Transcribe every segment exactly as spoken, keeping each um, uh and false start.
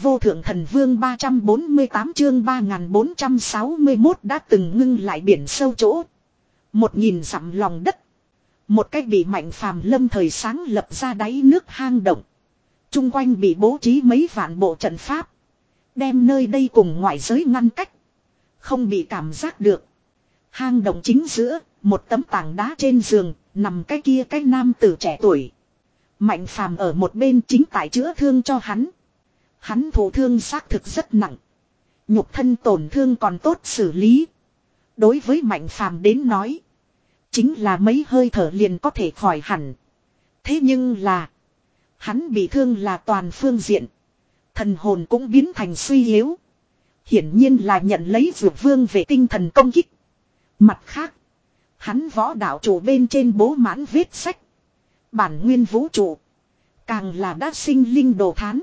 vô thượng thần vương ba trăm bốn mươi tám chương ba nghìn bốn trăm sáu mươi mốt đã từng ngưng lại biển sâu chỗ. Một nghìn dặm lòng đất. Một cách bị Mạnh Phàm lâm thời sáng lập ra đáy nước hang động. Trung quanh bị bố trí mấy vạn bộ trận pháp. Đem nơi đây cùng ngoại giới ngăn cách. Không bị cảm giác được. Hang động chính giữa, một tấm tảng đá trên giường, nằm cái kia cái nam tử trẻ tuổi. Mạnh Phàm ở một bên chính tại chữa thương cho hắn. Hắn thụ thương xác thực rất nặng. Nhục thân tổn thương còn tốt xử lý. Đối với Mạnh Phàm đến nói, chính là mấy hơi thở liền có thể khỏi hẳn. Thế nhưng là, hắn bị thương là toàn phương diện. Thần hồn cũng biến thành suy yếu. Hiển nhiên là nhận lấy Dược Vương về tinh thần công kích. Mặt khác, hắn võ đạo chủ bên trên bố mãn vết sách. Bản nguyên vũ trụ, càng là đã sinh linh đồ thán,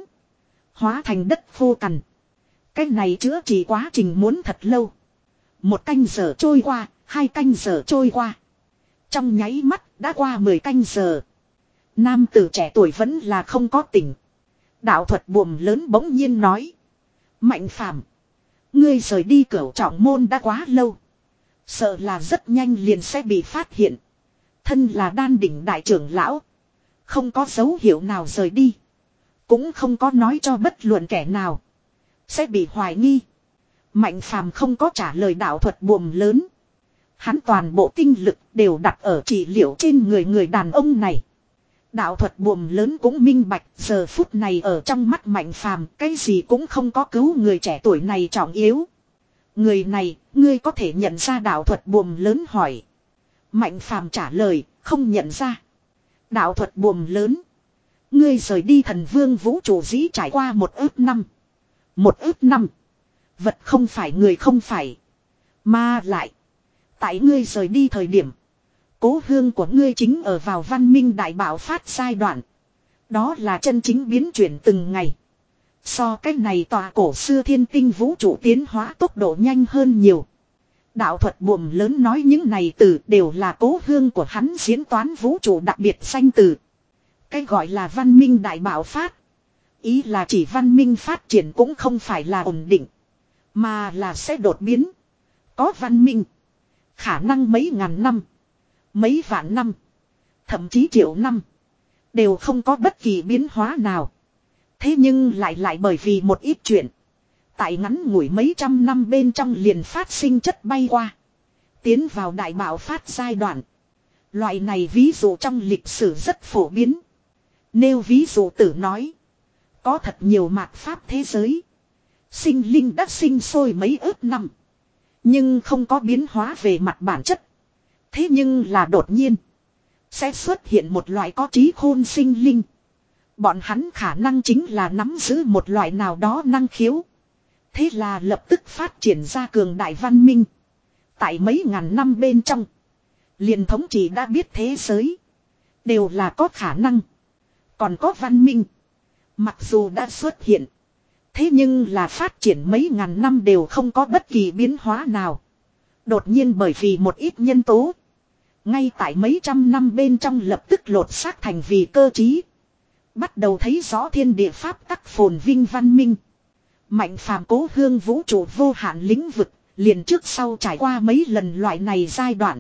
hóa thành đất khô cằn. Cái này chữa trị quá trình muốn thật lâu. Một canh giờ trôi qua, hai canh giờ trôi qua. Trong nháy mắt đã qua mười canh giờ. Nam tử trẻ tuổi vẫn là không có tỉnh. Đạo thuật buồm lớn bỗng nhiên nói: Mạnh Phàm, ngươi rời đi Cửu Trọng môn đã quá lâu. Sợ là rất nhanh liền sẽ bị phát hiện. Thân là đan đỉnh đại trưởng lão, không có dấu hiệu nào rời đi. Cũng không có nói cho bất luận kẻ nào. Sẽ bị hoài nghi. Mạnh Phàm không có trả lời đạo thuật buồm lớn. Hắn toàn bộ tinh lực đều đặt ở trị liệu trên người người đàn ông này. Đạo thuật buồm lớn cũng minh bạch, giờ phút này ở trong mắt Mạnh Phàm, cái gì cũng không có cứu người trẻ tuổi này trọng yếu. Người này, ngươi có thể nhận ra? Đạo thuật buồm lớn hỏi. Mạnh Phàm trả lời, không nhận ra. Đạo thuật buồm lớn: ngươi rời đi thần vương vũ trụ dĩ trải qua một ước năm. Một ước năm. Vật không phải người không phải. Mà lại, tại ngươi rời đi thời điểm, cố hương của ngươi chính ở vào văn minh đại bạo phát giai đoạn. Đó là chân chính biến chuyển từng ngày. So cách này tòa cổ xưa thiên tinh vũ trụ tiến hóa tốc độ nhanh hơn nhiều. Đạo thuật buồm lớn nói những này từ đều là cố hương của hắn diễn toán vũ trụ đặc biệt danh từ. Cái gọi là văn minh đại bạo phát, ý là chỉ văn minh phát triển cũng không phải là ổn định, mà là sẽ đột biến. Có văn minh, khả năng mấy ngàn năm, mấy vạn năm, thậm chí triệu năm, đều không có bất kỳ biến hóa nào. Thế nhưng lại lại bởi vì một ít chuyện, tại ngắn ngủi mấy trăm năm bên trong liền phát sinh chất bay qua, tiến vào đại bạo phát giai đoạn. Loại này ví dụ trong lịch sử rất phổ biến. Nêu ví dụ tử nói, có thật nhiều mạt pháp thế giới, sinh linh đã sinh sôi mấy ước năm, nhưng không có biến hóa về mặt bản chất. Thế nhưng là đột nhiên sẽ xuất hiện một loại có trí khôn sinh linh. Bọn hắn khả năng chính là nắm giữ một loại nào đó năng khiếu. Thế là lập tức phát triển ra cường đại văn minh. Tại mấy ngàn năm bên trong, liền thống trị đã biết thế giới, đều là có khả năng. Còn có văn minh, mặc dù đã xuất hiện, thế nhưng là phát triển mấy ngàn năm đều không có bất kỳ biến hóa nào. Đột nhiên bởi vì một ít nhân tố, ngay tại mấy trăm năm bên trong lập tức lột xác thành vì cơ trí. Bắt đầu thấy rõ thiên địa pháp tắc phồn vinh văn minh. Mạnh Phàm cố hương vũ trụ vô hạn lĩnh vực, liền trước sau trải qua mấy lần loại này giai đoạn.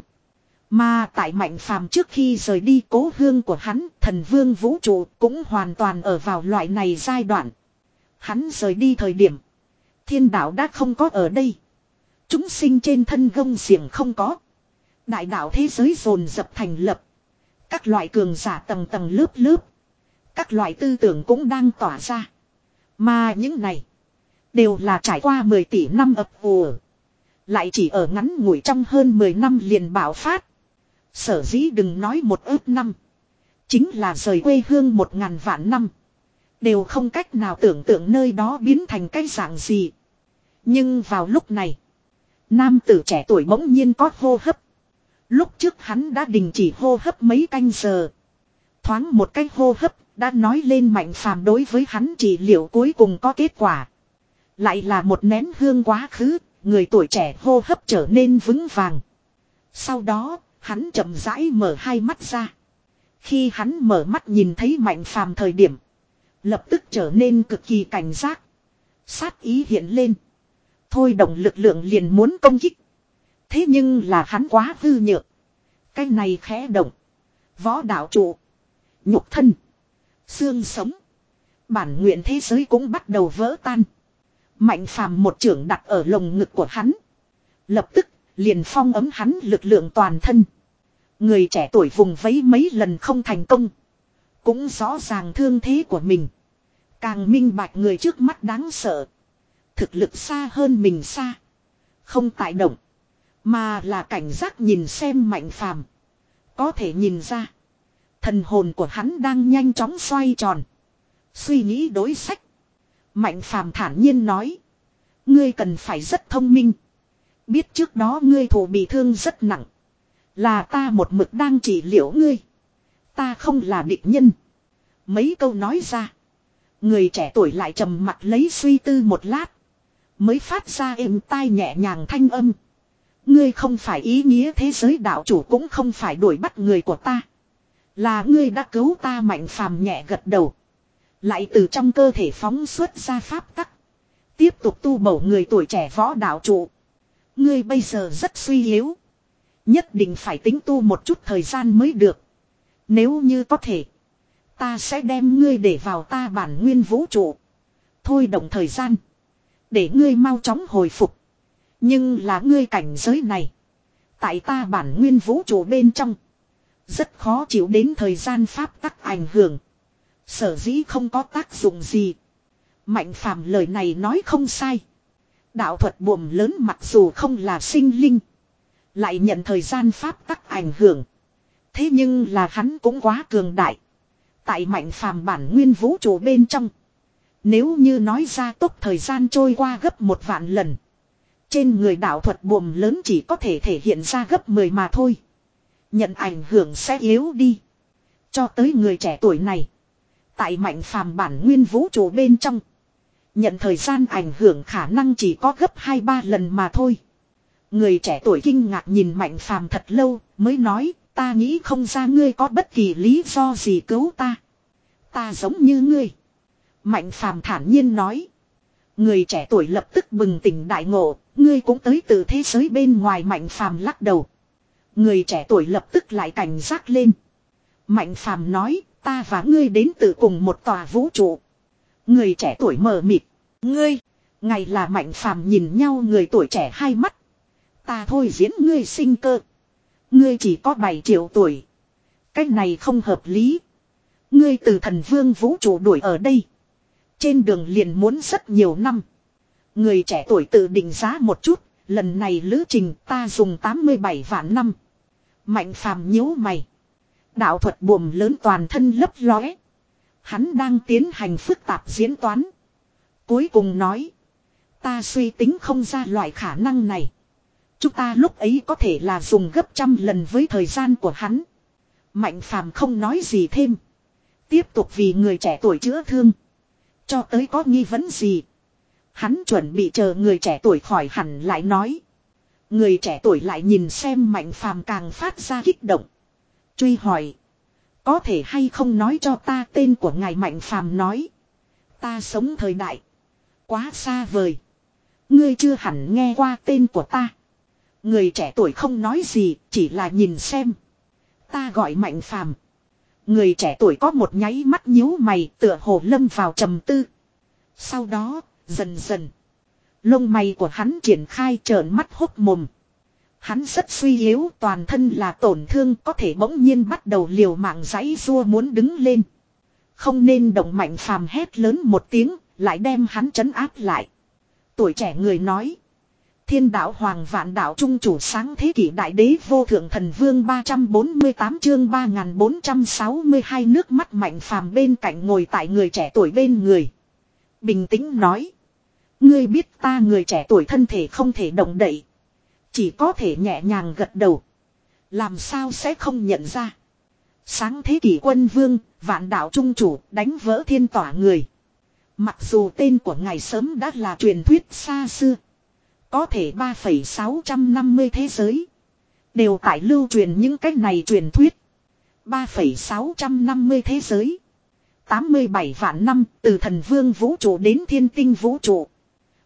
Mà tại Mạnh Phàm trước khi rời đi cố hương của hắn, thần vương vũ trụ cũng hoàn toàn ở vào loại này giai đoạn. Hắn rời đi thời điểm, thiên đạo đã không có ở đây. Chúng sinh trên thân gông xiềng không có. Đại đạo thế giới dồn dập thành lập. Các loại cường giả tầng tầng lớp lớp. Các loại tư tưởng cũng đang tỏa ra. Mà những này đều là trải qua mười tỷ năm ập ùa, lại chỉ ở ngắn ngủi trong hơn mười năm liền bạo phát. Sở dĩ đừng nói một ước năm, chính là rời quê hương một ngàn vạn năm, đều không cách nào tưởng tượng nơi đó biến thành cái dạng gì. Nhưng vào lúc này, nam tử trẻ tuổi bỗng nhiên có hô hấp. Lúc trước hắn đã đình chỉ hô hấp mấy canh giờ. Thoáng một cái hô hấp đã nói lên Mạnh Phàm đối với hắn trị liệu cuối cùng có kết quả. Lại là một nén hương quá khứ, người tuổi trẻ hô hấp trở nên vững vàng. Sau đó, hắn chậm rãi mở hai mắt ra. Khi hắn mở mắt nhìn thấy Mạnh Phàm thời điểm, lập tức trở nên cực kỳ cảnh giác. Sát ý hiện lên. Thôi động lực lượng liền muốn công kích. Thế nhưng là hắn quá hư nhược. Cái này khẽ động. Võ đạo trụ. Nhục thân. Xương sống. Bản nguyện thế giới cũng bắt đầu vỡ tan. Mạnh phàm một chưởng đặt ở lồng ngực của hắn. Lập tức liền phong ấm hắn lực lượng toàn thân. Người trẻ tuổi vùng vẫy mấy lần không thành công. Cũng rõ ràng thương thế của mình. Càng minh bạch người trước mắt đáng sợ. Thực lực xa hơn mình xa. Không tại động. Mà là cảnh giác nhìn xem Mạnh phàm. Có thể nhìn ra. Thần hồn của hắn đang nhanh chóng xoay tròn. Suy nghĩ đối sách. Mạnh phàm thản nhiên nói. Ngươi cần phải rất thông minh. Biết trước đó ngươi thủ bị thương rất nặng. Là ta một mực đang trị liệu ngươi. Ta không là địch nhân. Mấy câu nói ra. Người trẻ tuổi lại trầm mặt lấy suy tư một lát. Mới phát ra êm tai nhẹ nhàng thanh âm. Ngươi không phải ý nghĩa thế giới đạo chủ cũng không phải đuổi bắt người của ta. Là ngươi đã cứu ta. Mạnh phàm nhẹ gật đầu. Lại từ trong cơ thể phóng xuất ra pháp tắc. Tiếp tục tu bổ người tuổi trẻ võ đạo chủ. Ngươi bây giờ rất suy yếu. Nhất định phải tính tu một chút thời gian mới được. Nếu như có thể. Ta sẽ đem ngươi để vào ta bản nguyên vũ trụ. Thôi động thời gian. Để ngươi mau chóng hồi phục. Nhưng là ngươi cảnh giới này. Tại ta bản nguyên vũ trụ bên trong. Rất khó chịu đến thời gian pháp tắc ảnh hưởng. Sở dĩ không có tác dụng gì. Mạnh phàm lời này nói không sai. Đạo thuật buồm lớn mặc dù không là sinh linh. Lại nhận thời gian pháp tắc ảnh hưởng. Thế nhưng là hắn cũng quá cường đại. Tại mạnh phàm bản nguyên vũ trụ bên trong. Nếu như nói ra tốc thời gian trôi qua gấp một vạn lần. Trên người đạo thuật buồm lớn chỉ có thể thể hiện ra gấp mười mà thôi. Nhận ảnh hưởng sẽ yếu đi. Cho tới người trẻ tuổi này. Tại mạnh phàm bản nguyên vũ trụ bên trong. Nhận thời gian ảnh hưởng khả năng chỉ có gấp hai ba lần mà thôi. Người trẻ tuổi kinh ngạc nhìn Mạnh phàm thật lâu mới nói. Ta nghĩ không ra ngươi có bất kỳ lý do gì cứu ta. Ta giống như ngươi. Mạnh phàm thản nhiên nói. Người trẻ tuổi lập tức bừng tỉnh đại ngộ. Ngươi cũng tới từ thế giới bên ngoài. Mạnh phàm lắc đầu. Người trẻ tuổi lập tức lại cảnh giác lên. Mạnh phàm nói. Ta và ngươi đến từ cùng một tòa vũ trụ. Người trẻ tuổi mờ mịt. Ngươi. Ngày là Mạnh phàm nhìn nhau người tuổi trẻ hai mắt. Ta thôi diễn ngươi sinh cơ. Ngươi chỉ có bảy triệu tuổi. Cách này không hợp lý. Ngươi từ thần vương vũ trụ đuổi ở đây. Trên đường liền muốn rất nhiều năm. Người trẻ tuổi tự định giá một chút. Lần này lữ trình ta dùng tám mươi bảy vạn năm. Mạnh phàm nhíu mày. Đạo thuật buồm lớn toàn thân lấp lóe. Hắn đang tiến hành phức tạp diễn toán. Cuối cùng nói. Ta suy tính không ra loại khả năng này. Chúng ta lúc ấy có thể là dùng gấp trăm lần với thời gian của hắn. Mạnh phàm không nói gì thêm. Tiếp tục vì người trẻ tuổi chữa thương. Cho tới có nghi vấn gì. Hắn chuẩn bị chờ người trẻ tuổi khỏi hẳn lại nói. Người trẻ tuổi lại nhìn xem Mạnh phàm càng phát ra kích động. Truy hỏi. Có thể hay không nói cho ta tên của ngài. Mạnh phàm nói. Ta sống thời đại. Quá xa vời. Ngươi chưa hẳn nghe qua tên của ta. Người trẻ tuổi không nói gì, chỉ là nhìn xem. Ta gọi Mạnh phàm. Người trẻ tuổi có một nháy mắt nhíu mày, tựa hồ lâm vào trầm tư. Sau đó, dần dần. Lông mày của hắn triển khai trợn mắt hốc mồm. Hắn rất suy yếu, toàn thân là tổn thương, có thể bỗng nhiên bắt đầu liều mạng giãy giụa muốn đứng lên. Không nên động. Mạnh phàm hét lớn một tiếng, lại đem hắn trấn áp lại. Tuổi trẻ người nói. Thiên đạo hoàng vạn đạo trung chủ sáng thế kỷ đại đế vô thượng thần vương ba trăm bốn mươi tám chương ba nghìn bốn trăm sáu mươi hai. Nước mắt Mạnh phàm bên cạnh ngồi tại người trẻ tuổi bên người. Bình tĩnh nói. Ngươi biết ta. Người trẻ tuổi thân thể không thể động đậy. Chỉ có thể nhẹ nhàng gật đầu. Làm sao sẽ không nhận ra. Sáng thế kỷ quân vương, vạn đạo trung chủ, đánh vỡ thiên tỏa người. Mặc dù tên của ngài sớm đã là truyền thuyết xa xưa. Có thể ba phẩy sáu năm mươi thế giới. Đều tại lưu truyền những cách này truyền thuyết. ba phẩy sáu năm mươi thế giới. tám mươi bảy vạn năm từ thần vương vũ trụ đến thiên tinh vũ trụ.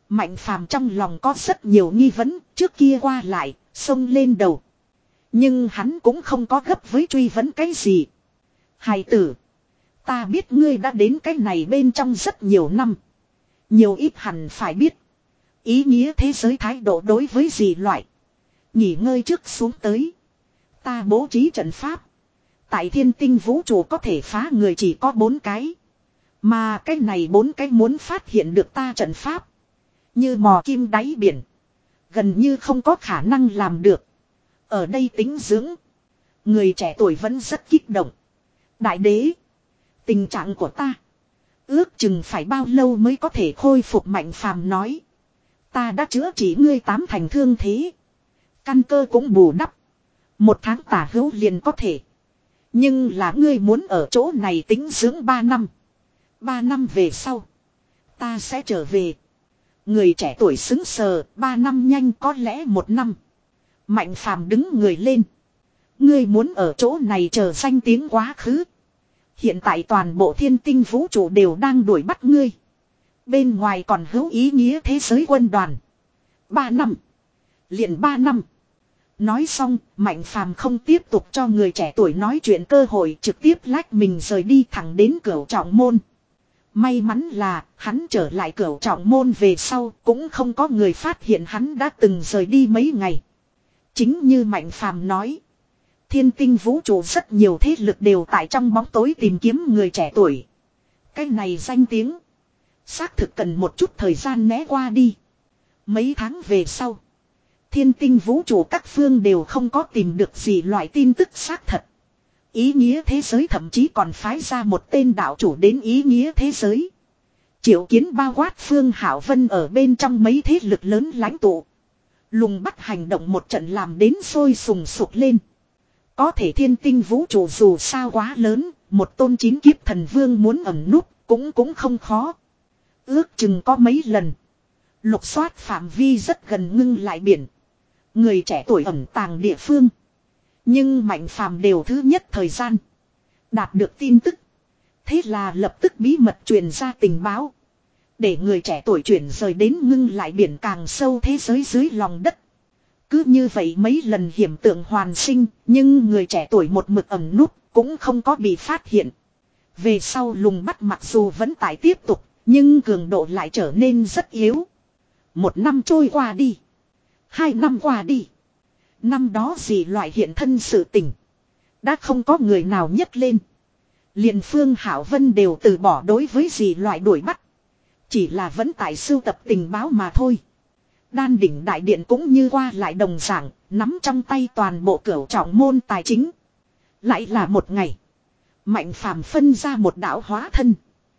Mạnh phàm trong lòng có rất nhiều nghi vấn, trước kia qua lại, xông lên đầu. Nhưng hắn cũng không có gấp với truy vấn cái gì. Hài tử, ta biết ngươi đã đến cái này bên trong rất nhiều năm. Nhiều ít hẳn phải biết. Ý nghĩa thế giới thái độ đối với gì loại. Nghỉ ngơi trước xuống tới. Ta bố trí trận pháp. Tại thiên tinh vũ trụ có thể phá người chỉ có bốn cái. Mà cái này bốn cái muốn phát hiện được ta trận pháp. Như mò kim đáy biển. Gần như không có khả năng làm được. Ở đây tính dưỡng. Người trẻ tuổi vẫn rất kích động. Đại đế. Tình trạng của ta. Ước chừng phải bao lâu mới có thể khôi phục, Mạnh phàm nói. Ta đã chữa trị ngươi tám thành thương thế. Căn cơ cũng bù đắp. Một tháng tả hữu liền có thể. Nhưng là ngươi muốn ở chỗ này tính dưỡng ba năm. Ba năm về sau. Ta sẽ trở về. Người trẻ tuổi xứng sờ. Ba năm nhanh, có lẽ một năm. Mạnh phàm đứng người lên. Ngươi muốn ở chỗ này chờ danh tiếng quá khứ. Hiện tại toàn bộ thiên tinh vũ trụ đều đang đuổi bắt ngươi. Bên ngoài còn hữu ý nghĩa thế giới quân đoàn. Ba năm. Liền ba năm. Nói xong, Mạnh phàm không tiếp tục cho người trẻ tuổi nói chuyện cơ hội, trực tiếp lách mình rời đi thẳng đến Cửu Trọng Môn. May mắn là, hắn trở lại Cửu Trọng Môn về sau, cũng không có người phát hiện hắn đã từng rời đi mấy ngày. Chính như Mạnh phàm nói. Thiên tinh vũ trụ rất nhiều thế lực đều tại trong bóng tối tìm kiếm người trẻ tuổi. Cái này danh tiếng. Xác thực cần một chút thời gian né qua đi. Mấy tháng về sau. Thiên tinh vũ trụ các phương đều không có tìm được gì loại tin tức xác thật. Ý nghĩa thế giới thậm chí còn phái ra một tên đạo chủ đến ý nghĩa thế giới. Triệu Kiến bao quát Phương Hảo Vân ở bên trong mấy thế lực lớn lãnh tụ. Lùng bắt hành động một trận làm đến sôi sùng sục lên. Có thể thiên tinh vũ trụ dù sao quá lớn, một tôn chín kiếp thần vương muốn ẩn núp cũng cũng không khó. Ước chừng có mấy lần. Lục soát phạm vi rất gần ngưng lại biển. Người trẻ tuổi ẩn tàng địa phương. Nhưng Mạnh phàm đều thứ nhất thời gian. Đạt được tin tức. Thế là lập tức bí mật truyền ra tình báo. Để người trẻ tuổi chuyển rời đến ngưng lại biển càng sâu thế giới dưới lòng đất. Cứ như vậy mấy lần hiểm tượng hoàn sinh, nhưng người trẻ tuổi một mực ẩn núp, cũng không có bị phát hiện. Về sau lùng bắt mặc dù vẫn tại tiếp tục, nhưng cường độ lại trở nên rất yếu. Một năm trôi qua đi. Hai năm qua đi. Năm đó gì loại hiện thân sự tình. Đã không có người nào nhấc lên. Liền Phương Hảo Vân đều từ bỏ đối với gì loại đuổi bắt. Chỉ là vẫn tại sưu tập tình báo mà thôi. Đan đỉnh đại điện cũng như qua lại đồng dạng, nắm trong tay toàn bộ Cửu Trọng Môn tài chính. Lại là một ngày. Mạnh phàm phân ra một đạo hóa thân.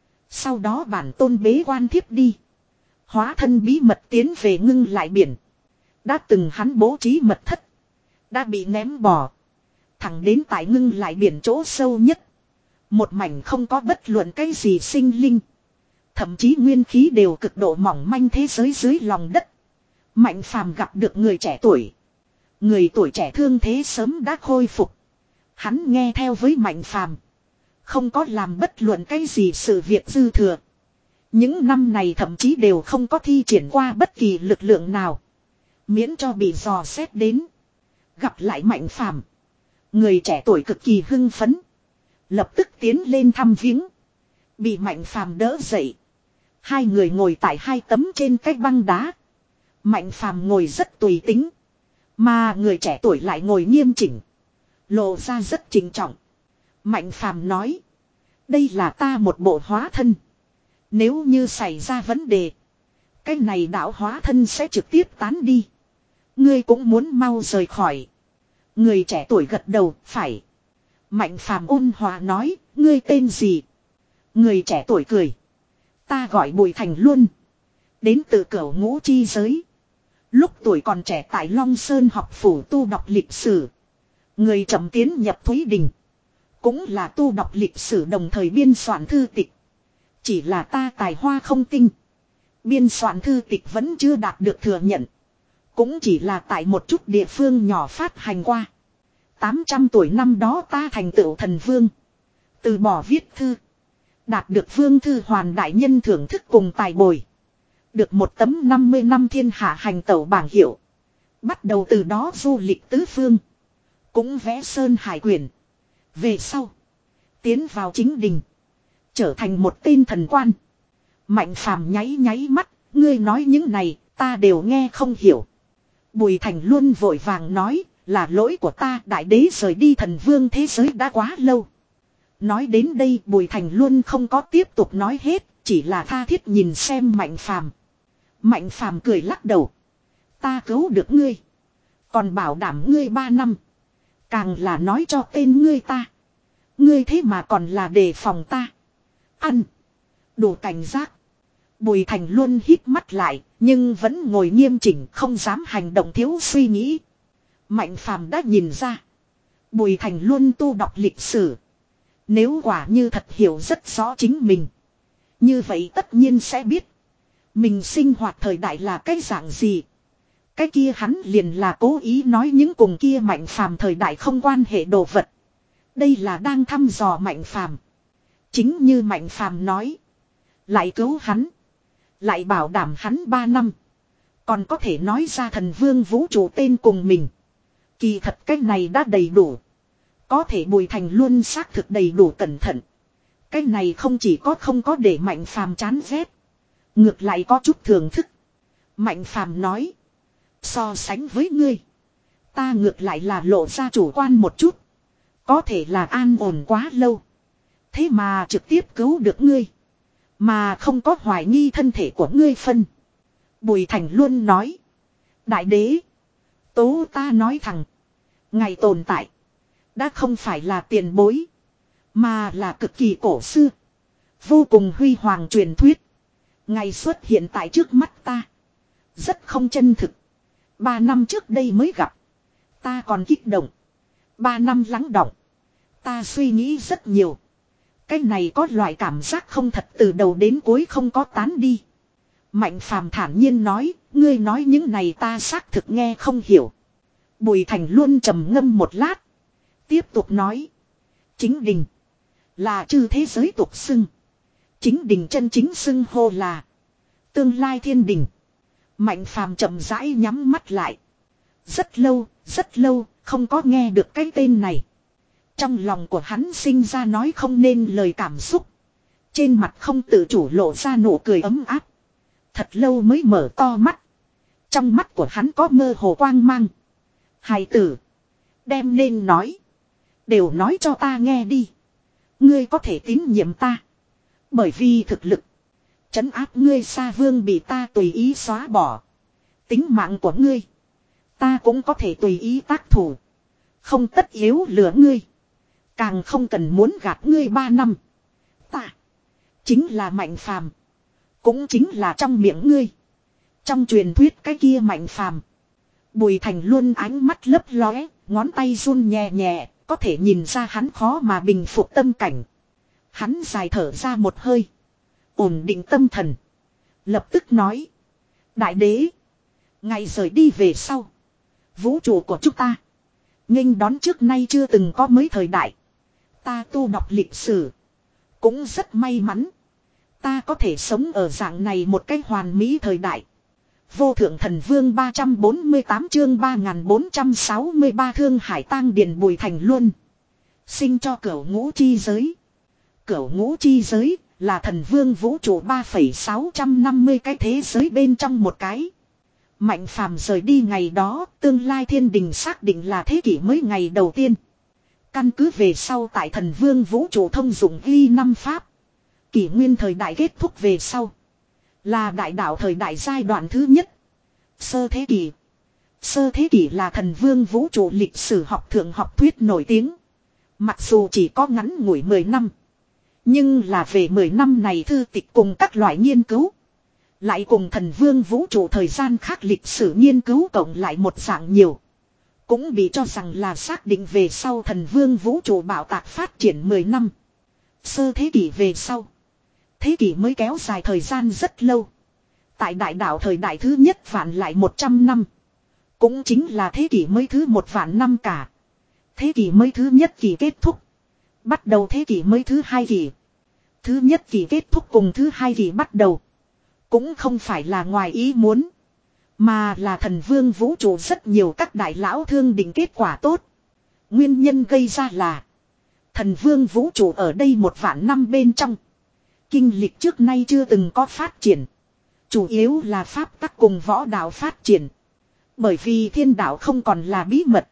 Sau đó bản tôn bế quan thiếp đi. Hóa thân bí mật tiến về ngưng lại biển. Đã từng hắn bố trí mật thất. Đã bị ném bỏ. Thẳng đến tại ngưng lại biển chỗ sâu nhất. Một mảnh không có bất luận cái gì sinh linh. Thậm chí nguyên khí đều cực độ mỏng manh thế giới dưới lòng đất. Mạnh phàm gặp được người trẻ tuổi. Người tuổi trẻ thương thế sớm đã khôi phục. Hắn nghe theo với Mạnh phàm. Không có làm bất luận cái gì sự việc dư thừa. Những năm này thậm chí đều không có thi triển qua bất kỳ lực lượng nào. Miễn cho bị dò xét đến. Gặp lại Mạnh phàm. Người trẻ tuổi cực kỳ hưng phấn. Lập tức tiến lên thăm viếng. Bị Mạnh phàm đỡ dậy. Hai người ngồi tại hai tấm trên cái băng đá. Mạnh phàm ngồi rất tùy tính. Mà người trẻ tuổi lại ngồi nghiêm chỉnh. Lộ ra rất trịnh trọng. Mạnh phàm nói. Đây là ta một bộ hóa thân. Nếu như xảy ra vấn đề. Cái này đạo hóa thân sẽ trực tiếp tán đi. Ngươi cũng muốn mau rời khỏi. Người trẻ tuổi gật đầu, phải. Mạnh phàm ôn hòa nói, ngươi tên gì? Người trẻ tuổi cười. Ta gọi Bùi Thành Luân. Đến từ Cửu Ngũ chi giới. Lúc tuổi còn trẻ tại Long Sơn học phủ tu đọc lịch sử. Người chậm tiến nhập Thúy Đình. Cũng là tu đọc lịch sử đồng thời biên soạn thư tịch. Chỉ là ta tài hoa không tinh. Biên soạn thư tịch vẫn chưa đạt được thừa nhận. Cũng chỉ là tại một chút địa phương nhỏ phát hành qua. tám trăm tuổi năm đó ta thành tựu thần vương. Từ bỏ viết thư. Đạt được vương thư hoàn đại nhân thưởng thức cùng tài bồi. được một tấm năm mươi năm thiên hạ hành tẩu bảng hiệu. Bắt đầu từ đó du lịch tứ phương. Cũng vẽ sơn hải quyển. Về sau. Tiến vào chính đình. Trở thành một tên thần quan. Mạnh Phàm nháy nháy mắt. Ngươi nói những này ta đều nghe không hiểu. Bùi Thành Luân vội vàng nói. Là lỗi của ta, đại đế rời đi thần vương thế giới đã quá lâu. Nói đến đây Bùi Thành Luân không có tiếp tục nói hết. Chỉ là tha thiết nhìn xem Mạnh Phàm. Mạnh Phàm cười lắc đầu. Ta cứu được ngươi. Còn bảo đảm ngươi ba năm. Càng là nói cho tên ngươi ta. Ngươi thế mà còn là đề phòng ta. Ăn. Đủ cảnh giác. Bùi Thành Luân hít mắt lại. Nhưng vẫn ngồi nghiêm chỉnh, không dám hành động thiếu suy nghĩ. Mạnh Phàm đã nhìn ra. Bùi Thành Luân tu đọc lịch sử. Nếu quả như thật hiểu rất rõ chính mình. Như vậy tất nhiên sẽ biết. Mình sinh hoạt thời đại là cái dạng gì. Cái kia hắn liền là cố ý nói những cùng kia Mạnh Phàm thời đại không quan hệ đồ vật. Đây là đang thăm dò Mạnh Phàm. Chính như Mạnh Phàm nói. Lại cứu hắn. Lại bảo đảm hắn ba năm. Còn có thể nói ra thần vương vũ trụ tên cùng mình. Kỳ thật cái này đã đầy đủ. Có thể Bùi Thành Luân xác thực đầy đủ cẩn thận. Cái này không chỉ có không có để Mạnh Phàm chán ghét. Ngược lại có chút thưởng thức. Mạnh Phàm nói. So sánh với ngươi. Ta ngược lại là lộ ra chủ quan một chút. Có thể là an ổn quá lâu. Thế mà trực tiếp cứu được ngươi. Mà không có hoài nghi thân thể của ngươi phân. Bùi Thành Luân nói. Đại đế. Tố ta nói thẳng. Ngày tồn tại. Đã không phải là tiền bối. Mà là cực kỳ cổ xưa. Vô cùng huy hoàng truyền thuyết. Ngày xuất hiện tại trước mắt ta. Rất không chân thực. Ba năm trước đây mới gặp. Ta còn kích động. Ba năm lắng đọng. Ta suy nghĩ rất nhiều. Cái này có loại cảm giác không thật từ đầu đến cuối không có tán đi. Mạnh Phàm thản nhiên nói. Ngươi nói những này ta xác thực nghe không hiểu. Bùi Thành Luân trầm ngâm một lát. Tiếp tục nói. Chính đình. Là chư thế giới tục xưng. Chính đình chân chính xưng hô là. Tương lai thiên đình. Mạnh Phàm chậm rãi nhắm mắt lại. Rất lâu, rất lâu, không có nghe được cái tên này. Trong lòng của hắn sinh ra nói không nên lời cảm xúc. Trên mặt không tự chủ lộ ra nụ cười ấm áp. Thật lâu mới mở to mắt. Trong mắt của hắn có mơ hồ quang mang. Hài tử. Đem nên nói. Đều nói cho ta nghe đi. Ngươi có thể tín nhiệm ta. Bởi vì thực lực. Trấn áp ngươi Sa Vương bị ta tùy ý xóa bỏ. Tính mạng của ngươi. Ta cũng có thể tùy ý tác thủ. Không tất yếu lừa ngươi. Càng không cần muốn gạt ngươi ba năm. Ta. Chính là Mạnh Phàm. Cũng chính là trong miệng ngươi. Trong truyền thuyết cái kia Mạnh Phàm. Bùi Thành Luân ánh mắt lấp lóe. Ngón tay run nhẹ nhẹ. Có thể nhìn ra hắn khó mà bình phục tâm cảnh. Hắn dài thở ra một hơi. Ổn định tâm thần. Lập tức nói. Đại đế. Ngày rời đi về sau. Vũ trụ của chúng ta. Nghênh đón trước nay chưa từng có mới thời đại. Ta tu đọc lịch sử. Cũng rất may mắn. Ta có thể sống ở dạng này một cách hoàn mỹ thời đại. Vô thượng thần vương ba trăm bốn mươi tám chương ba nghìn bốn trăm sáu mươi ba Thương Hải Tang Điền Bùi Thành Luân. Sinh cho cửu ngũ chi giới. Cửu ngũ chi giới là thần vương vũ trụ ba phẩy sáu năm mươi cái thế giới bên trong một cái. Mạnh Phàm rời đi ngày đó, tương lai thiên đình xác định là thế kỷ mới ngày đầu tiên. Căn cứ về sau tại thần vương vũ trụ thông dụng ghi năm pháp. Kỷ nguyên thời đại kết thúc về sau. Là đại đạo thời đại giai đoạn thứ nhất. Sơ thế kỷ. Sơ thế kỷ là thần vương vũ trụ lịch sử học thượng học thuyết nổi tiếng. Mặc dù chỉ có ngắn ngủi mười năm. Nhưng là về mười năm này thư tịch cùng các loại nghiên cứu. Lại cùng thần vương vũ trụ thời gian khác lịch sử nghiên cứu cộng lại một dạng nhiều. Cũng bị cho rằng là xác định về sau thần vương vũ trụ bảo tạc phát triển mười năm. Sơ thế kỷ về sau. Thế kỷ mới kéo dài thời gian rất lâu. Tại đại đạo thời đại thứ nhất vạn lại một trăm năm. Cũng chính là thế kỷ mới thứ một vạn năm cả. Thế kỷ mới thứ nhất kỳ kết thúc. Bắt đầu thế kỷ mới thứ hai kỳ. Thứ nhất kỳ kết thúc cùng thứ hai kỳ bắt đầu. Cũng không phải là ngoài ý muốn. Mà là thần vương vũ trụ rất nhiều các đại lão thương định kết quả tốt. Nguyên nhân gây ra là thần vương vũ trụ ở đây một vạn năm bên trong. Kinh lịch trước nay chưa từng có phát triển. Chủ yếu là pháp tắc cùng võ đạo phát triển. Bởi vì thiên đạo không còn là bí mật.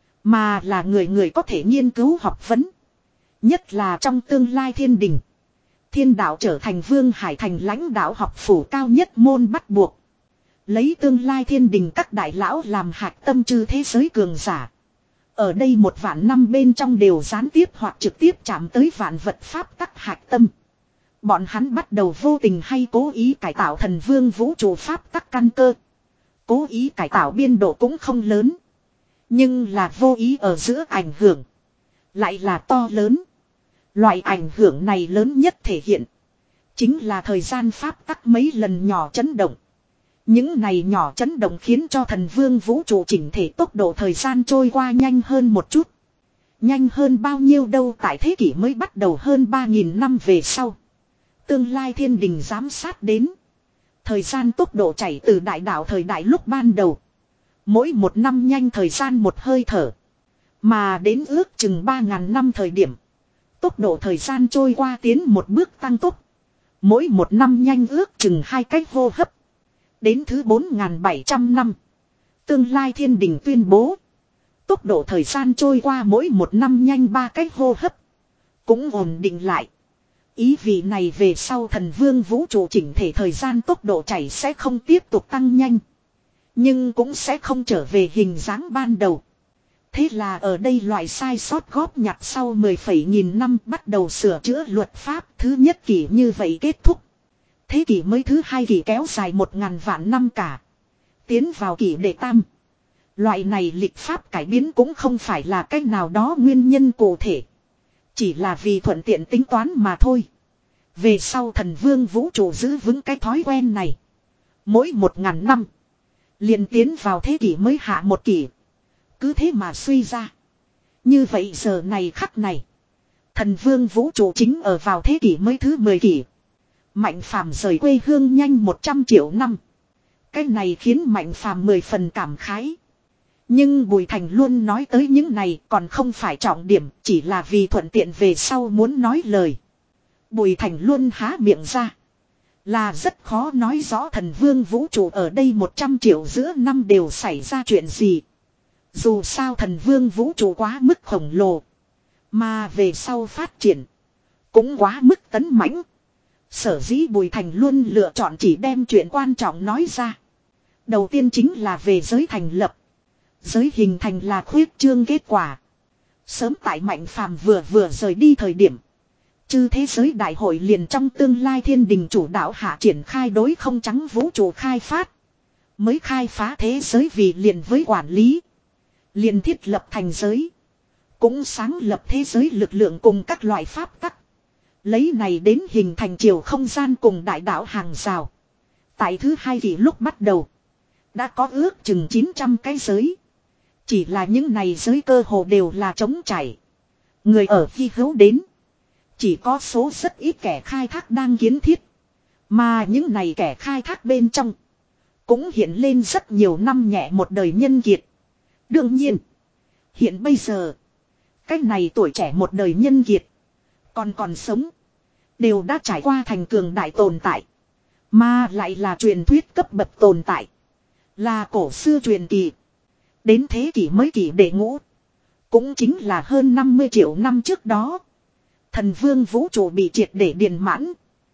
Mà là người người có thể nghiên cứu học vấn. Nhất là trong tương lai thiên đình. Thiên đạo trở thành Vương Hải Thành lãnh đạo học phủ cao nhất môn bắt buộc. Lấy tương lai thiên đình các đại lão làm hạch tâm chư thế giới cường giả. Ở đây một vạn năm bên trong đều gián tiếp hoặc trực tiếp chạm tới vạn vật pháp tắc hạch tâm. Bọn hắn bắt đầu vô tình hay cố ý cải tạo thần vương vũ trụ pháp tắc căn cơ. Cố ý cải tạo biên độ cũng không lớn. Nhưng là vô ý ở giữa ảnh hưởng. Lại là to lớn. Loại ảnh hưởng này lớn nhất thể hiện. Chính là thời gian pháp tắc mấy lần nhỏ chấn động. Những này nhỏ chấn động khiến cho thần vương vũ trụ chỉnh thể tốc độ thời gian trôi qua nhanh hơn một chút. Nhanh hơn bao nhiêu đâu tại thế kỷ mới bắt đầu hơn ba nghìn năm về sau. Tương lai thiên đình giám sát đến. Thời gian tốc độ chảy từ đại đạo thời đại lúc ban đầu. Mỗi một năm nhanh thời gian một hơi thở. Mà đến ước chừng ba nghìn năm thời điểm. Tốc độ thời gian trôi qua tiến một bước tăng tốc. Mỗi một năm nhanh ước chừng hai cách hô hấp. Đến thứ bốn nghìn bảy trăm năm. Tương lai thiên đình tuyên bố. Tốc độ thời gian trôi qua mỗi một năm nhanh ba cách hô hấp. Cũng ổn định lại. Ý vị này về sau thần vương vũ trụ chỉnh thể thời gian tốc độ chảy sẽ không tiếp tục tăng nhanh. Nhưng cũng sẽ không trở về hình dáng ban đầu. Thế là ở đây loại sai sót góp nhặt sau mười phẩy nghìn năm bắt đầu sửa chữa luật pháp thứ nhất kỷ như vậy kết thúc. Thế kỷ mới thứ hai kỷ kéo dài một ngàn vạn năm cả. Tiến vào kỷ đệ tam. Loại này lịch pháp cải biến cũng không phải là cách nào đó nguyên nhân cụ thể. Chỉ là vì thuận tiện tính toán mà thôi. Về sau thần vương vũ trụ giữ vững cái thói quen này. Mỗi một ngàn năm. Liền tiến vào thế kỷ mới hạ một kỷ. Cứ thế mà suy ra. Như vậy giờ này khắc này. Thần vương vũ trụ chính ở vào thế kỷ mới thứ mười kỷ. Mạnh phàm rời quê hương nhanh một trăm triệu năm. Cái này khiến Mạnh phàm mười phần cảm khái. Nhưng Bùi Thành luôn nói tới những này còn không phải trọng điểm. Chỉ là vì thuận tiện về sau muốn nói lời. Bùi Thành luôn há miệng ra. Là rất khó nói rõ thần vương vũ trụ ở đây một trăm triệu giữa năm đều xảy ra chuyện gì. Dù sao thần vương vũ trụ quá mức khổng lồ. Mà về sau phát triển. Cũng quá mức tấn mãnh. Sở dĩ Bùi Thành luôn lựa chọn chỉ đem chuyện quan trọng nói ra. Đầu tiên chính là về giới thành lập. Giới hình thành là khuyết trương kết quả. Sớm tại Mạnh phàm vừa vừa rời đi thời điểm. Chư thế giới đại hội liền trong tương lai thiên đình chủ đạo hạ triển khai đối không trắng vũ trụ khai phát. Mới khai phá thế giới vì liền với quản lý. Liền thiết lập thành giới. Cũng sáng lập thế giới lực lượng cùng các loại pháp tắc. Lấy này đến hình thành chiều không gian cùng đại đạo hàng rào. Tại thứ hai kỷ lúc bắt đầu. Đã có ước chừng chín trăm cái giới. Chỉ là những này giới cơ hồ đều là trống chảy. Người ở khi hữu đến. Chỉ có số rất ít kẻ khai thác đang kiến thiết. Mà những này kẻ khai thác bên trong. Cũng hiện lên rất nhiều năm nhẹ một đời nhân kiệt. Đương nhiên. Hiện bây giờ. Cách này tuổi trẻ một đời nhân kiệt. Còn còn sống. Đều đã trải qua thành cường đại tồn tại. Mà lại là truyền thuyết cấp bậc tồn tại. Là cổ xưa truyền kỳ. Đến thế kỷ mới kỷ đệ ngũ. Cũng chính là hơn năm mươi triệu năm trước đó. Thần vương vũ trụ bị triệt để điền mãn.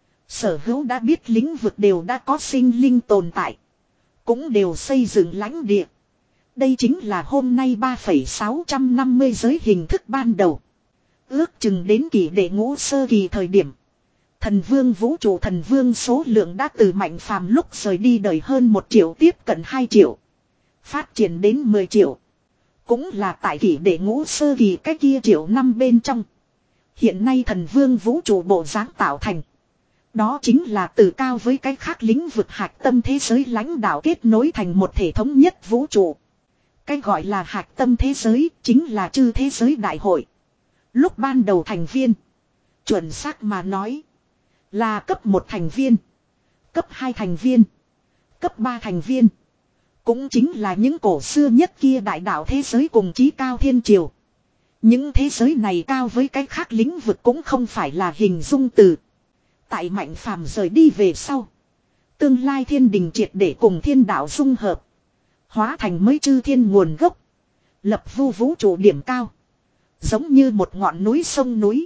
Sở hữu đã biết lĩnh vực đều đã có sinh linh tồn tại. Cũng đều xây dựng lãnh địa. Đây chính là hôm nay ba phẩy sáu trăm năm mươi giới hình thức ban đầu. Ước chừng đến kỷ đệ ngũ sơ kỳ thời điểm. Thần vương vũ trụ thần vương số lượng đã từ Mạnh phàm lúc rời đi đời hơn một triệu tiếp cận hai triệu. Phát triển đến mười triệu. Cũng là tại kỷ đệ ngũ sơ kỳ cái kia triệu năm bên trong. Hiện nay thần vương vũ trụ bộ dáng tạo thành. Đó chính là từ cao với cái khác lĩnh vực hạch tâm thế giới lãnh đạo kết nối thành một thể thống nhất vũ trụ. Cái gọi là hạch tâm thế giới chính là chư thế giới đại hội. Lúc ban đầu thành viên. Chuẩn xác mà nói. Là cấp một thành viên. Cấp hai thành viên. Cấp ba thành viên. Cũng chính là những cổ xưa nhất kia đại đạo thế giới cùng chí cao thiên triều. Những thế giới này cao với cái khác lĩnh vực cũng không phải là hình dung từ. Tại Mạnh Phàm rời đi về sau. Tương lai thiên đình triệt để cùng thiên đạo dung hợp. Hóa thành mới chư thiên nguồn gốc. Lập vu vũ trụ điểm cao. Giống như một ngọn núi sông núi.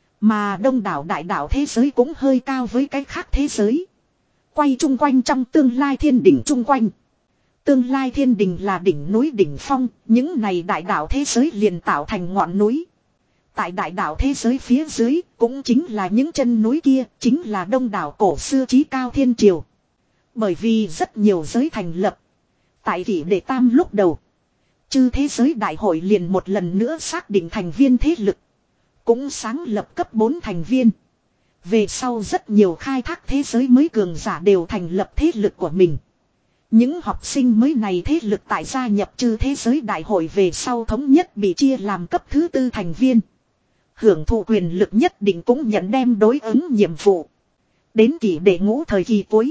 Mà đông đảo đại đạo thế giới cũng hơi cao với cái khác thế giới. Quay chung quanh trong tương lai thiên đỉnh chung quanh. Tương lai thiên đình là đỉnh núi đỉnh phong, những này đại đạo thế giới liền tạo thành ngọn núi. Tại đại đạo thế giới phía dưới, cũng chính là những chân núi kia, chính là đông đảo cổ xưa chí cao thiên triều. Bởi vì rất nhiều giới thành lập. Tại kỷ đệ tam lúc đầu, chư thế giới đại hội liền một lần nữa xác định thành viên thế lực. Cũng sáng lập cấp bốn thành viên. Về sau rất nhiều khai thác thế giới mới cường giả đều thành lập thế lực của mình. Những học sinh mới này thế lực tại gia nhập chư thế giới đại hội về sau thống nhất bị chia làm cấp thứ tư thành viên. Hưởng thụ quyền lực nhất định cũng nhận đem đối ứng nhiệm vụ. Đến kỷ đệ ngũ thời kỳ cuối.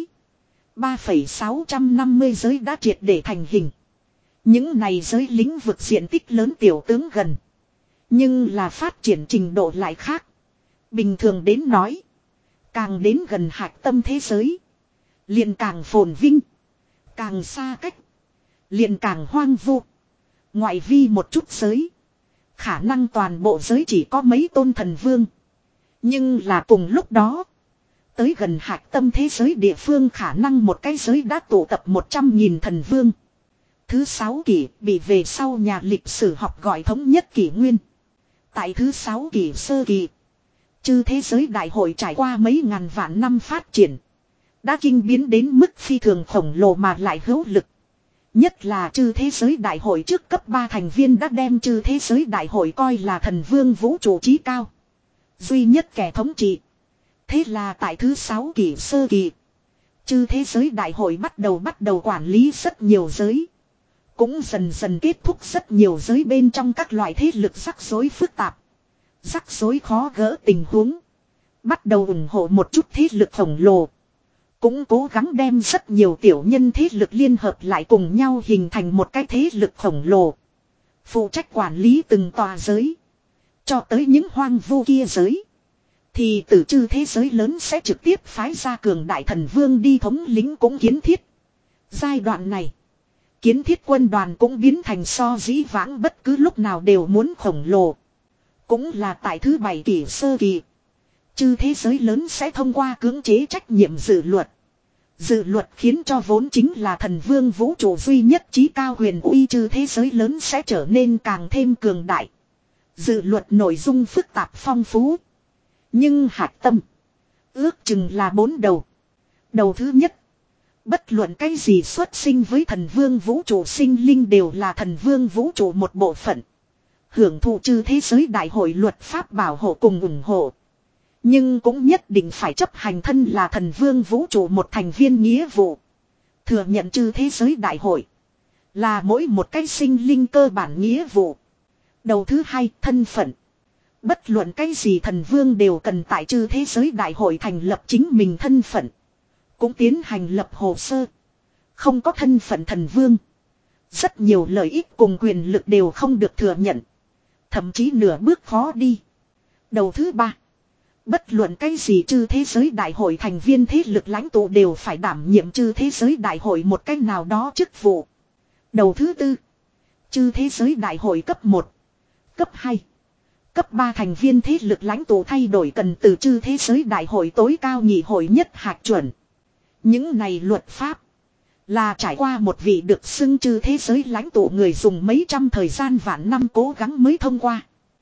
ba phẩy sáu năm mươi giới đã triệt để thành hình. Những này giới lĩnh vực diện tích lớn tiểu tướng gần. Nhưng là phát triển trình độ lại khác. Bình thường đến nói. Càng đến gần hạch tâm thế giới. Liền càng phồn vinh. Càng xa cách. Liền càng hoang vu. Ngoại vi một chút giới. Khả năng toàn bộ giới chỉ có mấy tôn thần vương. Nhưng là cùng lúc đó. Tới gần hạch tâm thế giới địa phương khả năng một cái giới đã tụ tập một trăm nghìn thần vương. Thứ sáu kỷ bị về sau nhà lịch sử học gọi thống nhất kỷ nguyên. Tại thứ sáu kỷ sơ kỳ. Chư thế giới đại hội trải qua mấy ngàn vạn năm phát triển. Đã kinh biến đến mức phi thường khổng lồ mà lại hữu lực. Nhất là chư thế giới đại hội trước cấp ba thành viên đã đem chư thế giới đại hội coi là thần vương vũ trụ chí cao. Duy nhất kẻ thống trị. Thế là tại thứ sáu kỷ sơ kỳ. Chư thế giới đại hội bắt đầu bắt đầu quản lý rất nhiều giới. Cũng dần dần kết thúc rất nhiều giới bên trong các loại thế lực rắc rối phức tạp. Rắc rối khó gỡ tình huống. Bắt đầu ủng hộ một chút thế lực khổng lồ. Cũng cố gắng đem rất nhiều tiểu nhân thế lực liên hợp lại cùng nhau hình thành một cái thế lực khổng lồ. Phụ trách quản lý từng tòa giới. Cho tới những hoang vu kia giới. Thì từ chư thế giới lớn sẽ trực tiếp phái ra cường đại thần vương đi thống lĩnh cũng kiến thiết. Giai đoạn này. Kiến thiết quân đoàn cũng biến thành so dĩ vãng bất cứ lúc nào đều muốn khổng lồ. Cũng là tại thứ bảy kỷ sơ kỳ. Chư thế giới lớn sẽ thông qua cưỡng chế trách nhiệm dự luật. Dự luật khiến cho vốn chính là thần vương vũ trụ duy nhất chí cao huyền uy chư thế giới lớn sẽ trở nên càng thêm cường đại. Dự luật nội dung phức tạp phong phú. Nhưng hạt tâm. Ước chừng là bốn đầu. Đầu thứ nhất. Bất luận cái gì xuất sinh với thần vương vũ trụ sinh linh đều là thần vương vũ trụ một bộ phận. Hưởng thụ chư thế giới đại hội luật pháp bảo hộ cùng ủng hộ. Nhưng cũng nhất định phải chấp hành thân là thần vương vũ trụ một thành viên nghĩa vụ. Thừa nhận chư thế giới đại hội. Là mỗi một cái sinh linh cơ bản nghĩa vụ. Đầu thứ hai, thân phận. Bất luận cái gì thần vương đều cần tại chư thế giới đại hội thành lập chính mình thân phận. Cũng tiến hành lập hồ sơ. Không có thân phận thần vương. Rất nhiều lợi ích cùng quyền lực đều không được thừa nhận. Thậm chí nửa bước khó đi. Đầu thứ ba. Bất luận cái gì chư thế giới đại hội thành viên thế lực lãnh tụ đều phải đảm nhiệm chư thế giới đại hội một cách nào đó chức vụ. Đầu thứ tư. Chư thế giới đại hội cấp một, cấp hai, cấp ba thành viên thế lực lãnh tụ thay đổi cần từ chư thế giới đại hội tối cao nghị hội nhất hạt chuẩn. Những này luật pháp là trải qua một vị được xưng chư thế giới lãnh tụ người dùng mấy trăm thời gian vạn năm cố gắng mới thông qua.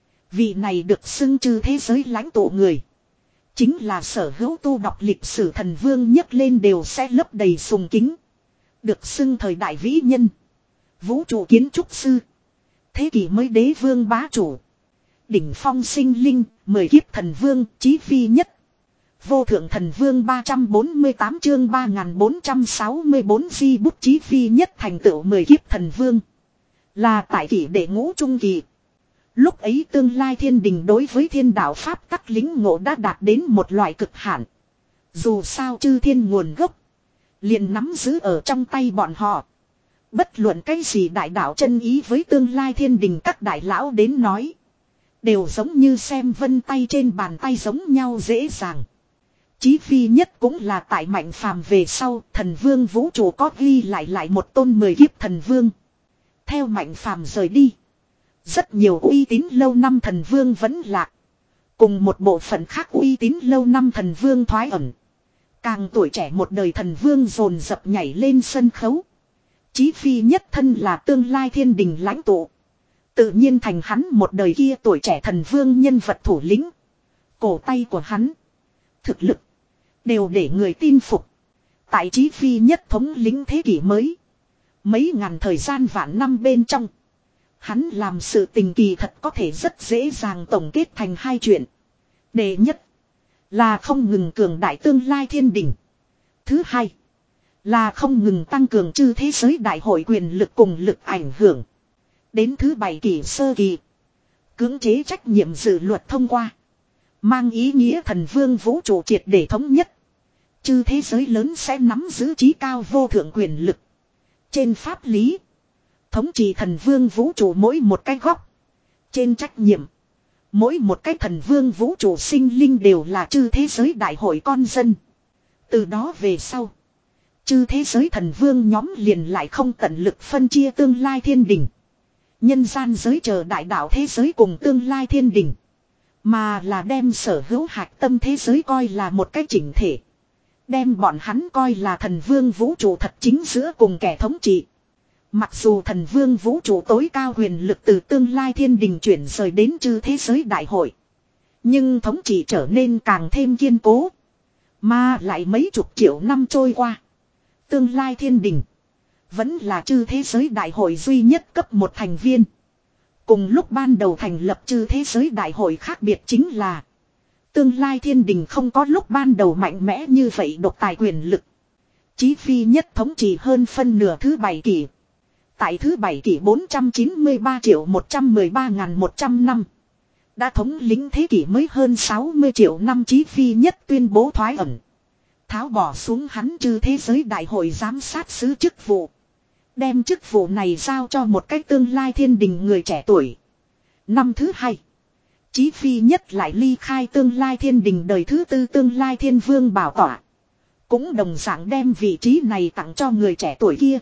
Vị này được xưng chư thế giới lãnh tụ người. Chính là sở hữu tu đọc lịch sử thần vương nhấc lên đều sẽ lấp đầy sùng kính. Được xưng thời đại vĩ nhân. Vũ trụ kiến trúc sư. Thế kỷ mới đế vương bá chủ. Đỉnh phong sinh linh, mười kiếp thần vương, chí phi nhất. Vô thượng thần vương ba trăm bốn mươi tám chương ba nghìn bốn trăm sáu mươi bốn di bút chí phi nhất thành tựu mười kiếp thần vương. Là tại kỷ đệ ngũ trung kỳ. Lúc ấy tương lai thiên đình đối với thiên đạo pháp tắc lính ngộ đã đạt đến một loại cực hạn. Dù sao chư thiên nguồn gốc. Liền nắm giữ ở trong tay bọn họ. Bất luận cái gì đại đạo chân ý với tương lai thiên đình các đại lão đến nói. Đều giống như xem vân tay trên bàn tay giống nhau dễ dàng. Chí phi nhất cũng là tại Mạnh Phàm về sau, thần vương vũ trụ có ghi lại lại một tôn mười kiếp thần vương. Theo Mạnh Phàm rời đi, rất nhiều uy tín lâu năm thần vương vẫn lạc. Cùng một bộ phận khác uy tín lâu năm thần vương thoái ẩn. Càng tuổi trẻ một đời thần vương dồn dập nhảy lên sân khấu. Chí phi nhất thân là tương lai thiên đình lãnh tụ. Tự nhiên thành hắn một đời kia tuổi trẻ thần vương nhân vật thủ lĩnh. Cổ tay của hắn, thực lực, đều để người tin phục. Tại Chí phi nhất thống lĩnh thế kỷ mới. Mấy ngàn thời gian vạn năm bên trong. Hắn làm sự tình kỳ thật có thể rất dễ dàng tổng kết thành hai chuyện. Đệ nhất là không ngừng cường đại tương lai thiên đình. Thứ hai là không ngừng tăng cường chư thế giới đại hội quyền lực cùng lực ảnh hưởng. Đến thứ bảy kỷ sơ kỳ, cưỡng chế trách nhiệm dự luật thông qua. Mang ý nghĩa thần vương vũ trụ triệt để thống nhất. Chư thế giới lớn sẽ nắm giữ trí cao vô thượng quyền lực. Trên pháp lý, thống trị thần vương vũ trụ mỗi một cái góc. Trên trách nhiệm, mỗi một cái thần vương vũ trụ sinh linh đều là chư thế giới đại hội con dân. Từ đó về sau, chư thế giới thần vương nhóm liền lại không tận lực phân chia tương lai thiên đình. Nhân gian giới chờ đại đạo thế giới cùng tương lai thiên đình. Mà là đem sở hữu hạch tâm thế giới coi là một cái chỉnh thể. Đem bọn hắn coi là thần vương vũ trụ thật chính giữa cùng kẻ thống trị. Mặc dù thần vương vũ trụ tối cao quyền lực từ tương lai thiên đình chuyển rời đến chư thế giới đại hội. Nhưng thống trị trở nên càng thêm kiên cố. Mà lại mấy chục triệu năm trôi qua. Tương lai thiên đình vẫn là chư thế giới đại hội duy nhất cấp một thành viên. Cùng lúc ban đầu thành lập chư thế giới đại hội khác biệt chính là tương lai thiên đình không có lúc ban đầu mạnh mẽ như vậy độc tài quyền lực. Chí phi nhất thống trị hơn phân nửa thứ bảy kỷ. Tại thứ bảy kỷ bốn trăm chín mươi ba triệu một trăm mười ba nghìn một trăm năm. Đã thống lĩnh thế kỷ mới hơn sáu mươi triệu năm. Chí phi nhất tuyên bố thoái ẩn. Tháo bỏ xuống hắn chư thế giới đại hội giám sát sứ chức vụ. Đem chức vụ này giao cho một cái tương lai thiên đình người trẻ tuổi. Năm thứ hai, Chí phi nhất lại ly khai tương lai thiên đình đời thứ tư tương lai thiên vương bảo tọa. Cũng đồng dạng đem vị trí này tặng cho người trẻ tuổi kia.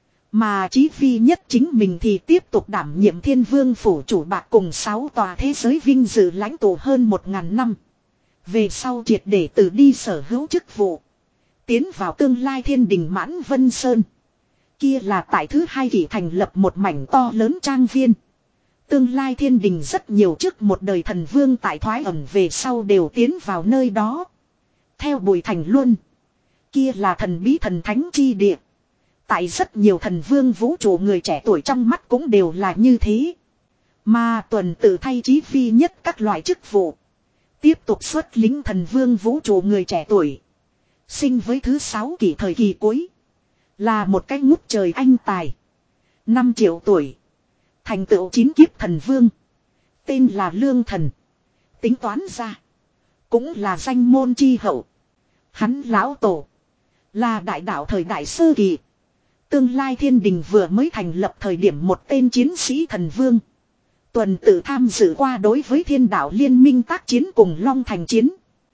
Mà Chí phi nhất chính mình thì tiếp tục đảm nhiệm thiên vương phủ chủ bạc cùng sáu tòa thế giới vinh dự lãnh tụ hơn một ngàn năm. Về sau triệt để từ đi sở hữu chức vụ. Tiến vào tương lai thiên đình Mãn Vân Sơn. Kia là tại thứ hai kỷ thành lập một mảnh to lớn trang viên. Tương lai thiên đình rất nhiều trước một đời thần vương tại thoái ẩn về sau đều tiến vào nơi đó. Theo Bùi Thành Luân. Kia là thần bí thần thánh chi địa. Tại rất nhiều thần vương vũ trụ người trẻ tuổi trong mắt cũng đều là như thế. Mà tuần tự thay Chí phi nhất các loại chức vụ. Tiếp tục xuất lính thần vương vũ trụ người trẻ tuổi. Sinh với thứ sáu kỷ thời kỳ cuối. Là một cái ngút trời anh tài. Năm triệu tuổi. Thành tựu chín kiếp thần vương. Tên là Lương Thần. Tính toán ra. Cũng là danh môn chi hậu. Hắn lão tổ. Là đại đạo thời đại sơ kỳ. Tương lai thiên đình vừa mới thành lập thời điểm một tên chiến sĩ thần vương. Tuần tự tham dự qua đối với thiên đạo liên minh tác chiến cùng Long Thành chiến.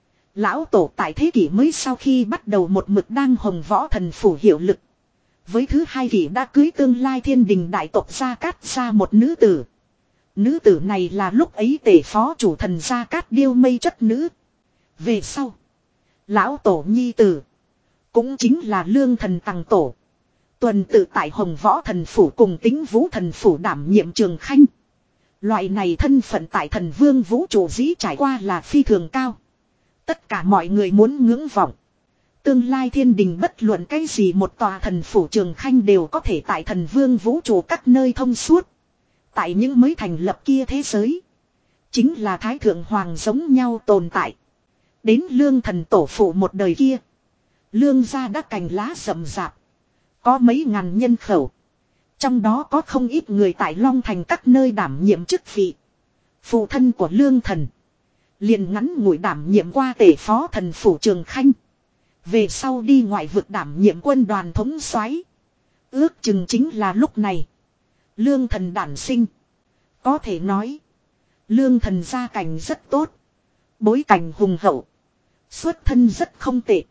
Lão tổ tại thế kỷ mới sau khi bắt đầu một mực đang hồng võ thần phủ hiệu lực. Với thứ hai kỷ đã cưới tương lai thiên đình đại tộc Gia Cát ra một nữ tử. Nữ tử này là lúc ấy tể phó chủ thần Gia Cát điêu mây chất nữ. Về sau, lão tổ nhi tử cũng chính là Lương Thần Tằng tổ. Tuần tự tại hồng võ thần phủ cùng Tính Vũ thần phủ đảm nhiệm trường khanh. Loại này thân phận tại thần vương vũ trụ dĩ trải qua là phi thường cao. Tất cả mọi người muốn ngưỡng vọng. Tương lai thiên đình bất luận cái gì một tòa thần phủ trường khanh đều có thể tại thần vương vũ trụ các nơi thông suốt. Tại những mới thành lập kia thế giới. Chính là thái thượng hoàng giống nhau tồn tại. Đến Lương Thần tổ phụ một đời kia. Lương gia đã cành lá rậm rạp. Có mấy ngàn nhân khẩu. Trong đó có không ít người tại Long Thành các nơi đảm nhiệm chức vị. Phụ thân của Lương Thần liền ngắn ngủi đảm nhiệm qua tể phó thần phủ trường khanh. Về sau đi ngoại vực đảm nhiệm quân đoàn thống soái. Ước chừng chính là lúc này. Lương Thần đản sinh. Có thể nói. Lương Thần gia cảnh rất tốt. Bối cảnh hùng hậu. Xuất thân rất không tệ.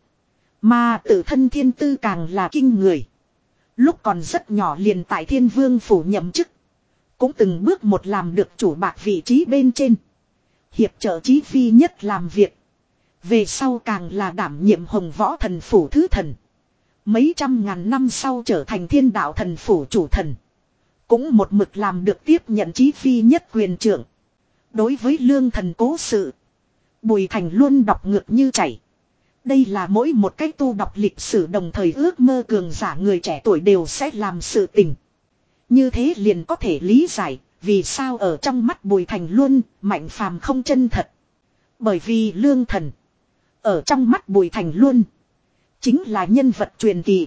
Mà tự thân thiên tư càng là kinh người. Lúc còn rất nhỏ liền tại Thiên Vương phủ nhậm chức. Cũng từng bước một làm được chủ bạc vị trí bên trên. Hiệp trợ Chí Phi Nhất làm việc. Về sau càng là đảm nhiệm Hồng Võ Thần Phủ Thứ Thần. Mấy trăm ngàn năm sau trở thành Thiên Đạo Thần Phủ Chủ Thần. Cũng một mực làm được tiếp nhận Chí Phi Nhất quyền trưởng. Đối với Lương Thần cố sự, Bùi Thành luôn đọc ngược như chảy. Đây là mỗi một cách tu đọc lịch sử đồng thời ước mơ cường giả người trẻ tuổi đều sẽ làm sự tình. Như thế liền có thể lý giải vì sao ở trong mắt Bùi Thành luôn Mạnh Phàm không chân thật. Bởi vì Lương Thần ở trong mắt Bùi Thành luôn chính là nhân vật truyền kỳ.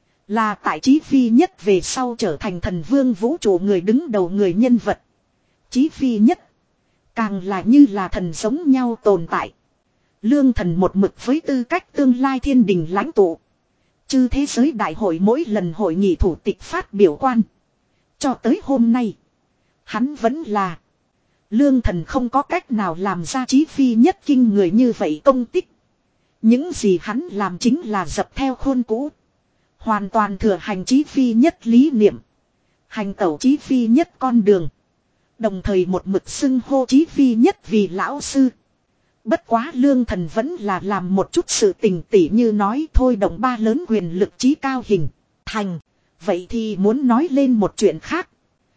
Là tại Chí Phi Nhất về sau trở thành thần vương vũ trụ người đứng đầu người nhân vật. Chí Phi Nhất càng là như là thần giống nhau tồn tại. Lương Thần một mực với tư cách tương lai thiên đình lãnh tụ. Chư thế giới đại hội mỗi lần hội nghị thủ tịch phát biểu quan. Cho tới hôm nay, hắn vẫn là Lương Thần không có cách nào làm ra Chí Phi Nhất kinh người như vậy công tích. Những gì hắn làm chính là dập theo khuôn cũ. Hoàn toàn thừa hành Chí Phi Nhất lý niệm. Hành tẩu Chí Phi Nhất con đường. Đồng thời một mực xưng hô Chí Phi Nhất vì lão sư. Bất quá Lương Thần vẫn là làm một chút sự tình tỉ như nói thôi động ba lớn quyền lực trí cao hình thành. Vậy thì muốn nói lên một chuyện khác.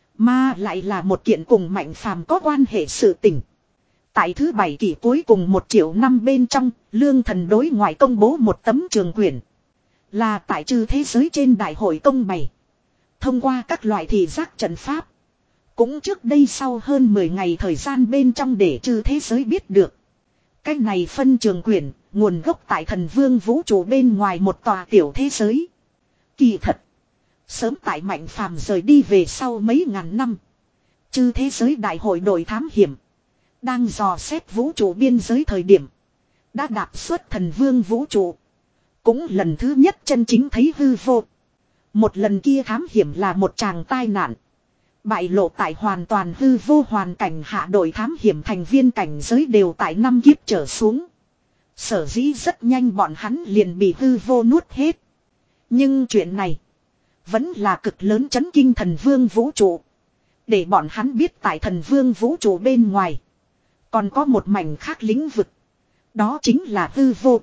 Mà lại là một kiện cùng Mạnh Phàm có quan hệ sự tình. Tại thứ bảy kỷ cuối cùng một triệu năm bên trong, Lương Thần đối ngoại công bố một tấm trường quyển. Là tại chư thế giới trên đại hội công bày. Thông qua các loại thị giác trận pháp. Cũng trước đây sau hơn mười ngày thời gian bên trong để chư thế giới biết được. Cái này phân trường quyển, nguồn gốc tại thần vương vũ trụ bên ngoài một tòa tiểu thế giới. Kỳ thật. Sớm tại Mạnh Phàm rời đi về sau mấy ngàn năm. Chư thế giới đại hội đội thám hiểm. Đang dò xét vũ trụ biên giới thời điểm. Đã đạp xuất thần vương vũ trụ. Cũng lần thứ nhất chân chính thấy hư vô. Một lần kia thám hiểm là một tràng tai nạn. Bại lộ tại hoàn toàn hư vô hoàn cảnh hạ đội thám hiểm thành viên cảnh giới đều tại năm kiếp trở xuống. Sở dĩ rất nhanh bọn hắn liền bị hư vô nuốt hết. Nhưng chuyện này vẫn là cực lớn chấn kinh thần vương vũ trụ. Để bọn hắn biết tại thần vương vũ trụ bên ngoài còn có một mảnh khác lĩnh vực. Đó chính là hư vô.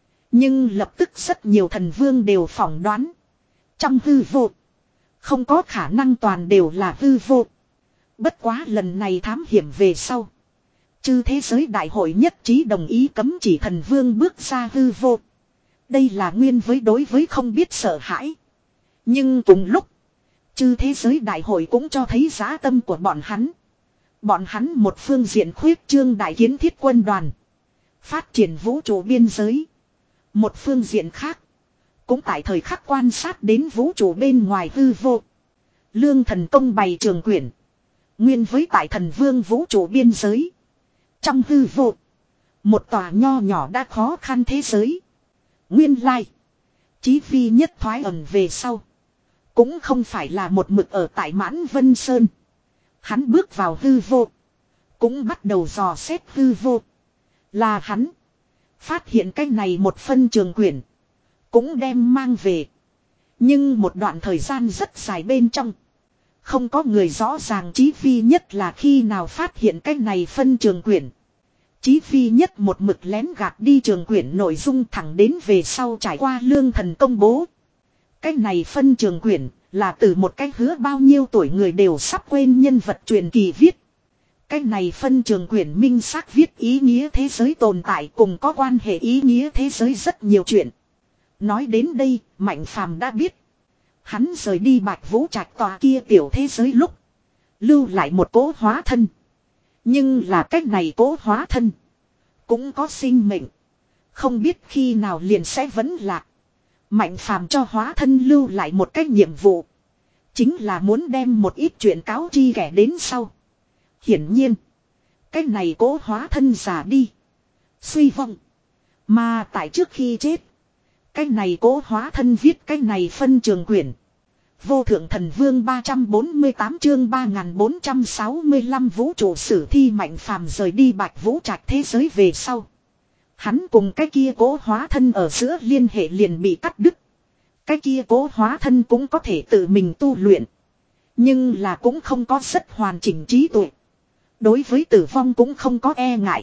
Nhưng lập tức rất nhiều thần vương đều phỏng đoán. Trong hư vô không có khả năng toàn đều là hư vô. Bất quá lần này thám hiểm về sau. Chư thế giới đại hội nhất trí đồng ý cấm chỉ thần vương bước ra hư vô. Đây là nguyên với đối với không biết sợ hãi. Nhưng cùng lúc, chư thế giới đại hội cũng cho thấy dã tâm của bọn hắn. Bọn hắn một phương diện khuyết trương đại kiến thiết quân đoàn. Phát triển vũ trụ biên giới. Một phương diện khác. Cũng tại thời khắc quan sát đến vũ trụ bên ngoài hư vô. Lương Thần công bày trường quyển. Nguyên với tại thần vương vũ trụ biên giới. Trong hư vô. Một tòa nho nhỏ đã khó khăn thế giới. Nguyên lai. Chí Phi Nhất thoái ẩn về sau. Cũng không phải là một mực ở tại Mãn Vân Sơn. Hắn bước vào hư vô. Cũng bắt đầu dò xét hư vô. Là hắn. Phát hiện cái này một phân trường quyển. Cũng đem mang về. Nhưng một đoạn thời gian rất dài bên trong. Không có người rõ ràng Chí Phi Nhất là khi nào phát hiện cái này phân trường quyển. Chí Phi Nhất một mực lén gạt đi trường quyển nội dung thẳng đến về sau trải qua Lương Thần công bố. Cái này phân trường quyển là từ một cái hứa bao nhiêu tuổi người đều sắp quên nhân vật truyền kỳ viết. Cái này phân trường quyển minh xác viết ý nghĩa thế giới tồn tại cùng có quan hệ ý nghĩa thế giới rất nhiều chuyện. Nói đến đây, Mạnh Phàm đã biết. Hắn rời đi Bạch Vũ Trạch tòa kia tiểu thế giới lúc. Lưu lại một cỗ hóa thân. Nhưng là cách này cỗ hóa thân. Cũng có sinh mệnh. Không biết khi nào liền sẽ vẫn lạc. Mạnh Phàm cho hóa thân lưu lại một cách nhiệm vụ. Chính là muốn đem một ít chuyện cáo chi kẻ đến sau. Hiển nhiên. Cách này cỗ hóa thân già đi. Suy vong. Mà tại trước khi chết. cái này cố hóa thân viết cái này phân trường quyển. Vô thượng thần vương ba trăm bốn mươi tám chương ba nghìn bốn trăm sáu mươi lăm vũ trụ sử thi Mạnh Phàm rời đi Bạch Vũ Trạch thế giới về sau. Hắn cùng cái kia cố hóa thân ở giữa liên hệ liền bị cắt đứt. Cái kia cố hóa thân cũng có thể tự mình tu luyện. Nhưng là cũng không có rất hoàn chỉnh trí tuệ. Đối với tử vong cũng không có e ngại.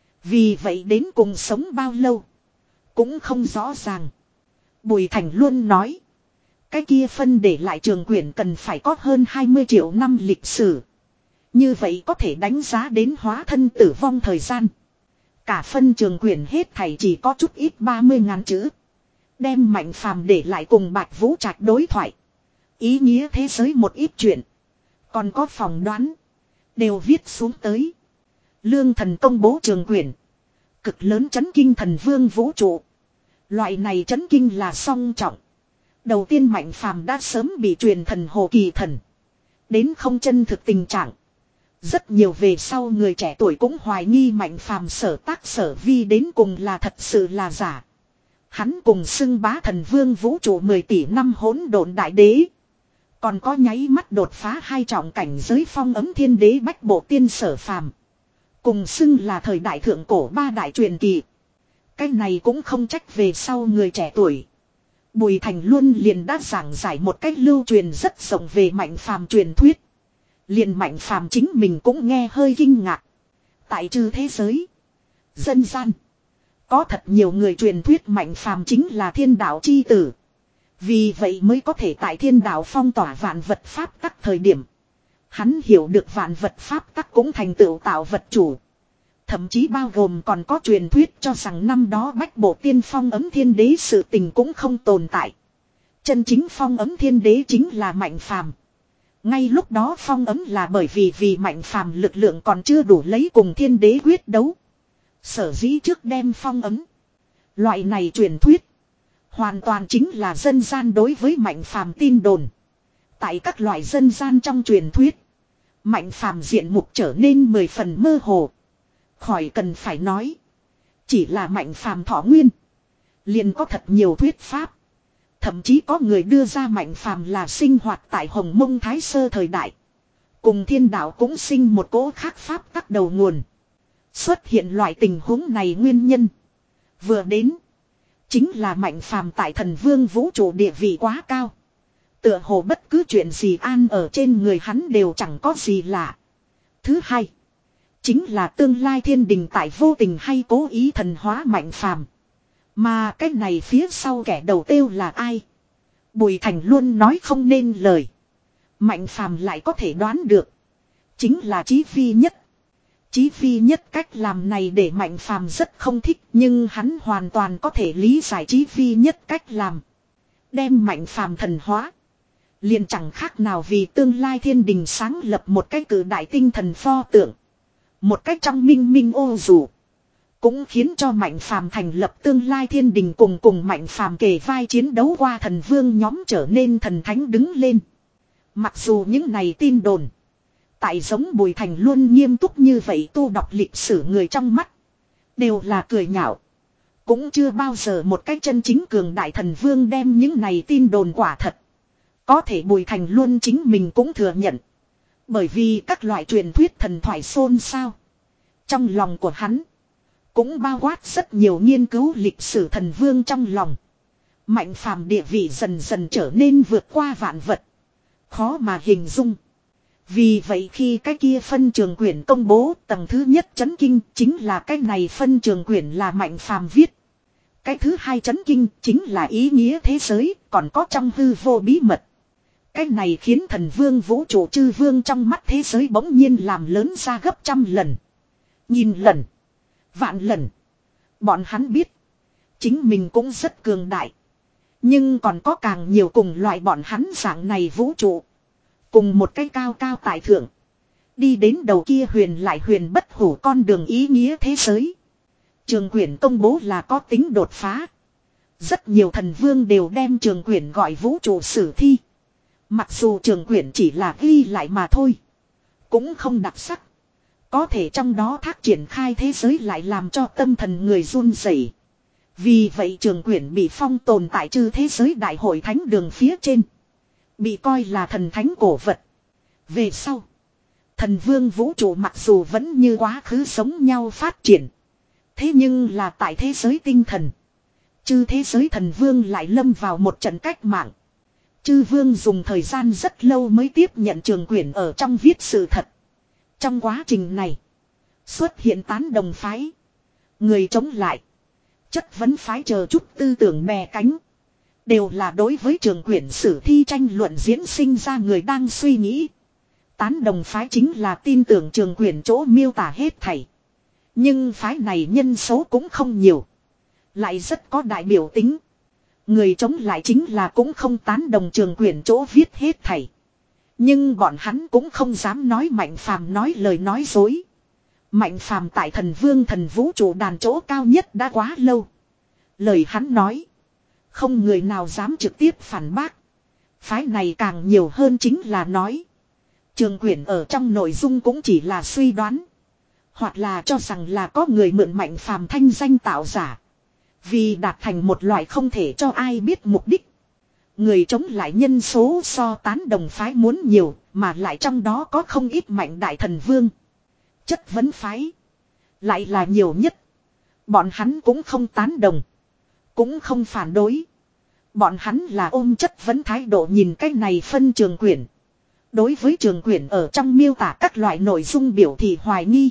Vì vậy đến cùng sống bao lâu cũng không rõ ràng. Bùi Thành luôn nói. Cái kia phân để lại trường quyển cần phải có hơn hai mươi triệu năm lịch sử. Như vậy có thể đánh giá đến hóa thân tử vong thời gian. Cả phân trường quyển hết thảy chỉ có chút ít ba mươi ngàn chữ. Đem Mạnh Phàm để lại cùng Bạch Vũ Trạch đối thoại. Ý nghĩa thế giới một ít chuyện. Còn có phỏng đoán. Đều viết xuống tới. Lương thần công bố trường quyển. Cực lớn chấn kinh thần vương vũ trụ. Loại này chấn kinh là song trọng. Đầu tiên Mạnh Phàm đã sớm bị truyền thần hồ kỳ thần. Đến không chân thực tình trạng. Rất nhiều về sau người trẻ tuổi cũng hoài nghi Mạnh Phàm sở tác sở vi đến cùng là thật sự là giả. Hắn cùng xưng bá thần vương vũ trụ mười tỷ năm hỗn độn đại đế. Còn có nháy mắt đột phá hai trọng cảnh giới phong ấm thiên đế bách bộ tiên Sở Phàm. Cùng xưng là thời đại thượng cổ ba đại truyền kỳ. Cái này cũng không trách về sau người trẻ tuổi. Bùi Thành luôn liền đã giảng giải một cách lưu truyền rất rộng về Mạnh Phàm truyền thuyết. Liền Mạnh Phàm chính mình cũng nghe hơi kinh ngạc. Tại trừ thế giới, dân gian, có thật nhiều người truyền thuyết Mạnh Phàm chính là thiên đạo chi tử. Vì vậy mới có thể tại thiên đạo phong tỏa vạn vật pháp tắc thời điểm. Hắn hiểu được vạn vật pháp tắc cũng thành tựu tạo vật chủ. Thậm chí bao gồm còn có truyền thuyết cho rằng năm đó bách bộ tiên phong ấm thiên đế sự tình cũng không tồn tại. Chân chính phong ấm thiên đế chính là Mạnh Phàm. Ngay lúc đó phong ấm là bởi vì vì Mạnh Phàm lực lượng còn chưa đủ lấy cùng thiên đế quyết đấu. Sở dĩ trước đem phong ấm. Loại này truyền thuyết. Hoàn toàn chính là dân gian đối với Mạnh Phàm tin đồn. Tại các loại dân gian trong truyền thuyết. Mạnh Phàm diện mục trở nên mười phần mơ hồ. Khỏi cần phải nói. Chỉ là Mạnh Phàm thọ nguyên. Liền có thật nhiều thuyết pháp. Thậm chí có người đưa ra Mạnh Phàm là sinh hoạt tại Hồng Mông Thái Sơ thời đại. Cùng thiên đạo cũng sinh một cỗ khác pháp tắc đầu nguồn. Xuất hiện loại tình huống này nguyên nhân. Vừa đến. Chính là Mạnh Phàm tại thần vương vũ trụ địa vị quá cao. Tựa hồ bất cứ chuyện gì an ở trên người hắn đều chẳng có gì lạ. Thứ hai. Chính là tương lai thiên đình tại vô tình hay cố ý thần hóa Mạnh Phàm. Mà cái này phía sau kẻ đầu tiêu là ai? Bùi Thành luôn nói không nên lời. Mạnh Phàm lại có thể đoán được. Chính là Chí Phi Nhất. Chí Phi Nhất cách làm này để Mạnh Phàm rất không thích. Nhưng hắn hoàn toàn có thể lý giải Chí Phi Nhất cách làm. Đem Mạnh Phàm thần hóa. Liền chẳng khác nào vì tương lai thiên đình sáng lập một cái cử đại tinh thần pho tượng. Một cách trong minh minh ô dù. Cũng khiến cho Mạnh Phàm thành lập tương lai thiên đình cùng cùng Mạnh Phàm kề vai chiến đấu qua thần vương nhóm trở nên thần thánh đứng lên. Mặc dù những này tin đồn. Tại giống Bùi Thành luôn nghiêm túc như vậy tu đọc lịch sử người trong mắt. Đều là cười nhạo. Cũng chưa bao giờ một cách chân chính cường đại thần vương đem những này tin đồn quả thật. Có thể Bùi Thành luôn chính mình cũng thừa nhận. Bởi vì các loại truyền thuyết thần thoại xôn xao. Trong lòng của hắn. Cũng bao quát rất nhiều nghiên cứu lịch sử thần vương trong lòng. Mạnh Phàm địa vị dần dần trở nên vượt qua vạn vật. Khó mà hình dung. Vì vậy khi cái kia phân trường quyển công bố tầng thứ nhất chấn kinh chính là cái này phân trường quyển là Mạnh Phàm viết. Cái thứ hai chấn kinh chính là ý nghĩa thế giới còn có trong hư vô bí mật. Cái này khiến thần vương vũ trụ chư vương trong mắt thế giới bỗng nhiên làm lớn ra gấp trăm lần. Nhìn lần. Vạn lần. Bọn hắn biết. Chính mình cũng rất cường đại. Nhưng còn có càng nhiều cùng loại bọn hắn dạng này vũ trụ. Cùng một cái cao cao tại thượng. Đi đến đầu kia huyền lại huyền bất hủ con đường ý nghĩa thế giới. Trường quyển công bố là có tính đột phá. Rất nhiều thần vương đều đem trường quyển gọi vũ trụ sử thi. Mặc dù trường quyển chỉ là ghi lại mà thôi. Cũng không đặc sắc. Có thể trong đó thác triển khai thế giới lại làm cho tâm thần người run rẩy. Vì vậy trường quyển bị phong tồn tại chư thế giới đại hội thánh đường phía trên. Bị coi là thần thánh cổ vật. Về sau. Thần vương vũ trụ mặc dù vẫn như quá khứ giống nhau phát triển. Thế nhưng là tại thế giới tinh thần. Chư thế giới thần vương lại lâm vào một trận cách mạng. Chư vương dùng thời gian rất lâu mới tiếp nhận trường quyển ở trong viết sự thật. Trong quá trình này. Xuất hiện tán đồng phái. Người chống lại. Chất vấn phái chờ chút tư tưởng bè cánh. Đều là đối với trường quyển sử thi tranh luận diễn sinh ra người đang suy nghĩ. Tán đồng phái chính là tin tưởng trường quyển chỗ miêu tả hết thảy. Nhưng phái này nhân số cũng không nhiều. Lại rất có đại biểu tính. Người chống lại chính là cũng không tán đồng trường quyển chỗ viết hết thảy. Nhưng bọn hắn cũng không dám nói Mạnh Phàm nói lời nói dối. Mạnh Phàm tại thần vương thần vũ trụ đàn chỗ cao nhất đã quá lâu. Lời hắn nói. Không người nào dám trực tiếp phản bác. Phái này càng nhiều hơn chính là nói. Trường quyển ở trong nội dung cũng chỉ là suy đoán. Hoặc là cho rằng là có người mượn Mạnh Phàm thanh danh tạo giả. Vì đạt thành một loại không thể cho ai biết mục đích. Người chống lại nhân số so tán đồng phái muốn nhiều. Mà lại trong đó có không ít mạnh đại thần vương. Chất vấn phái. Lại là nhiều nhất. Bọn hắn cũng không tán đồng. Cũng không phản đối. Bọn hắn là ôm chất vấn thái độ nhìn cái này phân trường quyển. Đối với trường quyển ở trong miêu tả các loại nội dung biểu thị hoài nghi.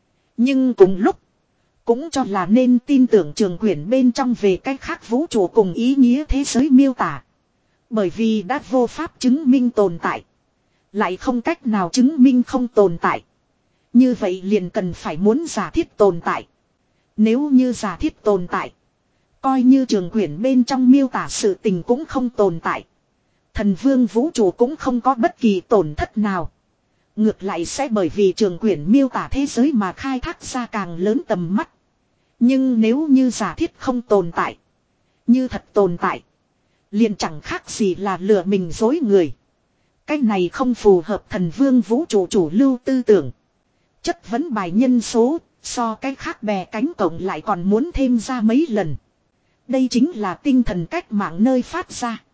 Nhưng cùng lúc. Cũng cho là nên tin tưởng trường quyển bên trong về cách khác vũ trụ cùng ý nghĩa thế giới miêu tả. Bởi vì đã vô pháp chứng minh tồn tại. Lại không cách nào chứng minh không tồn tại. Như vậy liền cần phải muốn giả thiết tồn tại. Nếu như giả thiết tồn tại. Coi như trường quyển bên trong miêu tả sự tình cũng không tồn tại. Thần vương vũ trụ cũng không có bất kỳ tổn thất nào. Ngược lại sẽ bởi vì trường quyển miêu tả thế giới mà khai thác ra càng lớn tầm mắt. Nhưng nếu như giả thiết không tồn tại. Như thật tồn tại. Liền chẳng khác gì là lừa mình dối người. Cái này không phù hợp thần vương vũ trụ chủ lưu tư tưởng. Chất vấn bài nhân số. So cái khác bè cánh cộng lại còn muốn thêm ra mấy lần. Đây chính là tinh thần cách mạng nơi phát ra.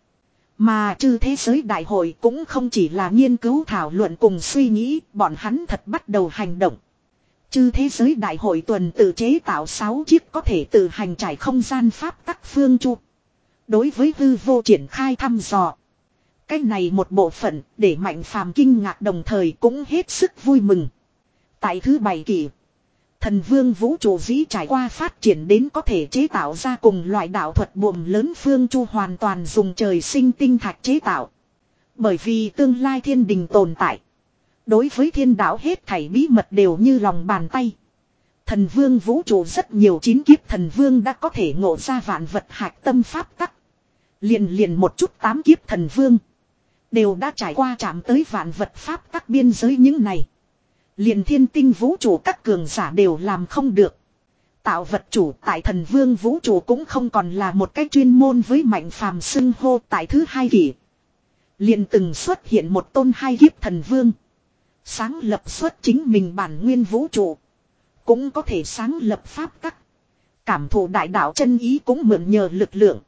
Mà chư thế giới đại hội cũng không chỉ là nghiên cứu thảo luận cùng suy nghĩ, bọn hắn thật bắt đầu hành động. Chư thế giới đại hội tuần tự chế tạo sáu chiếc có thể tự hành trải không gian pháp tắc phương chu. Đối với hư vô triển khai thăm dò. Cái này một bộ phận để Mạnh Phàm kinh ngạc đồng thời cũng hết sức vui mừng. Tại thứ bảy kỷ. Thần vương vũ trụ dĩ trải qua phát triển đến có thể chế tạo ra cùng loại đạo thuật buồm lớn phương chu hoàn toàn dùng trời sinh tinh thạch chế tạo. Bởi vì tương lai thiên đình tồn tại. Đối với thiên đạo hết thảy bí mật đều như lòng bàn tay. Thần vương vũ trụ rất nhiều chín kiếp thần vương đã có thể ngộ ra vạn vật hạch tâm pháp tắc. Liền liền một chút tám kiếp thần vương. Đều đã trải qua chạm tới vạn vật pháp tắc biên giới những này. Liền thiên tinh vũ trụ các cường giả đều làm không được. Tạo vật chủ tại thần vương vũ trụ cũng không còn là một cái chuyên môn với Mạnh Phàm xưng hô tại thứ hai kỷ. Liền từng xuất hiện một tôn hai kiếp thần vương. Sáng lập xuất chính mình bản nguyên vũ trụ. Cũng có thể sáng lập pháp tắc. Cảm thụ đại đạo chân ý cũng mượn nhờ lực lượng.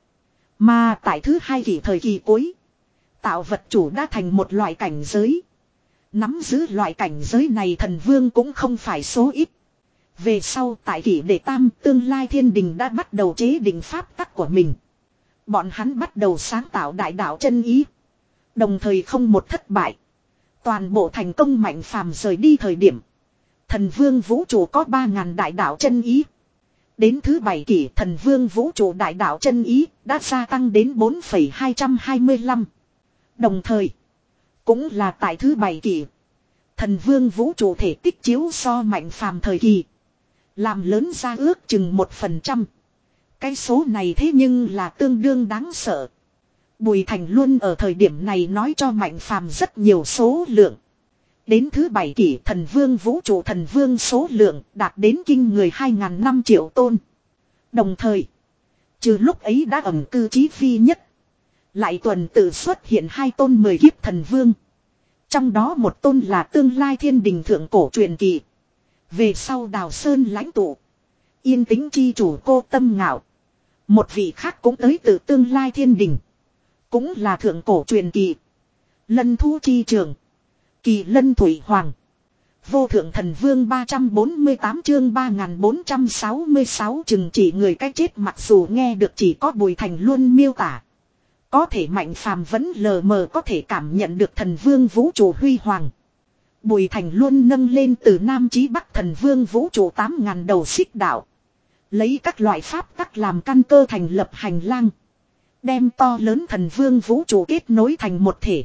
Mà tại thứ hai kỷ thời kỳ cuối. Tạo vật chủ đã thành một loại cảnh giới. Nắm giữ loại cảnh giới này thần vương cũng không phải số ít. Về sau tại kỷ đệ tam tương lai thiên đình đã bắt đầu chế định pháp tắc của mình. Bọn hắn bắt đầu sáng tạo đại đạo chân ý. Đồng thời không một thất bại. Toàn bộ thành công Mạnh Phàm rời đi thời điểm. Thần vương vũ trụ có ba ngàn đại đạo chân ý. Đến thứ bảy kỷ thần vương vũ trụ đại đạo chân ý đã gia tăng đến bốn phẩy hai hai lăm. Đồng thời. Cũng là tại thứ bảy kỷ. Thần vương vũ trụ thể tích chiếu so Mạnh Phàm thời kỳ. Làm lớn ra ước chừng một phần trăm. Cái số này thế nhưng là tương đương đáng sợ. Bùi Thành luôn ở thời điểm này nói cho Mạnh Phàm rất nhiều số lượng. Đến thứ bảy kỷ thần vương vũ trụ thần vương số lượng đạt đến kinh người hai ngàn năm triệu tôn. Đồng thời. Trừ lúc ấy đã ẩn cư chí phi nhất. Lại tuần tự xuất hiện hai tôn mười kiếp thần vương. Trong đó một tôn là tương lai thiên đình thượng cổ truyền kỳ. Về sau Đào Sơn lãnh tụ. Yên tĩnh chi chủ Cô Tâm Ngạo. Một vị khác cũng tới từ tương lai thiên đình. Cũng là thượng cổ truyền kỳ. Lân thú chi trường. Kỳ lân thủy hoàng. Vô thượng thần vương ba trăm bốn mươi tám chương ba nghìn bốn trăm sáu mươi sáu chừng chỉ người cái chết mặc dù nghe được chỉ có Bùi Thành Luân miêu tả. Có thể Mạnh Phàm vẫn lờ mờ có thể cảm nhận được thần vương vũ trụ huy hoàng. Bùi Thành Luân nâng lên từ Nam chí Bắc thần vương vũ trụ tám ngàn đầu xích đạo. Lấy các loại pháp tắc làm căn cơ thành lập hành lang. Đem to lớn thần vương vũ trụ kết nối thành một thể.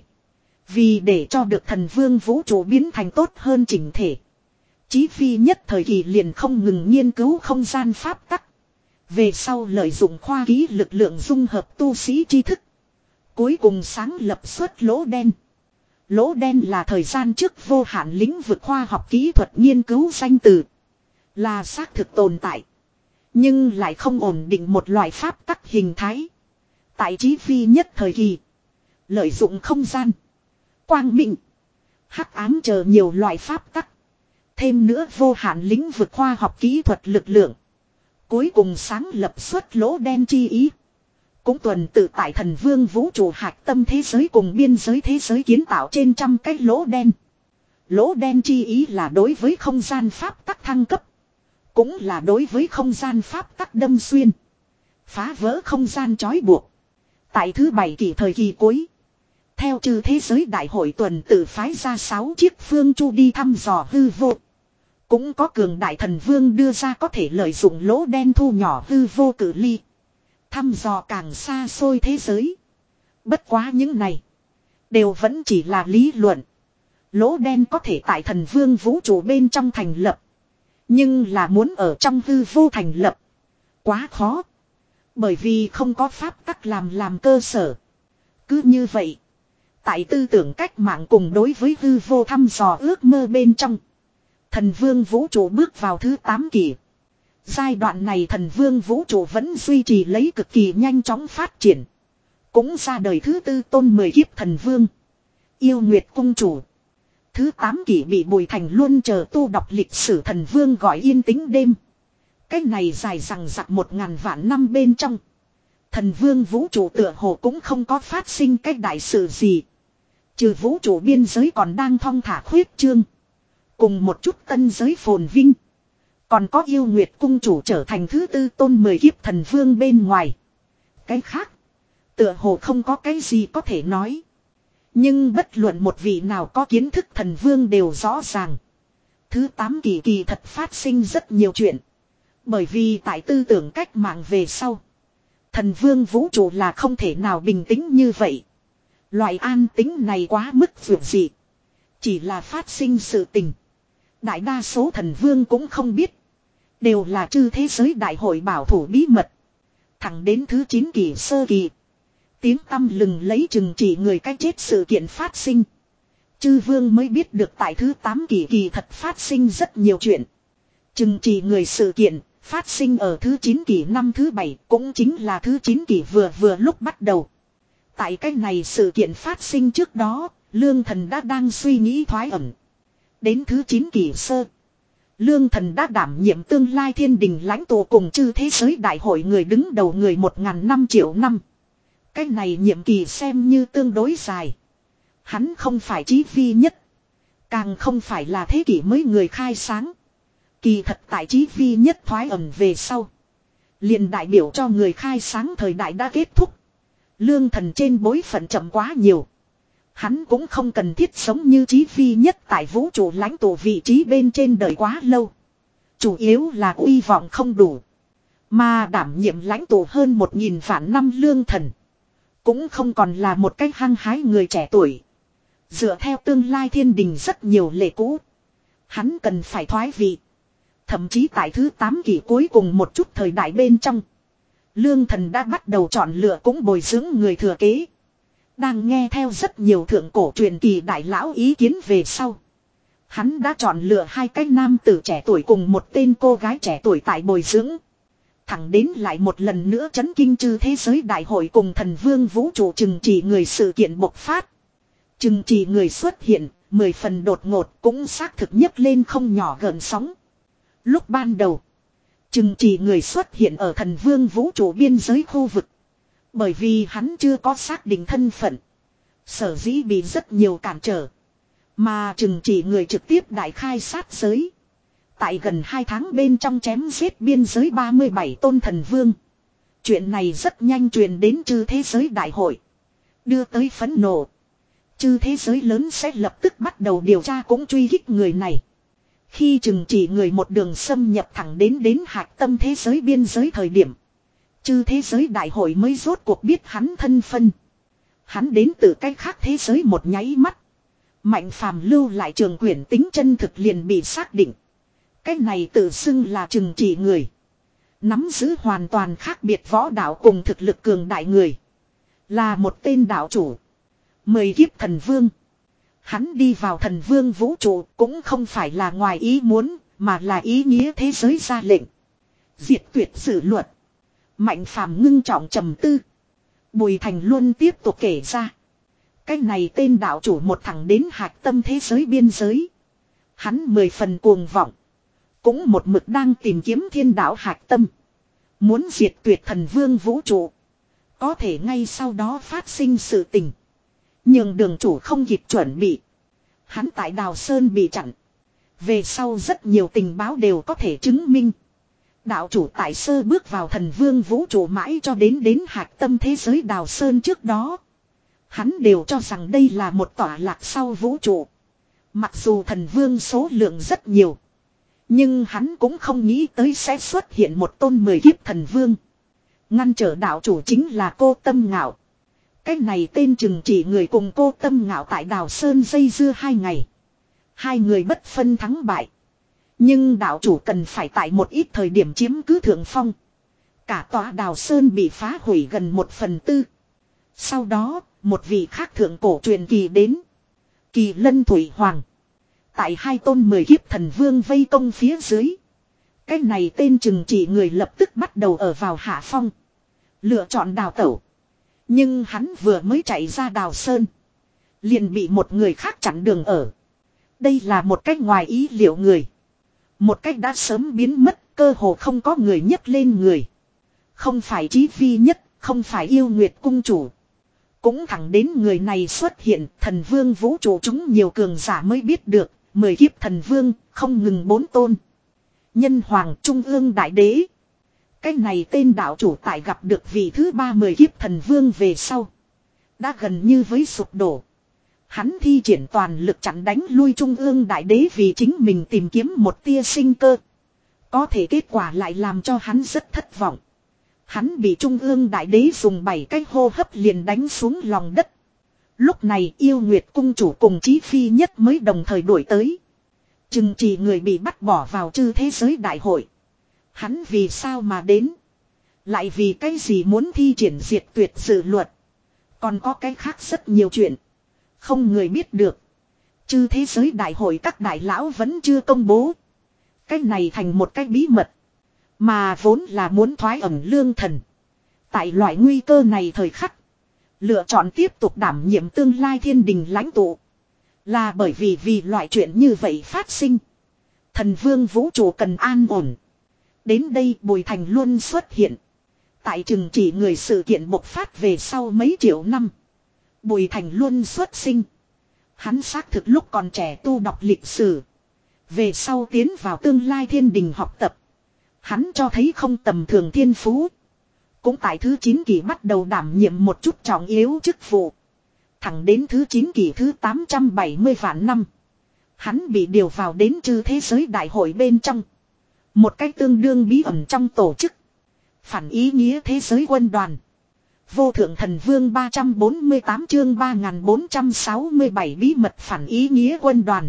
Vì để cho được thần vương vũ trụ biến thành tốt hơn chỉnh thể. Chí Phi nhất thời kỳ liền không ngừng nghiên cứu không gian pháp tắc. Về sau lợi dụng khoa ký lực lượng dung hợp tu sĩ tri thức. Cuối cùng sáng lập xuất lỗ đen. Lỗ đen là thời gian trước vô hạn lĩnh vực khoa học kỹ thuật nghiên cứu danh từ. Là xác thực tồn tại. Nhưng lại không ổn định một loại pháp tắc hình thái. Tại Chí Phi nhất thời kỳ. Lợi dụng không gian. Quang minh. Hắc ám chờ nhiều loại pháp tắc. Thêm nữa vô hạn lĩnh vực khoa học kỹ thuật lực lượng. Cuối cùng sáng lập xuất lỗ đen chi ý. Cũng tuần tự tại thần vương vũ trụ hạch tâm thế giới cùng biên giới thế giới kiến tạo trên trăm cái lỗ đen. Lỗ đen chi ý là đối với không gian pháp tắc thăng cấp. Cũng là đối với không gian pháp tắc đâm xuyên. Phá vỡ không gian trói buộc. Tại thứ bảy kỳ thời kỳ cuối. Theo trừ thế giới đại hội tuần tự phái ra sáu chiếc phương chu đi thăm dò hư vô. Cũng có cường đại thần vương đưa ra có thể lợi dụng lỗ đen thu nhỏ hư vô cự ly. Thăm dò càng xa xôi thế giới. Bất quá những này. Đều vẫn chỉ là lý luận. Lỗ đen có thể tại thần vương vũ trụ bên trong thành lập. Nhưng là muốn ở trong hư vô thành lập. Quá khó. Bởi vì không có pháp tắc làm làm cơ sở. Cứ như vậy. Tại tư tưởng cách mạng cùng đối với hư vô thăm dò ước mơ bên trong. Thần vương vũ trụ bước vào thứ tám kỳ. Giai đoạn này thần vương vũ trụ vẫn duy trì lấy cực kỳ nhanh chóng phát triển. Cũng ra đời thứ tư tôn mười kiếp thần vương. Yêu Nguyệt cung chủ. Thứ tám kỷ bị Bùi Thành Luân chờ tu đọc lịch sử thần vương gọi yên tĩnh đêm. Cái này dài rằng rặc một ngàn vạn năm bên trong. Thần vương vũ trụ tựa hồ cũng không có phát sinh cái đại sự gì. Trừ vũ trụ biên giới còn đang thong thả khuyết trương. Cùng một chút tân giới phồn vinh. Còn có yêu Nguyệt cung chủ trở thành thứ tư tôn mười kiếp thần vương bên ngoài. Cái khác. Tựa hồ không có cái gì có thể nói. Nhưng bất luận một vị nào có kiến thức thần vương đều rõ ràng. Thứ tám kỳ kỳ thật phát sinh rất nhiều chuyện. Bởi vì tại tư tưởng cách mạng về sau. Thần vương vũ trụ là không thể nào bình tĩnh như vậy. Loại an tĩnh này quá mức vượt dị. Chỉ là phát sinh sự tình. Đại đa số thần vương cũng không biết. Đều là chư thế giới đại hội bảo thủ bí mật. Thẳng đến thứ chín kỳ sơ kỳ. Tiếng tăm lừng lấy chừng chỉ người cái chết sự kiện phát sinh. Chư vương mới biết được tại thứ tám kỳ kỳ thật phát sinh rất nhiều chuyện. Chừng chỉ người sự kiện phát sinh ở thứ chín kỳ năm thứ bảy cũng chính là thứ chín kỳ vừa vừa lúc bắt đầu. Tại cái này sự kiện phát sinh trước đó, Lương Thần đã đang suy nghĩ thoái ẩn. Đến thứ chín kỳ sơ. Lương Thần đã đảm nhiệm tương lai thiên đình lãnh tụ cùng chư thế giới đại hội người đứng đầu người một ngàn năm triệu năm. Cái này nhiệm kỳ xem như tương đối dài. Hắn không phải Chí Phi nhất. Càng không phải là thế kỷ mới người khai sáng. Kỳ thật tại Chí Phi nhất thoái ẩn về sau. Liền đại biểu cho người khai sáng thời đại đã kết thúc. Lương Thần trên bối phận chậm quá nhiều. Hắn cũng không cần thiết sống như Chí Phi nhất tại vũ trụ lãnh tụ vị trí bên trên đời quá lâu. Chủ yếu là uy vọng không đủ. Mà đảm nhiệm lãnh tụ hơn một nghìn vạn năm Lương Thần. Cũng không còn là một cách hăng hái người trẻ tuổi. Dựa theo tương lai thiên đình rất nhiều lệ cũ. Hắn cần phải thoái vị. Thậm chí tại thứ tám kỳ cuối cùng một chút thời đại bên trong. Lương Thần đã bắt đầu chọn lựa cũng bồi dưỡng người thừa kế. Đang nghe theo rất nhiều thượng cổ truyền kỳ đại lão ý kiến về sau. Hắn đã chọn lựa hai cái nam tử trẻ tuổi cùng một tên cô gái trẻ tuổi tại bồi dưỡng. Thẳng đến lại một lần nữa chấn kinh chư thế giới đại hội cùng thần vương vũ trụ chừng chỉ người sự kiện bộc phát. Chừng chỉ người xuất hiện, mười phần đột ngột cũng xác thực nhấc lên không nhỏ gợn sóng. Lúc ban đầu, Chừng chỉ người xuất hiện ở thần vương vũ trụ biên giới khu vực. Bởi vì hắn chưa có xác định thân phận. Sở dĩ bị rất nhiều cản trở. Mà chừng chỉ người trực tiếp đại khai sát giới. Tại gần hai tháng bên trong chém giết biên giới ba mươi bảy tôn thần vương. Chuyện này rất nhanh truyền đến chư thế giới đại hội. Đưa tới phẫn nộ. Chư thế giới lớn sẽ lập tức bắt đầu điều tra cũng truy kích người này. Khi chừng chỉ người một đường xâm nhập thẳng đến đến hạch tâm thế giới biên giới thời điểm. Chư thế giới đại hội mới rốt cuộc biết hắn thân phân. Hắn đến từ cái khác thế giới một nháy mắt. Mạnh phàm lưu lại trường quyển tính chân thực liền bị xác định. Cái này tự xưng là chừng chỉ người. Nắm giữ hoàn toàn khác biệt võ đạo cùng thực lực cường đại người. Là một tên đạo chủ. Mười kiếp thần vương. Hắn đi vào thần vương vũ trụ cũng không phải là ngoài ý muốn, mà là ý nghĩa thế giới ra lệnh. Diệt tuyệt sự luật. Mạnh phàm ngưng trọng trầm tư. Bùi Thành Luân tiếp tục kể ra. Cái này tên đạo chủ một thẳng đến hạch tâm thế giới biên giới. Hắn mười phần cuồng vọng. Cũng một mực đang tìm kiếm thiên đạo hạch tâm. Muốn diệt tuyệt thần vương vũ trụ. Có thể ngay sau đó phát sinh sự tình. Nhưng đường chủ không kịp chuẩn bị. Hắn tại Đào Sơn bị chặn. Về sau rất nhiều tình báo đều có thể chứng minh. Đạo chủ tại sơ bước vào thần vương vũ trụ mãi cho đến đến hạch tâm thế giới Đào Sơn trước đó. Hắn đều cho rằng đây là một tỏa lạc sau vũ trụ. Mặc dù thần vương số lượng rất nhiều. Nhưng hắn cũng không nghĩ tới sẽ xuất hiện một tôn mười kiếp thần vương. Ngăn trở đạo chủ chính là cô Tâm Ngạo. Cái này tên chừng chỉ người cùng cô Tâm Ngạo tại Đào Sơn dây dưa hai ngày. Hai người bất phân thắng bại. Nhưng đạo chủ cần phải tại một ít thời điểm chiếm cứ thượng phong. Cả tòa Đào Sơn bị phá hủy gần một phần tư. Sau đó, một vị khác thượng cổ truyền kỳ đến. Kỳ Lân Thủy Hoàng. Tại hai tôn mười kiếp thần vương vây công phía dưới. Cái này tên chừng chỉ người lập tức bắt đầu ở vào hạ phong. Lựa chọn đào tẩu. Nhưng hắn vừa mới chạy ra Đào Sơn. Liền bị một người khác chặn đường ở. Đây là một cách ngoài ý liệu người. Một cách đã sớm biến mất, cơ hồ không có người nhấc lên người. Không phải Chí Phi Nhất, không phải Yêu Nguyệt Cung Chủ. Cũng thẳng đến người này xuất hiện, thần vương vũ trụ chúng nhiều cường giả mới biết được, mười kiếp thần vương, không ngừng bốn tôn. Nhân Hoàng Trung ương Đại Đế. Cái này tên đạo chủ tại gặp được vị thứ ba mười kiếp thần vương về sau. Đã gần như với sụp đổ. Hắn thi triển toàn lực chặn đánh lui Trung ương Đại Đế vì chính mình tìm kiếm một tia sinh cơ. Có thể kết quả lại làm cho hắn rất thất vọng. Hắn bị Trung ương Đại Đế dùng bảy cái hô hấp liền đánh xuống lòng đất. Lúc này Yêu Nguyệt Cung Chủ cùng Chí Phi Nhất mới đồng thời đuổi tới. Chừng chỉ người bị bắt bỏ vào chư thế giới đại hội. Hắn vì sao mà đến? Lại vì cái gì muốn thi triển diệt tuyệt dự luật? Còn có cái khác rất nhiều chuyện. Không người biết được. Chư thế giới đại hội các đại lão vẫn chưa công bố. Cái này thành một cái bí mật. Mà vốn là muốn thoái ẩn lương thần. Tại loại nguy cơ này thời khắc. Lựa chọn tiếp tục đảm nhiệm tương lai thiên đình lãnh tụ. Là bởi vì vì loại chuyện như vậy phát sinh. Thần vương vũ trụ cần an ổn. Đến đây Bùi Thành Luân xuất hiện. Tại chừng chỉ người sự kiện bộc phát về sau mấy triệu năm. Bùi Thành Luân xuất sinh. Hắn xác thực lúc còn trẻ tu đọc lịch sử. Về sau tiến vào tương lai thiên đình học tập. Hắn cho thấy không tầm thường thiên phú. Cũng tại thứ chín kỳ bắt đầu đảm nhiệm một chút trọng yếu chức vụ. Thẳng đến thứ chín kỳ thứ tám trăm bảy mươi vạn năm. Hắn bị điều vào đến chư thế giới đại hội bên trong. Một cách tương đương bí ẩn trong tổ chức. Phản ý nghĩa thế giới quân đoàn. Vô thượng thần vương ba trăm bốn mươi tám chương ba nghìn bốn trăm sáu mươi bảy bí mật phản ý nghĩa quân đoàn.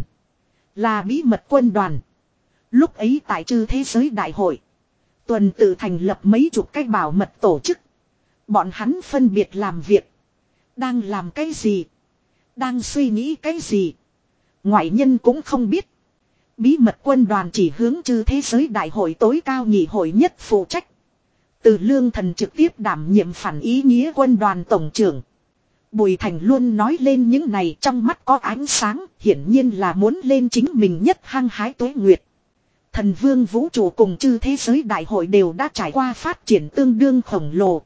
Là bí mật quân đoàn. Lúc ấy tại chư thế giới đại hội. Tuần tự thành lập mấy chục cái bảo mật tổ chức. Bọn hắn phân biệt làm việc. Đang làm cái gì? Đang suy nghĩ cái gì? Ngoại nhân cũng không biết. Bí mật quân đoàn chỉ hướng chư thế giới đại hội tối cao nhị hội nhất phụ trách. Từ Lương Thần trực tiếp đảm nhiệm phản ý nghĩa quân đoàn tổng trưởng. Bùi Thành luôn nói lên những này trong mắt có ánh sáng, hiển nhiên là muốn lên chính mình nhất hăng hái Tuế Nguyệt. Thần vương vũ trụ cùng chư thế giới đại hội đều đã trải qua phát triển tương đương khổng lồ.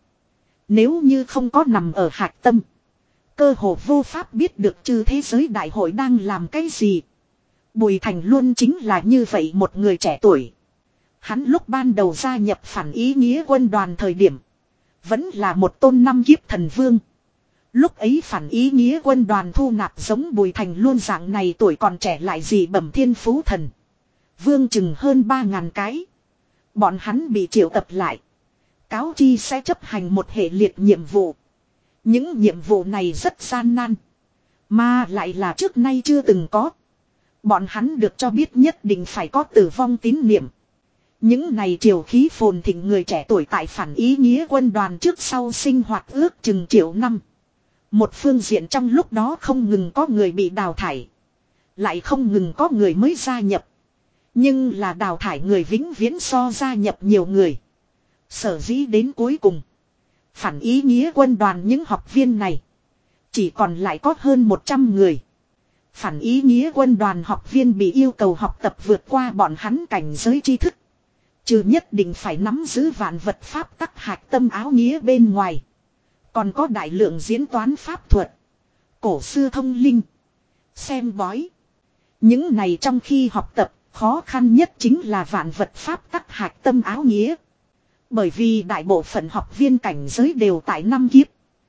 Nếu như không có nằm ở hạch tâm, cơ hồ vô pháp biết được chư thế giới đại hội đang làm cái gì. Bùi Thành Luân chính là như vậy một người trẻ tuổi. Hắn lúc ban đầu gia nhập phản ý nghĩa quân đoàn thời điểm, vẫn là một tôn năm kiếp thần vương. Lúc ấy phản ý nghĩa quân đoàn thu nạp giống Bùi Thành Luân dạng này tuổi còn trẻ lại gì bẩm thiên phú thần. Vương chừng hơn ba ngàn cái. Bọn hắn bị triệu tập lại. Cáo chi sẽ chấp hành một hệ liệt nhiệm vụ. Những nhiệm vụ này rất gian nan. Mà lại là trước nay chưa từng có. Bọn hắn được cho biết nhất định phải có tử vong tín niệm. Những này triều khí phồn thịnh người trẻ tuổi tại phản ý nghĩa quân đoàn trước sau sinh hoạt ước chừng triệu năm. Một phương diện trong lúc đó không ngừng có người bị đào thải. Lại không ngừng có người mới gia nhập. Nhưng là đào thải người vĩnh viễn so gia nhập nhiều người. Sở dĩ đến cuối cùng, phản ý nghĩa quân đoàn những học viên này chỉ còn lại có hơn một trăm người. Phản ý nghĩa quân đoàn học viên bị yêu cầu học tập vượt qua bọn hắn cảnh giới tri thức. Trừ nhất định phải nắm giữ vạn vật pháp tắc hạch tâm áo nghĩa bên ngoài. Còn có đại lượng diễn toán pháp thuật, cổ xưa thông linh, xem bói. Những này trong khi học tập, khó khăn nhất chính là vạn vật pháp tắc hạch tâm áo nghĩa. Bởi vì đại bộ phận học viên cảnh giới đều tại năm kiếp,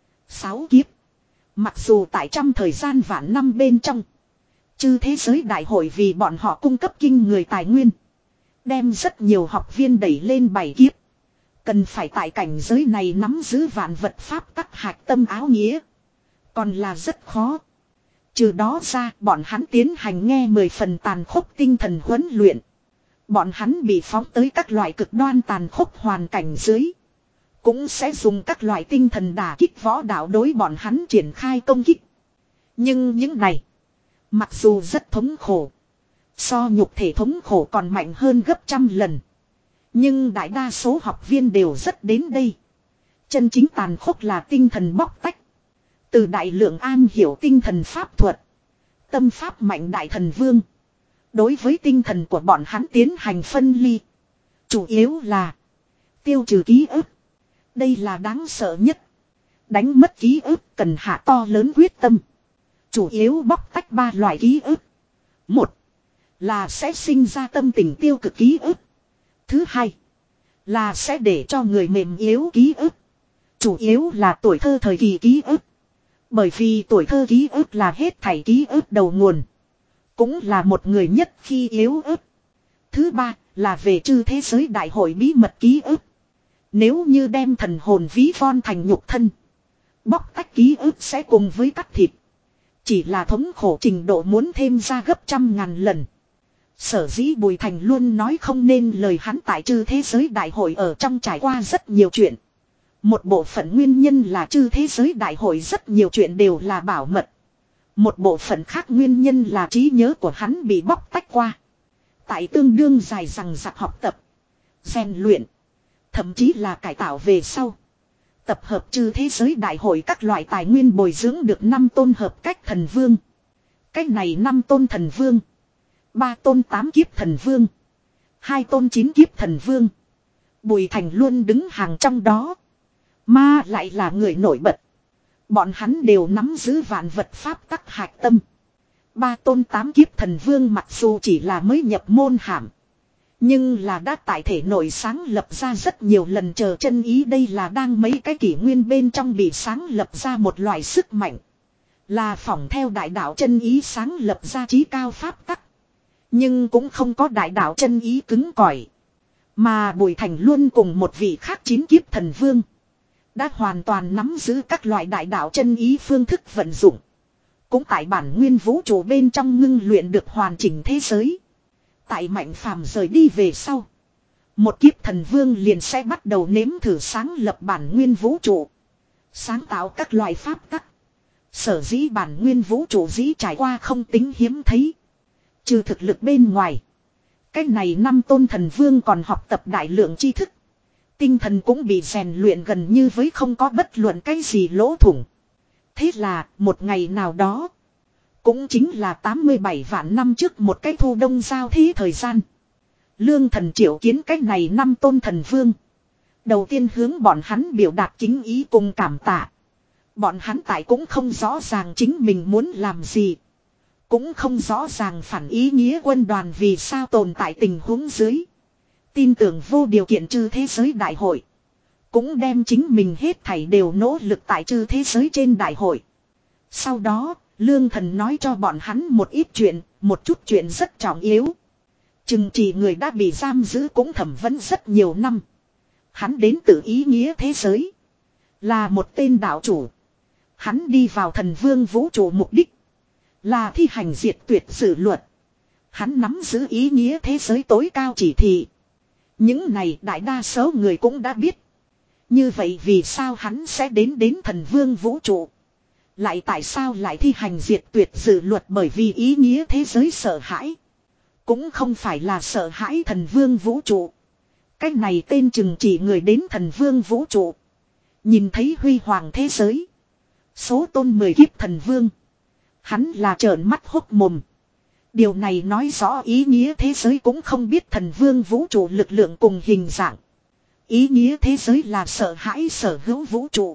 sáu kiếp. Mặc dù tại trăm thời gian vạn năm bên trong, chư thế giới đại hội vì bọn họ cung cấp kinh người tài nguyên, đem rất nhiều học viên đẩy lên bảy kiếp. Cần phải tại cảnh giới này nắm giữ vạn vật pháp tắc hạch tâm áo nghĩa, còn là rất khó. Trừ đó ra, bọn hắn tiến hành nghe mười phần tàn khốc tinh thần huấn luyện. Bọn hắn bị phóng tới các loại cực đoan tàn khốc hoàn cảnh dưới, cũng sẽ dùng các loại tinh thần đả kích võ đạo đối bọn hắn triển khai công kích. Nhưng những này, mặc dù rất thống khổ, so nhục thể thống khổ còn mạnh hơn gấp trăm lần. Nhưng đại đa số học viên đều rất đến đây. Chân chính tàn khốc là tinh thần bóc tách. Từ đại lượng an hiểu tinh thần pháp thuật, tâm pháp mạnh đại thần vương, đối với tinh thần của bọn hắn tiến hành phân ly. Chủ yếu là tiêu trừ ký ức. Đây là đáng sợ nhất. Đánh mất ký ức cần hạ to lớn quyết tâm. Chủ yếu bóc tách ba loại ký ức. Một là sẽ sinh ra tâm tình tiêu cực ký ức. Thứ hai là sẽ để cho người mềm yếu ký ức. Chủ yếu là tuổi thơ thời kỳ ký ức. Bởi vì tuổi thơ ký ức là hết thảy ký ức đầu nguồn. Cũng là một người nhất khi yếu ức. Thứ ba là về chư thế giới đại hội bí mật ký ức. Nếu như đem thần hồn ví von thành nhục thân, bóc tách ký ức sẽ cùng với cắt thịt. Chỉ là thống khổ trình độ muốn thêm ra gấp trăm ngàn lần. Sở dĩ Bùi Thành luôn nói không nên lời, hắn tại chư thế giới đại hội ở trong trải qua rất nhiều chuyện. Một bộ phận nguyên nhân là chư thế giới đại hội rất nhiều chuyện đều là bảo mật. Một bộ phận khác nguyên nhân là trí nhớ của hắn bị bóc tách qua. Tại tương đương dài dằng dặc học tập, rèn luyện, thậm chí là cải tạo về sau, tập hợp chư thế giới đại hội các loại tài nguyên bồi dưỡng được năm tôn hợp cách thần vương. Cách này năm tôn thần vương, ba tôn tám kiếp thần vương, hai tôn chín kiếp thần vương. Bùi Thành luôn đứng hàng trong đó, mà lại là người nổi bật. Bọn hắn đều nắm giữ vạn vật pháp tắc hạch tâm. Ba tôn tám kiếp thần vương mặc dù chỉ là mới nhập môn hàm, nhưng là đã tại thể nội sáng lập ra rất nhiều lần chờ chân ý. Đây là đang mấy cái kỷ nguyên bên trong bị sáng lập ra một loại sức mạnh. Là phỏng theo đại đạo chân ý sáng lập ra trí cao pháp tắc. Nhưng cũng không có đại đạo chân ý cứng cỏi. Mà Bùi Thành luôn cùng một vị khác chín kiếp thần vương đã hoàn toàn nắm giữ các loại đại đạo chân ý phương thức vận dụng. Cũng tại bản nguyên vũ trụ bên trong ngưng luyện được hoàn chỉnh thế giới. Tại Mạnh Phàm rời đi về sau, một kiếp thần vương liền sẽ bắt đầu nếm thử sáng lập bản nguyên vũ trụ, sáng tạo các loại pháp tắc. Sở dĩ bản nguyên vũ trụ dĩ trải qua không tính hiếm thấy. Trừ thực lực bên ngoài, cái này năm tôn thần vương còn học tập đại lượng tri thức. Tinh thần cũng bị rèn luyện gần như với không có bất luận cái gì lỗ thủng. Thế là một ngày nào đó, cũng chính là tám mươi bảy vạn năm trước một cái thu đông giao thí thời gian, Lương Thần triệu kiến cách này năm tôn thần vương. Đầu tiên hướng bọn hắn biểu đạt kính ý cùng cảm tạ. Bọn hắn tại cũng không rõ ràng chính mình muốn làm gì. Cũng không rõ ràng phản ý nghĩa quân đoàn vì sao tồn tại tình huống dưới. Tin tưởng vô điều kiện chư thế giới đại hội. Cũng đem chính mình hết thảy đều nỗ lực tại chư thế giới trên đại hội. Sau đó, Lương Thần nói cho bọn hắn một ít chuyện, một chút chuyện rất trọng yếu. Chừng chỉ người đã bị giam giữ cũng thẩm vấn rất nhiều năm. Hắn đến từ ý nghĩa thế giới. Là một tên đạo chủ. Hắn đi vào thần vương vũ trụ mục đích. Là thi hành diệt tuyệt dự luật. Hắn nắm giữ ý nghĩa thế giới tối cao chỉ thị. Những này đại đa số người cũng đã biết. Như vậy vì sao hắn sẽ đến đến thần vương vũ trụ? Lại tại sao lại thi hành diệt tuyệt dự luật bởi vì ý nghĩa thế giới sợ hãi? Cũng không phải là sợ hãi thần vương vũ trụ. Cách này tên chừng chỉ người đến thần vương vũ trụ. Nhìn thấy huy hoàng thế giới. Số tôn mười kiếp thần vương. Hắn là trợn mắt hốc mồm. Điều này nói rõ ý nghĩa thế giới cũng không biết thần vương vũ trụ lực lượng cùng hình dạng. Ý nghĩa thế giới là sợ hãi sở hữu vũ trụ.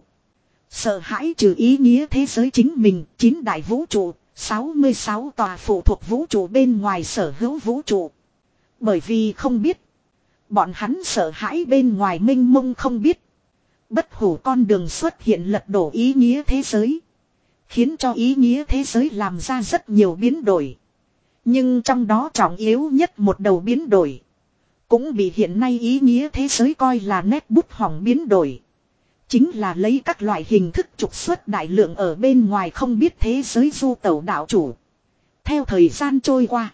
Sợ hãi trừ ý nghĩa thế giới chính mình, chín đại vũ trụ, sáu mươi sáu tòa phụ thuộc vũ trụ bên ngoài sở hữu vũ trụ. Bởi vì không biết. Bọn hắn sợ hãi bên ngoài mênh mông không biết. Bất hủ con đường xuất hiện lật đổ ý nghĩa thế giới. Khiến cho ý nghĩa thế giới làm ra rất nhiều biến đổi. Nhưng trong đó trọng yếu nhất một đầu biến đổi. Cũng bị hiện nay ý nghĩa thế giới coi là nét bút hỏng biến đổi. Chính là lấy các loại hình thức trục xuất đại lượng ở bên ngoài không biết thế giới du tẩu đạo chủ. Theo thời gian trôi qua.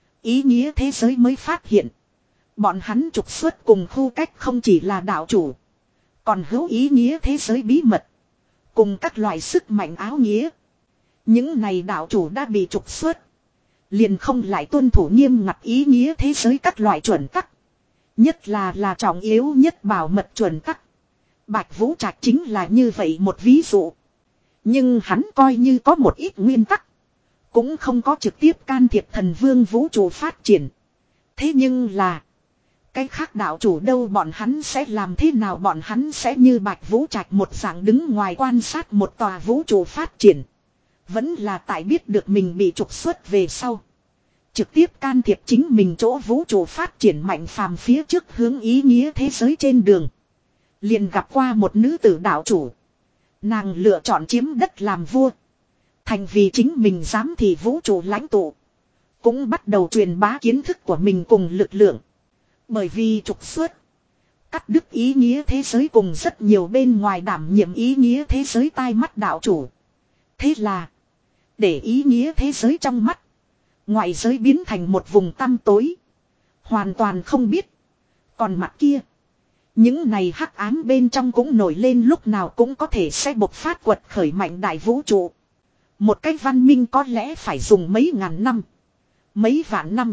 Ý nghĩa thế giới mới phát hiện. Bọn hắn trục xuất cùng khu cách không chỉ là đạo chủ. Còn hữu ý nghĩa thế giới bí mật. Cùng các loại sức mạnh áo nghĩa. Những này đạo chủ đã bị trục xuất. Liền không lại tuân thủ nghiêm ngặt ý nghĩa thế giới các loại chuẩn tắc. Nhất là là trọng yếu nhất bảo mật chuẩn tắc. Bạch Vũ Trạch chính là như vậy một ví dụ. Nhưng hắn coi như có một ít nguyên tắc. Cũng không có trực tiếp can thiệp thần vương vũ trụ phát triển. Thế nhưng là. Cái khác đạo chủ đâu bọn hắn sẽ làm thế nào bọn hắn sẽ như Bạch Vũ Trạch một dạng đứng ngoài quan sát một tòa vũ trụ phát triển. Vẫn là tại biết được mình bị trục xuất về sau. Trực tiếp can thiệp chính mình chỗ vũ trụ phát triển mạnh phàm phía trước hướng ý nghĩa thế giới trên đường. Liền gặp qua một nữ tử đạo chủ. Nàng lựa chọn chiếm đất làm vua. Thành vì chính mình dám thì vũ trụ lãnh tụ. Cũng bắt đầu truyền bá kiến thức của mình cùng lực lượng. Bởi vì trục xuất. Cắt đứt ý nghĩa thế giới cùng rất nhiều bên ngoài đảm nhiệm ý nghĩa thế giới tai mắt đạo chủ. Thế là. Để ý nghĩa thế giới trong mắt. Ngoại giới biến thành một vùng tăm tối. Hoàn toàn không biết. Còn mặt kia. Những này hắc ám bên trong cũng nổi lên lúc nào cũng có thể sẽ bộc phát quật khởi mạnh đại vũ trụ. Một cái văn minh có lẽ phải dùng mấy ngàn năm. Mấy vạn năm.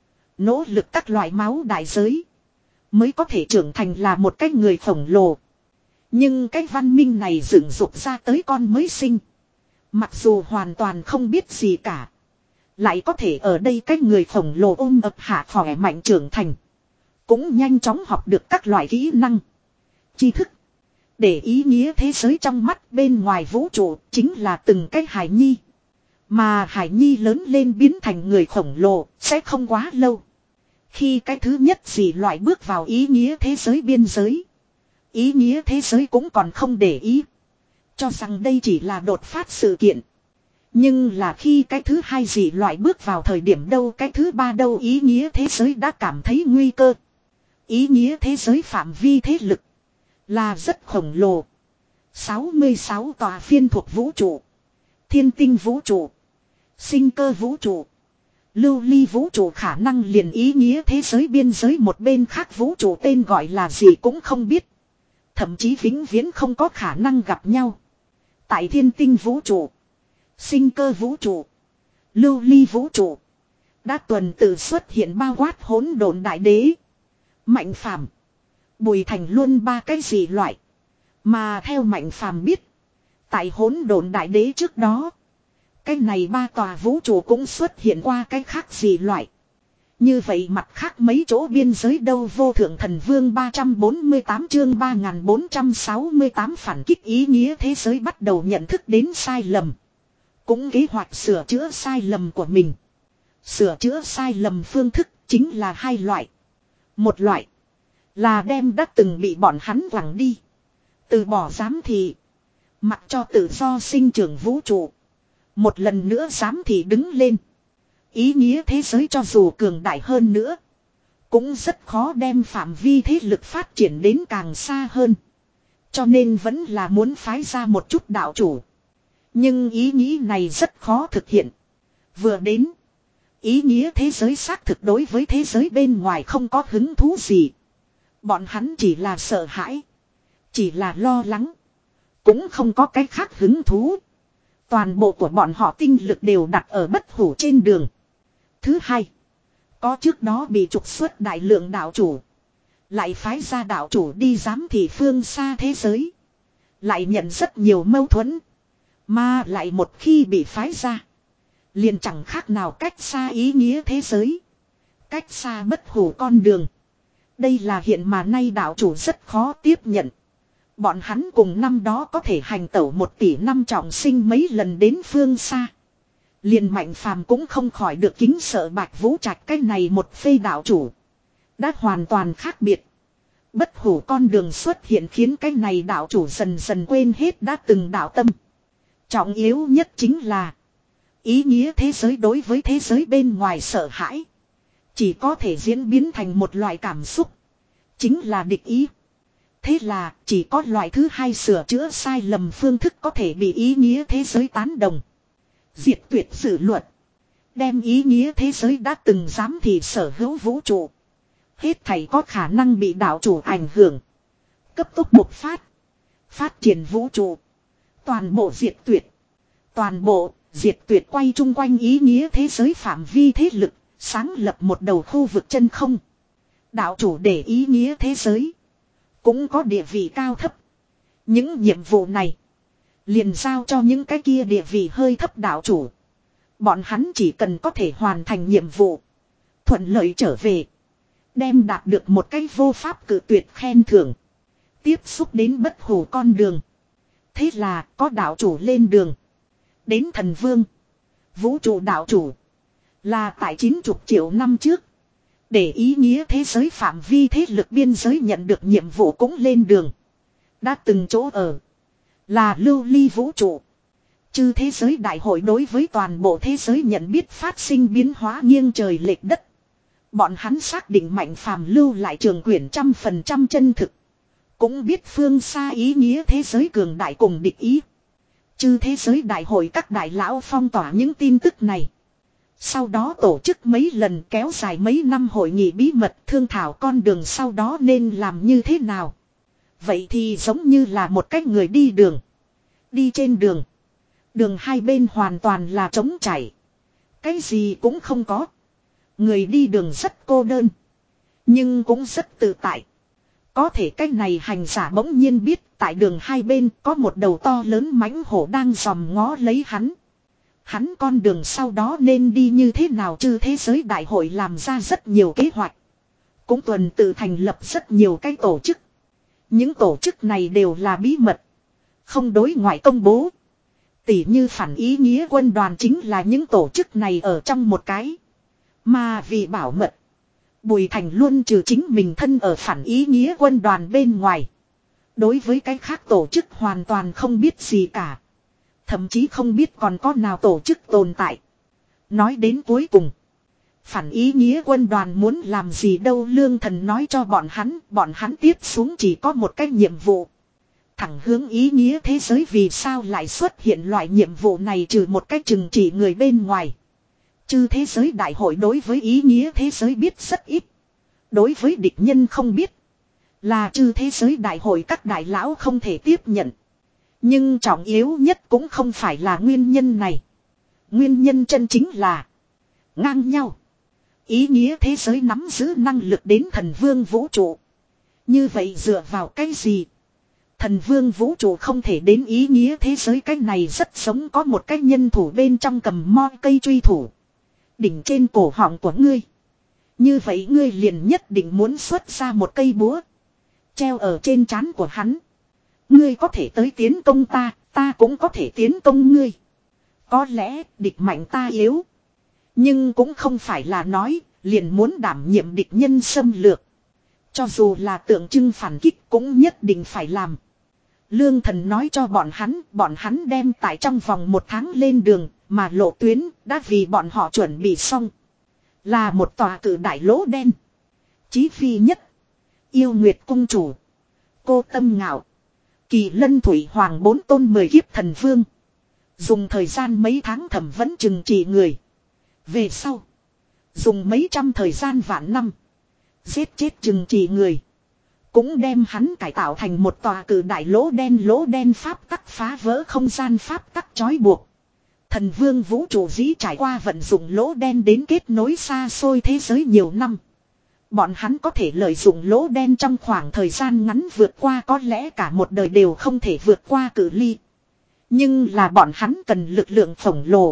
Nỗ lực các loại máu đại giới. Mới có thể trưởng thành là một cái người khổng lồ. Nhưng cái văn minh này dựng dục ra tới con mới sinh. Mặc dù hoàn toàn không biết gì cả. Lại có thể ở đây cái người khổng lồ ôm ập hạ khỏe mạnh trưởng thành. Cũng nhanh chóng học được các loại kỹ năng. Tri thức. Để ý nghĩa thế giới trong mắt bên ngoài vũ trụ chính là từng cái hài nhi. Mà hài nhi lớn lên biến thành người khổng lồ sẽ không quá lâu. Khi cái thứ nhất gì loại bước vào ý nghĩa thế giới biên giới. Ý nghĩa thế giới cũng còn không để ý. Cho rằng đây chỉ là đột phát sự kiện. Nhưng là khi cái thứ hai gì loại bước vào thời điểm đâu cái thứ ba đâu ý nghĩa thế giới đã cảm thấy nguy cơ. Ý nghĩa thế giới phạm vi thế lực. Là rất khổng lồ. sáu mươi sáu tòa phiên thuộc vũ trụ. Thiên tinh vũ trụ. Sinh cơ vũ trụ. Lưu ly vũ trụ khả năng liền ý nghĩa thế giới biên giới một bên khác vũ trụ tên gọi là gì cũng không biết. Thậm chí vĩnh viễn không có khả năng gặp nhau. Tại thiên tinh vũ trụ. Sinh cơ vũ trụ. Lưu ly vũ trụ. Đã tuần tự xuất hiện bao quát hỗn độn đại đế. Mạnh phàm. Bùi thành luôn ba cái gì loại. Mà theo Mạnh phàm biết. Tại hỗn độn đại đế trước đó. Cái này ba tòa vũ trụ cũng xuất hiện qua cái khác gì loại. Như vậy mặt khác mấy chỗ biên giới đâu vô thượng thần vương ba trăm bốn mươi tám chương ba nghìn bốn trăm sáu mươi tám phản kích ý nghĩa thế giới bắt đầu nhận thức đến sai lầm. Cũng kế hoạch sửa chữa sai lầm của mình. Sửa chữa sai lầm phương thức chính là hai loại. Một loại là đem đã từng bị bọn hắn quẳng đi. Từ bỏ giám thị. Mặc cho tự do sinh trưởng vũ trụ. Một lần nữa giám thị đứng lên. Ý nghĩa thế giới cho dù cường đại hơn nữa. Cũng rất khó đem phạm vi thế lực phát triển đến càng xa hơn. Cho nên vẫn là muốn phái ra một chút đạo chủ. Nhưng ý nghĩ này rất khó thực hiện. Vừa đến. Ý nghĩa thế giới xác thực đối với thế giới bên ngoài không có hứng thú gì. Bọn hắn chỉ là sợ hãi. Chỉ là lo lắng. Cũng không có cái khác hứng thú. Toàn bộ của bọn họ tinh lực đều đặt ở bất hủ trên đường. Thứ hai. Có trước đó bị trục xuất đại lượng đạo chủ. Lại phái ra đạo chủ đi giám thị phương xa thế giới. Lại nhận rất nhiều mâu thuẫn. Mà lại một khi bị phái ra. Liền chẳng khác nào cách xa ý nghĩa thế giới. Cách xa bất hủ con đường. Đây là hiện mà nay đạo chủ rất khó tiếp nhận. Bọn hắn cùng năm đó có thể hành tẩu một tỷ năm trọng sinh mấy lần đến phương xa. Liền Mạnh Phàm cũng không khỏi được kính sợ Bạch Vũ Trạch cái này một phê đạo chủ. Đã hoàn toàn khác biệt. Bất hủ con đường xuất hiện khiến cái này đạo chủ dần dần quên hết đã từng đạo tâm. Trọng yếu nhất chính là ý nghĩa thế giới đối với thế giới bên ngoài sợ hãi. Chỉ có thể diễn biến thành một loại cảm xúc. Chính là địch ý. Thế là chỉ có loại thứ hai sửa chữa sai lầm phương thức có thể bị ý nghĩa thế giới tán đồng. Diệt tuyệt dự luật. Đem ý nghĩa thế giới đã từng dám thì sở hữu vũ trụ. Hết thảy có khả năng bị đạo chủ ảnh hưởng. Cấp tốc bộc phát. Phát triển vũ trụ. Toàn bộ diệt tuyệt. Toàn bộ diệt tuyệt quay chung quanh ý nghĩa thế giới phạm vi thế lực. Sáng lập một đầu khu vực chân không. Đạo chủ để ý nghĩa thế giới. Cũng có địa vị cao thấp. Những nhiệm vụ này. Liền giao cho những cái kia địa vị hơi thấp đạo chủ. Bọn hắn chỉ cần có thể hoàn thành nhiệm vụ. Thuận lợi trở về. Đem đạt được một cái vô pháp cự tuyệt khen thưởng. Tiếp xúc đến bất hủ con đường. Thế là có đạo chủ lên đường. Đến thần vương. Vũ trụ đạo chủ. Là tại chín mươi triệu năm trước. Để ý nghĩa thế giới phạm vi thế lực biên giới nhận được nhiệm vụ cũng lên đường. Đã từng chỗ ở. Là lưu ly vũ trụ. Chư thế giới đại hội đối với toàn bộ thế giới nhận biết phát sinh biến hóa nghiêng trời lệch đất. Bọn hắn xác định Mạnh Phàm lưu lại trường quyển trăm phần trăm chân thực. Cũng biết phương xa ý nghĩa thế giới cường đại cùng địch ý. Chư thế giới đại hội các đại lão phong tỏa những tin tức này. Sau đó tổ chức mấy lần kéo dài mấy năm hội nghị bí mật thương thảo con đường sau đó nên làm như thế nào. Vậy thì giống như là một cách người đi đường. Đi trên đường. Đường hai bên hoàn toàn là trống chảy. Cái gì cũng không có. Người đi đường rất cô đơn. Nhưng cũng rất tự tại. Có thể cách này hành giả bỗng nhiên biết tại đường hai bên có một đầu to lớn mãnh hổ đang dòm ngó lấy hắn. Hắn con đường sau đó nên đi như thế nào chứ thế giới đại hội làm ra rất nhiều kế hoạch. Cũng tuần tự thành lập rất nhiều cái tổ chức. Những tổ chức này đều là bí mật. Không đối ngoại công bố. Tỉ như phản ý nghĩa quân đoàn chính là những tổ chức này ở trong một cái. Mà vì bảo mật. Bùi Thành luôn trừ chính mình thân ở phản ý nghĩa quân đoàn bên ngoài. Đối với cái khác tổ chức hoàn toàn không biết gì cả. Thậm chí không biết còn có nào tổ chức tồn tại. Nói đến cuối cùng. Phản ý nghĩa quân đoàn muốn làm gì đâu Lương Thần nói cho bọn hắn. Bọn hắn tiếp xuống chỉ có một cái nhiệm vụ. Thẳng hướng ý nghĩa thế giới vì sao lại xuất hiện loại nhiệm vụ này trừ một cách chừng chỉ người bên ngoài. Chư thế giới đại hội đối với ý nghĩa thế giới biết rất ít. Đối với địch nhân không biết. Là chư thế giới đại hội các đại lão không thể tiếp nhận. Nhưng trọng yếu nhất cũng không phải là nguyên nhân này. Nguyên nhân chân chính là ngang nhau. Ý nghĩa thế giới nắm giữ năng lực đến thần vương vũ trụ. Như vậy dựa vào cái gì? Thần vương vũ trụ không thể đến ý nghĩa thế giới cái này rất giống có một cái nhân thủ bên trong cầm mo cây truy thủ. Đỉnh trên cổ họng của ngươi. Như vậy ngươi liền nhất định muốn xuất ra một cây búa. Treo ở trên trán của hắn. Ngươi có thể tới tiến công ta, ta cũng có thể tiến công ngươi. Có lẽ địch mạnh ta yếu. Nhưng cũng không phải là nói, liền muốn đảm nhiệm địch nhân xâm lược. Cho dù là tượng trưng phản kích cũng nhất định phải làm. Lương Thần nói cho bọn hắn, bọn hắn đem tại trong vòng một tháng lên đường, mà lộ tuyến đã vì bọn họ chuẩn bị xong. Là một tòa cự đại lỗ đen. Chí Phi Nhất, Yêu Nguyệt Cung Chủ, Cô Tâm Ngạo, Kỳ Lân Thủy Hoàng bốn tôn mười kiếp thần vương. Dùng thời gian mấy tháng thẩm vấn trừng trị người. Về sau, dùng mấy trăm thời gian vạn năm, giết chết trừng trị người. Cũng đem hắn cải tạo thành một tòa cự đại lỗ đen. Lỗ đen pháp tắc phá vỡ không gian pháp tắc trói buộc. Thần vương vũ trụ dĩ trải qua vận dụng lỗ đen đến kết nối xa xôi thế giới nhiều năm. Bọn hắn có thể lợi dụng lỗ đen trong khoảng thời gian ngắn vượt qua có lẽ cả một đời đều không thể vượt qua cự ly. Nhưng là bọn hắn cần lực lượng khổng lồ.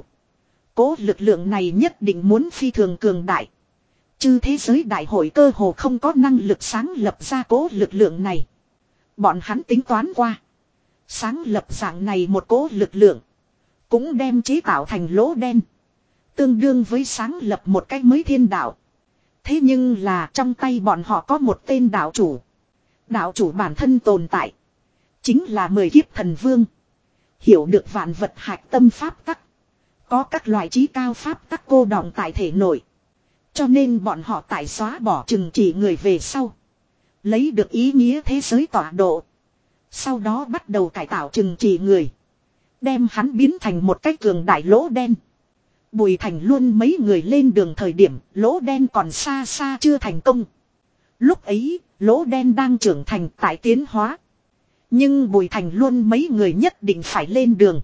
Cố lực lượng này nhất định muốn phi thường cường đại. Chư thế giới đại hội cơ hồ không có năng lực sáng lập ra cố lực lượng này. Bọn hắn tính toán qua. Sáng lập dạng này một cố lực lượng. Cũng đem chế tạo thành lỗ đen. Tương đương với sáng lập một cách mới thiên đạo. Thế nhưng là trong tay bọn họ có một tên đạo chủ. Đạo chủ bản thân tồn tại. Chính là mười kiếp thần vương. Hiểu được vạn vật hạch tâm pháp tắc. Có các loại trí cao pháp tắc cô đọng tại thể nội. Cho nên bọn họ tại xóa bỏ trừng trị người về sau. Lấy được ý nghĩa thế giới tọa độ. Sau đó bắt đầu cải tạo trừng trị người. Đem hắn biến thành một cái cường đại lỗ đen. Bùi Thành Luân mấy người lên đường thời điểm lỗ đen còn xa xa chưa thành công. Lúc ấy lỗ đen đang trưởng thành tại tiến hóa. Nhưng Bùi Thành Luân mấy người nhất định phải lên đường.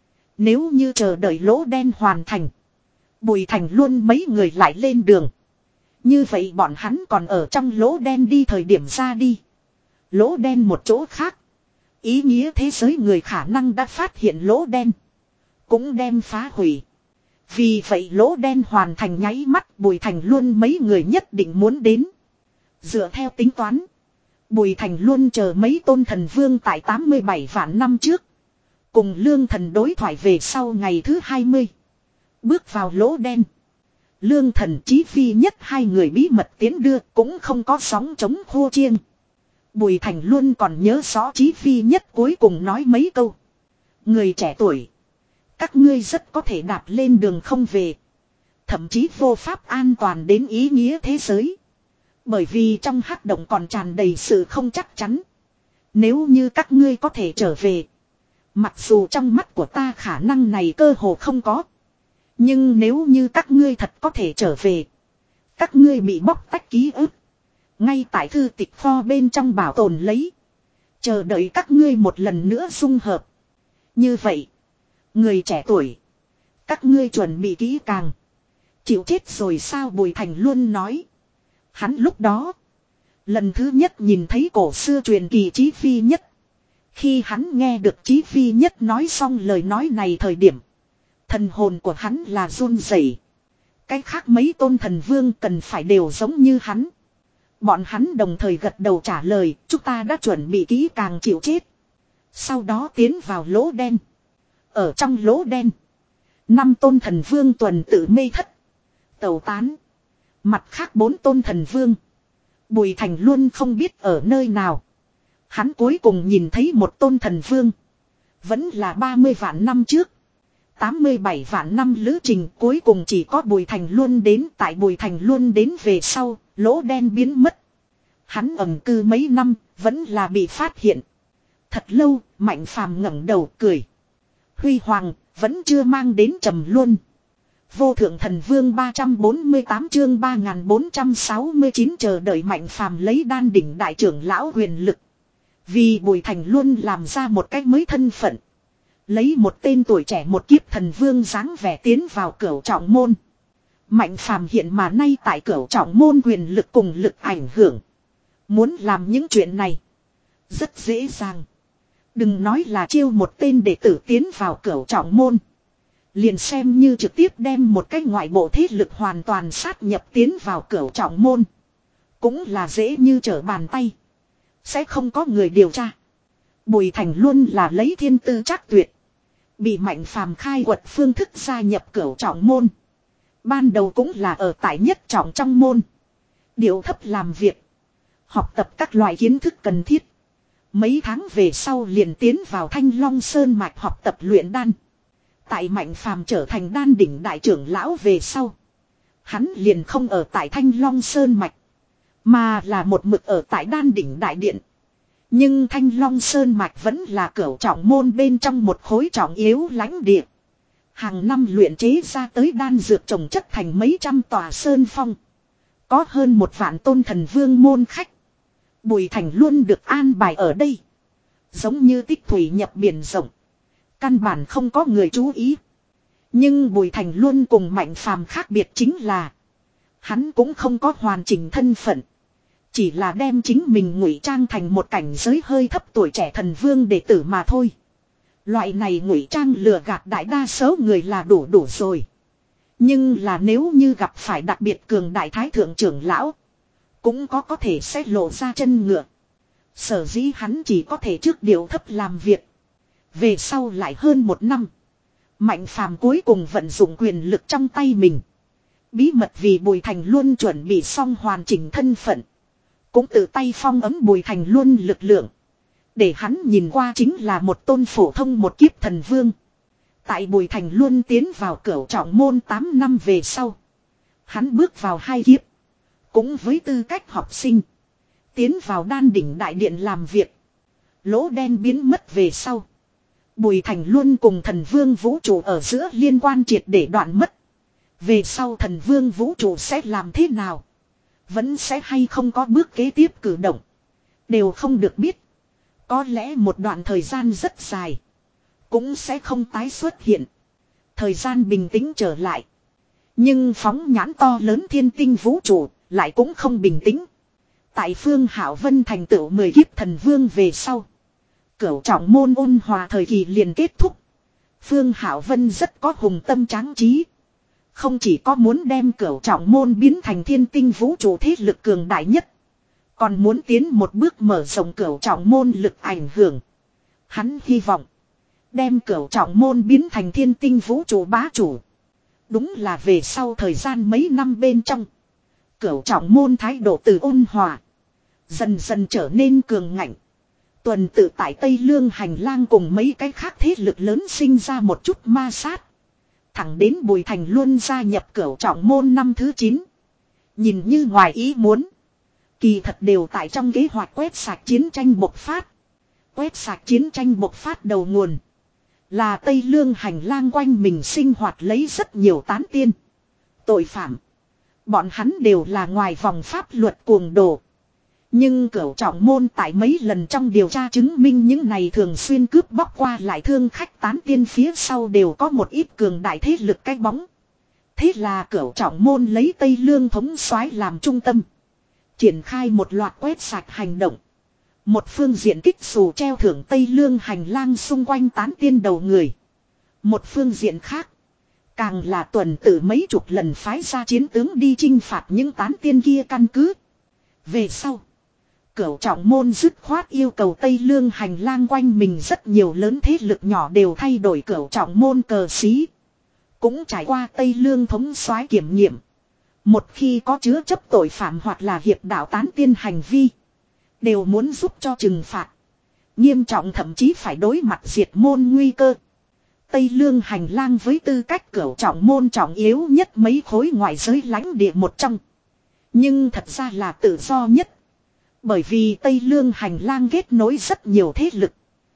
Nếu như chờ đợi lỗ đen hoàn thành. Bùi Thành Luân mấy người lại lên đường. Như vậy bọn hắn còn ở trong lỗ đen đi thời điểm ra đi. Lỗ đen một chỗ khác. Ý nghĩa thế giới người khả năng đã phát hiện lỗ đen. Cũng đem phá hủy. Vì vậy lỗ đen hoàn thành nháy mắt Bùi Thành Luân mấy người nhất định muốn đến. Dựa theo tính toán. Bùi Thành Luân chờ mấy tôn thần vương tại tám mươi bảy vạn năm trước. Cùng Lương Thần đối thoại về sau ngày thứ hai mươi. Bước vào lỗ đen. Lương Thần Chí Phi Nhất hai người bí mật tiến đưa cũng không có sóng chống khô chiêng. Bùi Thành Luân còn nhớ rõ Chí Phi Nhất cuối cùng nói mấy câu. Người trẻ tuổi. Các ngươi rất có thể đạp lên đường không về. Thậm chí vô pháp an toàn đến ý nghĩa thế giới. Bởi vì trong hắc động còn tràn đầy sự không chắc chắn. Nếu như các ngươi có thể trở về. Mặc dù trong mắt của ta khả năng này cơ hồ không có. Nhưng nếu như các ngươi thật có thể trở về. Các ngươi bị bóc tách ký ức. Ngay tại thư tịch kho bên trong bảo tồn lấy. Chờ đợi các ngươi một lần nữa dung hợp. Như vậy. Người trẻ tuổi. Các ngươi chuẩn bị kỹ càng. Chịu chết rồi sao Bùi Thành Luân nói. Hắn lúc đó. Lần thứ nhất nhìn thấy cổ xưa truyền kỳ Chí Phi Nhất. Khi hắn nghe được Chí Phi Nhất nói xong lời nói này thời điểm. Thần hồn của hắn là run rẩy. Cái khác mấy tôn thần vương cần phải đều giống như hắn. Bọn hắn đồng thời gật đầu trả lời. Chúng ta đã chuẩn bị kỹ càng chịu chết. Sau đó tiến vào lỗ đen. Ở trong lỗ đen. Năm tôn thần vương tuần tự mê thất. Tẩu tán. Mặt khác bốn tôn thần vương. Bùi Thành Luân không biết ở nơi nào. Hắn cuối cùng nhìn thấy một tôn thần vương. Vẫn là ba mươi vạn năm trước. tám mươi bảy vạn năm lữ trình cuối cùng chỉ có Bùi Thành Luân đến. Tại Bùi Thành Luân đến về sau, lỗ đen biến mất. Hắn ẩn cư mấy năm, vẫn là bị phát hiện. Thật lâu, Mạnh Phàm ngẩng đầu cười. Huy Hoàng, vẫn chưa mang đến trầm luân. Vô thượng thần vương ba trăm bốn mươi tám chương ba nghìn bốn trăm sáu mươi chín chờ đợi Mạnh Phàm lấy đan đỉnh đại trưởng lão huyền lực. Vì Bùi Thành Luân làm ra một cách mới thân phận. Lấy một tên tuổi trẻ một kiếp thần vương dáng vẻ tiến vào cửu trọng môn. Mạnh Phàm hiện mà nay tại cửu trọng môn quyền lực cùng lực ảnh hưởng. Muốn làm những chuyện này. Rất dễ dàng. Đừng nói là chiêu một tên đệ tử tiến vào cửu trọng môn. Liền xem như trực tiếp đem một cái ngoại bộ thế lực hoàn toàn sát nhập tiến vào cửu trọng môn. Cũng là dễ như trở bàn tay. Sẽ không có người điều tra. Bùi Thành luôn là lấy thiên tư chắc tuyệt. Bị Mạnh Phàm khai quật phương thức gia nhập cửu trọng môn. Ban đầu cũng là ở tại nhất trọng trong môn. Điệu thấp làm việc. Học tập các loại kiến thức cần thiết. Mấy tháng về sau liền tiến vào Thanh Long Sơn mạch học tập luyện đan. Tại Mạnh Phàm trở thành đan đỉnh đại trưởng lão về sau. Hắn liền không ở tại Thanh Long Sơn mạch. Mà là một mực ở tại đan đỉnh đại điện. Nhưng Thanh Long Sơn mạch vẫn là cửu trọng môn bên trong một khối trọng yếu lãnh địa. Hàng năm luyện chế ra tới đan dược trồng chất thành mấy trăm tòa sơn phong. Có hơn một vạn tôn thần vương môn khách. Bùi Thành luôn được an bài ở đây. Giống như tích thủy nhập biển rộng. Căn bản không có người chú ý. Nhưng Bùi Thành luôn cùng Mạnh Phàm khác biệt chính là. Hắn cũng không có hoàn chỉnh thân phận. Chỉ là đem chính mình ngụy trang thành một cảnh giới hơi thấp tuổi trẻ thần vương đệ tử mà thôi. Loại này ngụy trang lừa gạt đại đa số người là đủ đủ rồi. Nhưng là nếu như gặp phải đặc biệt cường đại thái thượng trưởng lão. Cũng có có thể sẽ lộ ra chân ngựa. Sở dĩ hắn chỉ có thể trước điều thấp làm việc. Về sau lại hơn một năm. Mạnh Phàm cuối cùng vận dụng quyền lực trong tay mình. Bí mật vì Bùi Thành luôn chuẩn bị xong hoàn chỉnh thân phận. Cũng tự tay phong ấm Bùi Thành luôn lực lượng. Để hắn nhìn qua chính là một tôn phổ thông một kiếp thần vương. Tại Bùi Thành luôn tiến vào cửu trọng môn tám năm về sau. Hắn bước vào hai kiếp. Cũng với tư cách học sinh. Tiến vào đan đỉnh đại điện làm việc. Lỗ đen biến mất về sau. Bùi Thành luôn cùng thần vương vũ trụ ở giữa liên quan triệt để đoạn mất. Về sau thần vương vũ trụ sẽ làm thế nào? Vẫn sẽ hay không có bước kế tiếp cử động. Đều không được biết. Có lẽ một đoạn thời gian rất dài. Cũng sẽ không tái xuất hiện. Thời gian bình tĩnh trở lại. Nhưng phóng nhãn to lớn thiên tinh vũ trụ lại cũng không bình tĩnh. Tại Phương Hạo Vân thành tựu mười kiếp thần vương về sau. Cửu trọng môn ôn hòa thời kỳ liền kết thúc. Phương Hạo Vân rất có hùng tâm tráng trí. Không chỉ có muốn đem cửu trọng môn biến thành thiên tinh vũ trụ thế lực cường đại nhất. Còn muốn tiến một bước mở rộng cửu trọng môn lực ảnh hưởng. Hắn hy vọng. Đem cửu trọng môn biến thành thiên tinh vũ trụ bá chủ. Đúng là về sau thời gian mấy năm bên trong. Cửu trọng môn thái độ từ ôn hòa. Dần dần trở nên cường ngạnh. Tuần tự tại Tây Lương hành lang cùng mấy cái khác thế lực lớn sinh ra một chút ma sát. Thẳng đến Bùi Thành luôn gia nhập cửu trọng môn năm thứ chín. Nhìn như ngoài ý muốn. Kỳ thật đều tại trong kế hoạch quét sạch chiến tranh bộc phát. Quét sạch chiến tranh bộc phát đầu nguồn. Là Tây Lương hành lang quanh mình sinh hoạt lấy rất nhiều tán tiên. Tội phạm. Bọn hắn đều là ngoài vòng pháp luật cuồng đồ. Nhưng cửu trọng môn tại mấy lần trong điều tra chứng minh những này thường xuyên cướp bóc qua lại thương khách tán tiên phía sau đều có một ít cường đại thế lực cái bóng. Thế là cửu trọng môn lấy Tây Lương thống soái làm trung tâm. Triển khai một loạt quét sạch hành động. Một phương diện kích xù treo thưởng Tây Lương hành lang xung quanh tán tiên đầu người. Một phương diện khác. Càng là tuần tự mấy chục lần phái ra chiến tướng đi chinh phạt những tán tiên kia căn cứ. Về sau. Cửu trọng môn dứt khoát yêu cầu Tây Lương hành lang quanh mình rất nhiều lớn thế lực nhỏ đều thay đổi cửu trọng môn cờ xí. Cũng trải qua Tây Lương thống soái kiểm nghiệm. Một khi có chứa chấp tội phạm hoặc là hiệp đạo tán tiên hành vi. Đều muốn giúp cho trừng phạt. Nghiêm trọng thậm chí phải đối mặt diệt môn nguy cơ. Tây Lương hành lang với tư cách cửu trọng môn trọng yếu nhất mấy khối ngoại giới lãnh địa một trong. Nhưng thật ra là tự do nhất. Bởi vì Tây Lương hành lang kết nối rất nhiều thế lực.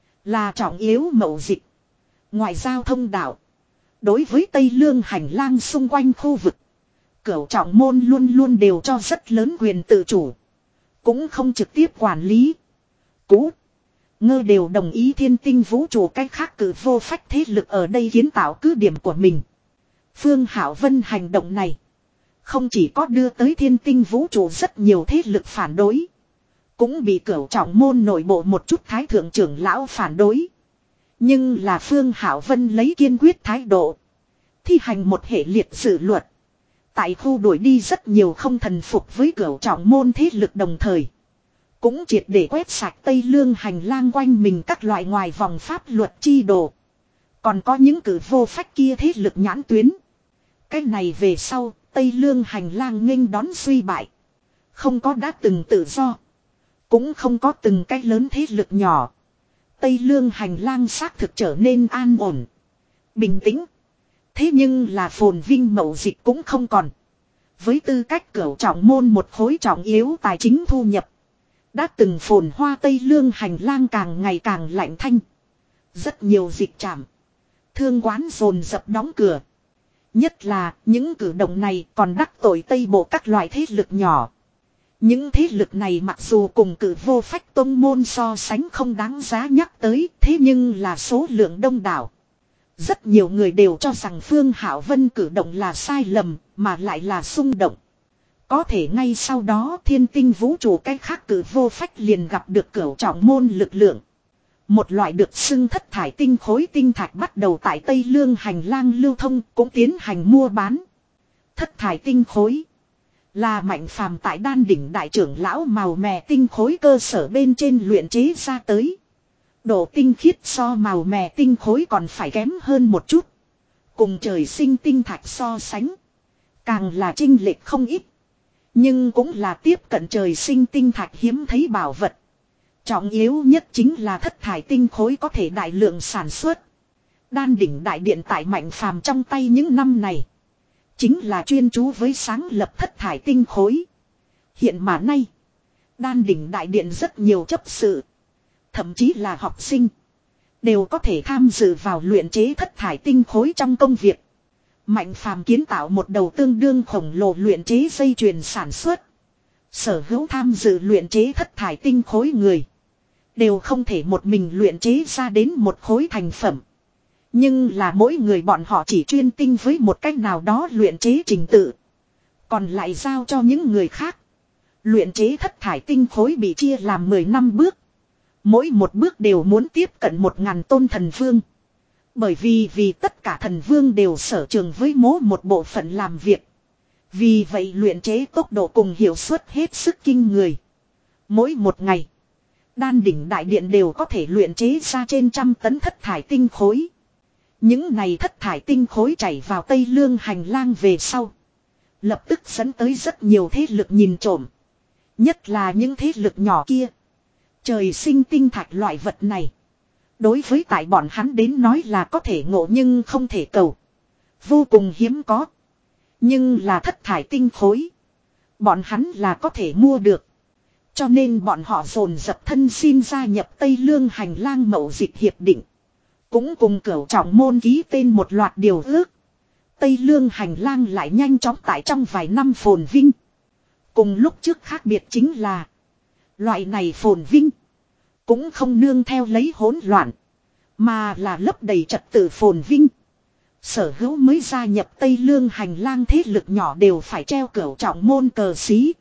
Là trọng yếu mậu dịch. Ngoại giao thông đạo. Đối với Tây Lương hành lang xung quanh khu vực. Cửu trọng môn luôn luôn đều cho rất lớn quyền tự chủ. Cũng không trực tiếp quản lý. Cú. Ngơ đều đồng ý thiên tinh vũ trụ cách khác cử vô phách thế lực ở đây kiến tạo cứ điểm của mình. Phương Hạo Vân hành động này. Không chỉ có đưa tới thiên tinh vũ trụ rất nhiều thế lực phản đối. Cũng bị cửu trọng môn nội bộ một chút thái thượng trưởng lão phản đối. Nhưng là Phương Hạo Vân lấy kiên quyết thái độ. thi hành một hệ liệt dự luật. Tại khu đuổi đi rất nhiều không thần phục với cửu trọng môn thế lực đồng thời. Cũng triệt để quét sạch Tây Lương hành lang quanh mình các loại ngoài vòng pháp luật chi đồ. Còn có những cử vô phách kia thế lực nhãn tuyến. Cái này về sau, Tây Lương hành lang nghênh đón suy bại. Không có đã từng tự do. Cũng không có từng cái lớn thế lực nhỏ. Tây Lương hành lang xác thực trở nên an ổn. Bình tĩnh. Thế nhưng là phồn vinh mậu dịch cũng không còn. Với tư cách cửu trọng môn một khối trọng yếu tài chính thu nhập. Đã từng phồn hoa Tây Lương hành lang càng ngày càng lạnh thanh. Rất nhiều dịch trảm. Thương quán dồn dập đóng cửa. Nhất là những cử động này còn đắc tội Tây Bộ các loại thế lực nhỏ. Những thế lực này mặc dù cùng cử vô phách tông môn so sánh không đáng giá nhắc tới, thế nhưng là số lượng đông đảo. Rất nhiều người đều cho rằng Phương Hạo Vân cử động là sai lầm, mà lại là xung động. Có thể ngay sau đó thiên tinh vũ trụ cách khác cử vô phách liền gặp được cửu trọng môn lực lượng. Một loại được xưng thất thải tinh khối tinh thạch bắt đầu tại Tây Lương hành lang lưu thông cũng tiến hành mua bán. Thất thải tinh khối là mạnh phàm tại đan đỉnh đại trưởng lão màu mè tinh khối cơ sở bên trên luyện chế ra tới. Độ tinh khiết so màu mè tinh khối còn phải kém hơn một chút. Cùng trời sinh tinh thạch so sánh. Càng là chênh lệch không ít. Nhưng cũng là tiếp cận trời sinh tinh thạch hiếm thấy bảo vật. Trọng yếu nhất chính là thất thải tinh khối có thể đại lượng sản xuất. Đan đỉnh đại điện tại mạnh phàm trong tay những năm này. Chính là chuyên chú với sáng lập thất thải tinh khối. Hiện mà nay. Đan đỉnh đại điện rất nhiều chấp sự. Thậm chí là học sinh. Đều có thể tham dự vào luyện chế thất thải tinh khối trong công việc. Mạnh phàm kiến tạo một đầu tương đương khổng lồ luyện chế dây chuyền sản xuất. Sở hữu tham dự luyện chế thất thải tinh khối người. Đều không thể một mình luyện chế ra đến một khối thành phẩm. Nhưng là mỗi người bọn họ chỉ chuyên tinh với một cách nào đó luyện chế trình tự. Còn lại giao cho những người khác. Luyện chế thất thải tinh khối bị chia làm mười năm bước. Mỗi một bước đều muốn tiếp cận một ngàn tôn thần vương. Bởi vì vì tất cả thần vương đều sở trường với mố một bộ phận làm việc. Vì vậy luyện chế tốc độ cùng hiệu suất hết sức kinh người. Mỗi một ngày, đan đỉnh đại điện đều có thể luyện chế ra trên trăm tấn thất thải tinh khối. Những này thất thải tinh khối chảy vào Tây Lương hành lang về sau. Lập tức dẫn tới rất nhiều thế lực nhìn trộm. Nhất là những thế lực nhỏ kia. Trời sinh tinh thạch loại vật này. Đối với tại bọn hắn đến nói là có thể ngộ nhưng không thể cầu. Vô cùng hiếm có. Nhưng là thất thải tinh khối. Bọn hắn là có thể mua được. Cho nên bọn họ dồn dập thân xin gia nhập Tây Lương hành lang mậu dịch hiệp định. Cũng cùng cửu trọng môn ký tên một loạt điều ước. Tây Lương hành lang lại nhanh chóng tại trong vài năm phồn vinh. Cùng lúc trước khác biệt chính là. Loại này phồn vinh. Cũng không nương theo lấy hỗn loạn. Mà là lấp đầy trật tự phồn vinh. Sở hữu mới gia nhập Tây Lương hành lang thế lực nhỏ đều phải treo cửu trọng môn cờ xí.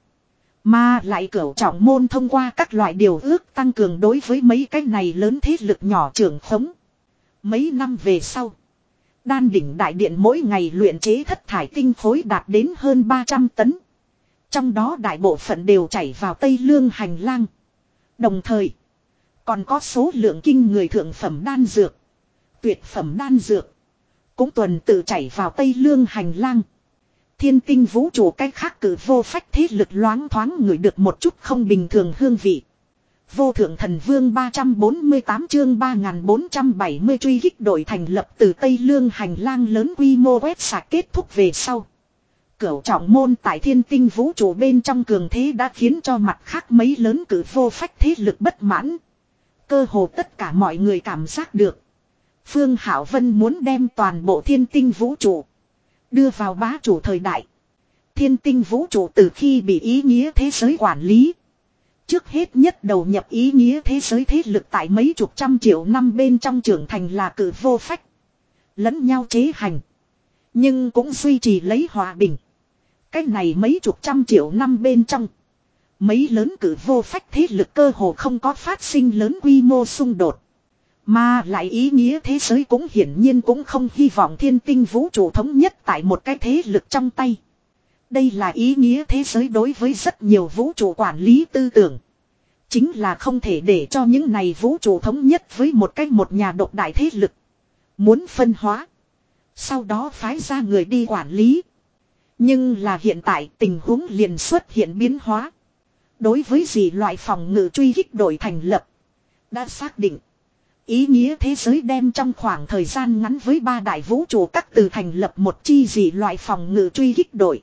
Mà lại cửu trọng môn thông qua các loại điều ước tăng cường đối với mấy cái này lớn thế lực nhỏ trưởng khống. Mấy năm về sau. Đan đỉnh đại điện mỗi ngày luyện chế thất thải tinh khối đạt đến hơn ba trăm tấn. Trong đó đại bộ phận đều chảy vào Tây Lương hành lang. Đồng thời. Còn có số lượng kinh người thượng phẩm đan dược. Tuyệt phẩm đan dược. Cũng tuần tự chảy vào Tây Lương hành lang. Thiên tinh vũ trụ cách khác cử vô phách thế lực loáng thoáng ngửi được một chút không bình thường hương vị. Vô thượng thần vương ba trăm bốn mươi tám chương ba nghìn bốn trăm bảy mươi truy kích đội thành lập từ Tây Lương hành lang lớn quy mô quét sạch kết thúc về sau. Cửu trọng môn tại thiên tinh vũ trụ bên trong cường thế đã khiến cho mặt khác mấy lớn cử vô phách thế lực bất mãn. Cơ hồ tất cả mọi người cảm giác được. Phương Hạo Vân muốn đem toàn bộ thiên tinh vũ trụ đưa vào bá chủ thời đại. Thiên tinh vũ trụ từ khi bị ý nghĩa thế giới quản lý. Trước hết nhất đầu nhập ý nghĩa thế giới thế lực tại mấy chục trăm triệu năm bên trong trưởng thành là cử vô phách. Lẫn nhau chế hành. Nhưng cũng duy trì lấy hòa bình. Cách này mấy chục trăm triệu năm bên trong. Mấy lớn cử vô phách thế lực cơ hồ không có phát sinh lớn quy mô xung đột. Mà lại ý nghĩa thế giới cũng hiển nhiên cũng không hy vọng thiên tinh vũ trụ thống nhất tại một cái thế lực trong tay. Đây là ý nghĩa thế giới đối với rất nhiều vũ trụ quản lý tư tưởng. Chính là không thể để cho những này vũ trụ thống nhất với một cách một nhà độc đại thế lực. Muốn phân hóa. Sau đó phái ra người đi quản lý. Nhưng là hiện tại tình huống liền xuất hiện biến hóa. Đối với gì loại phòng ngự truy kích đội thành lập. Đã xác định. Ý nghĩa thế giới đem trong khoảng thời gian ngắn với ba đại vũ trụ các từ thành lập một chi dị loại phòng ngự truy kích đội.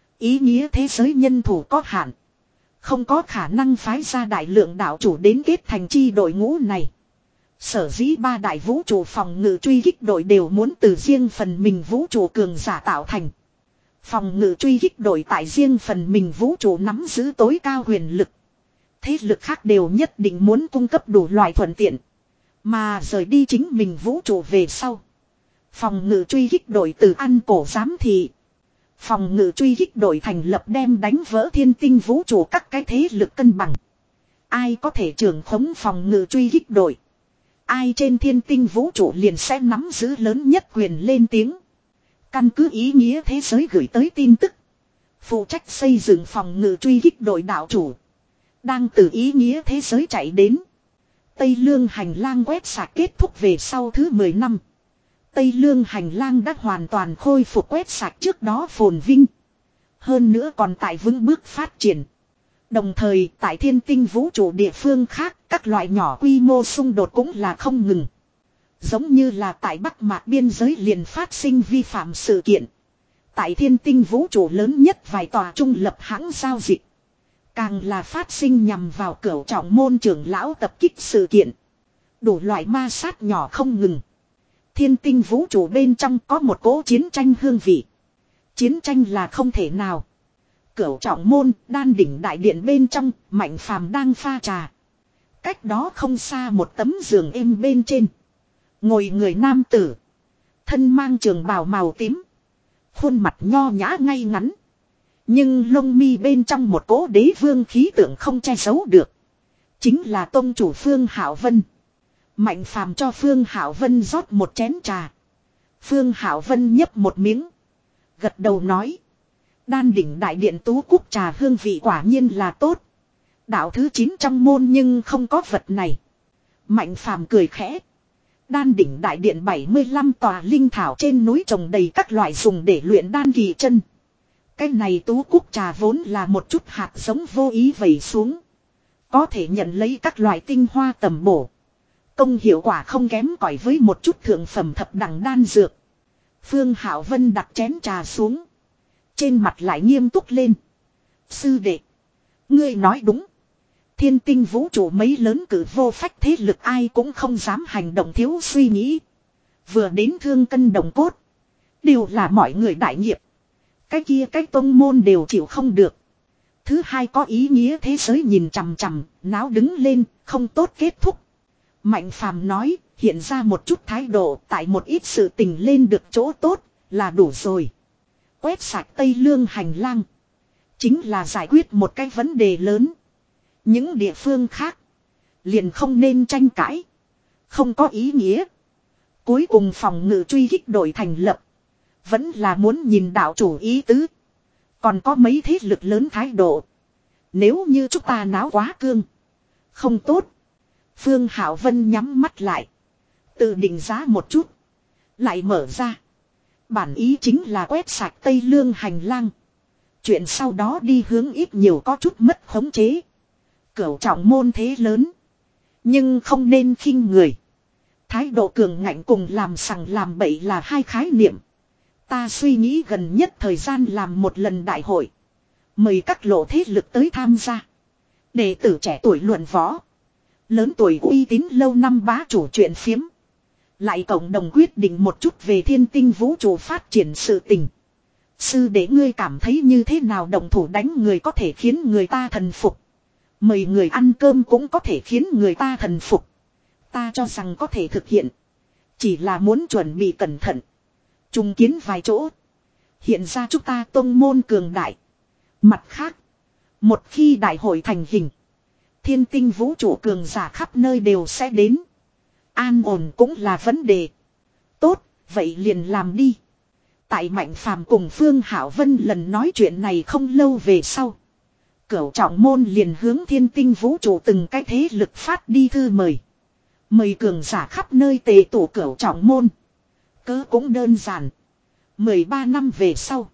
Ý nghĩa thế giới nhân thủ có hạn. Không có khả năng phái ra đại lượng đạo chủ đến kết thành chi đội ngũ này. Sở dĩ ba đại vũ trụ phòng ngự truy kích đội đều muốn từ riêng phần mình vũ trụ cường giả tạo thành. Phòng ngự truy kích đội tại riêng phần mình vũ trụ nắm giữ tối cao huyền lực. Thế lực khác đều nhất định muốn cung cấp đủ loại thuận tiện. Mà rời đi chính mình vũ trụ về sau. Phòng ngự truy kích đội từ ăn cổ giám thị. Phòng ngự truy kích đội thành lập đem đánh vỡ thiên tinh vũ trụ các cái thế lực cân bằng. Ai có thể trưởng khống phòng ngự truy kích đội. Ai trên thiên tinh vũ trụ liền sẽ nắm giữ lớn nhất quyền lên tiếng. Căn cứ ý nghĩa thế giới gửi tới tin tức. Phụ trách xây dựng phòng ngự truy kích đội đạo chủ. Đang từ ý nghĩa thế giới chạy đến. Tây Lương hành lang quét sạch kết thúc về sau thứ mười năm. Tây Lương hành lang đã hoàn toàn khôi phục quét sạch trước đó phồn vinh. Hơn nữa còn tại vững bước phát triển. Đồng thời tại thiên tinh vũ trụ địa phương khác các loại nhỏ quy mô xung đột cũng là không ngừng. Giống như là tại Bắc Mạc biên giới liền phát sinh vi phạm sự kiện. Tại thiên tinh vũ trụ lớn nhất vài tòa trung lập hãng giao dịch. Càng là phát sinh nhằm vào cửu trọng môn trưởng lão tập kích sự kiện. Đủ loại ma sát nhỏ không ngừng. Thiên tinh vũ trụ bên trong có một cỗ chiến tranh hương vị. Chiến tranh là không thể nào. Cửu trọng môn đan đỉnh đại điện bên trong Mạnh Phàm đang pha trà. Cách đó không xa một tấm giường êm bên trên. Ngồi người nam tử. Thân mang trường bào màu tím. Khuôn mặt nho nhã ngay ngắn. Nhưng lông mi bên trong một cỗ đế vương khí tượng không che giấu được. Chính là tông chủ Phương Hạo Vân. Mạnh Phàm cho Phương Hạo Vân rót một chén trà. Phương Hạo Vân nhấp một miếng. Gật đầu nói. Đan đỉnh đại điện tú cúc trà hương vị quả nhiên là tốt. Đạo thứ chín trong môn nhưng không có vật này. Mạnh Phàm cười khẽ. Đan đỉnh đại điện bảy mươi lăm tòa linh thảo trên núi trồng đầy các loại dùng để luyện đan kỳ chân. Cái này tú cúc trà vốn là một chút hạt giống vô ý vẩy xuống. Có thể nhận lấy các loại tinh hoa tầm bổ. Công hiệu quả không kém cỏi với một chút thượng phẩm thập đẳng đan dược. Phương Hạo Vân đặt chén trà xuống. Trên mặt lại nghiêm túc lên. Sư đệ. Ngươi nói đúng. Thiên tinh vũ trụ mấy lớn cử vô phách thế lực ai cũng không dám hành động thiếu suy nghĩ. Vừa đến thương cân đồng cốt. Đều là mọi người đại nghiệp. Cái kia cái tông môn đều chịu không được. Thứ hai có ý nghĩa thế giới nhìn chằm chằm, náo đứng lên, không tốt kết thúc. Mạnh Phàm nói, hiện ra một chút thái độ tại một ít sự tình lên được chỗ tốt, là đủ rồi. Quét sạch Tây Lương hành lang. Chính là giải quyết một cái vấn đề lớn. Những địa phương khác, liền không nên tranh cãi. Không có ý nghĩa. Cuối cùng phòng ngự truy kích đội thành lập. Vẫn là muốn nhìn đạo chủ ý tứ. Còn có mấy thế lực lớn thái độ. Nếu như chúng ta náo quá cương. Không tốt. Phương Hạo Vân nhắm mắt lại. Tự định giá một chút. Lại mở ra. Bản ý chính là quét sạch Tây Lương hành lang. Chuyện sau đó đi hướng ít nhiều có chút mất khống chế. Cửu trọng môn thế lớn. Nhưng không nên khinh người. Thái độ cường ngạnh cùng làm sằng làm bậy là hai khái niệm. Ta suy nghĩ gần nhất thời gian làm một lần đại hội. Mời các lộ thế lực tới tham gia. Đệ tử trẻ tuổi luận võ. Lớn tuổi uy tín lâu năm bá chủ chuyện phiếm. Lại cộng đồng quyết định một chút về thiên tinh vũ trụ phát triển sự tình. Sư để ngươi cảm thấy như thế nào động thủ đánh người có thể khiến người ta thần phục. Mời người ăn cơm cũng có thể khiến người ta thần phục. Ta cho rằng có thể thực hiện. Chỉ là muốn chuẩn bị cẩn thận. Trùng kiến vài chỗ. Hiện ra chúng ta tông môn cường đại. Mặt khác. Một khi đại hội thành hình. Thiên tinh vũ trụ cường giả khắp nơi đều sẽ đến. An ổn cũng là vấn đề. Tốt, vậy liền làm đi. Tại Mạnh Phàm cùng Phương Hảo Vân lần nói chuyện này không lâu về sau. Cửu trọng môn liền hướng thiên tinh vũ trụ từng cái thế lực phát đi thư mời. Mời cường giả khắp nơi tề tụ cửu trọng môn. Cứ cũng đơn giản. mười ba năm về sau.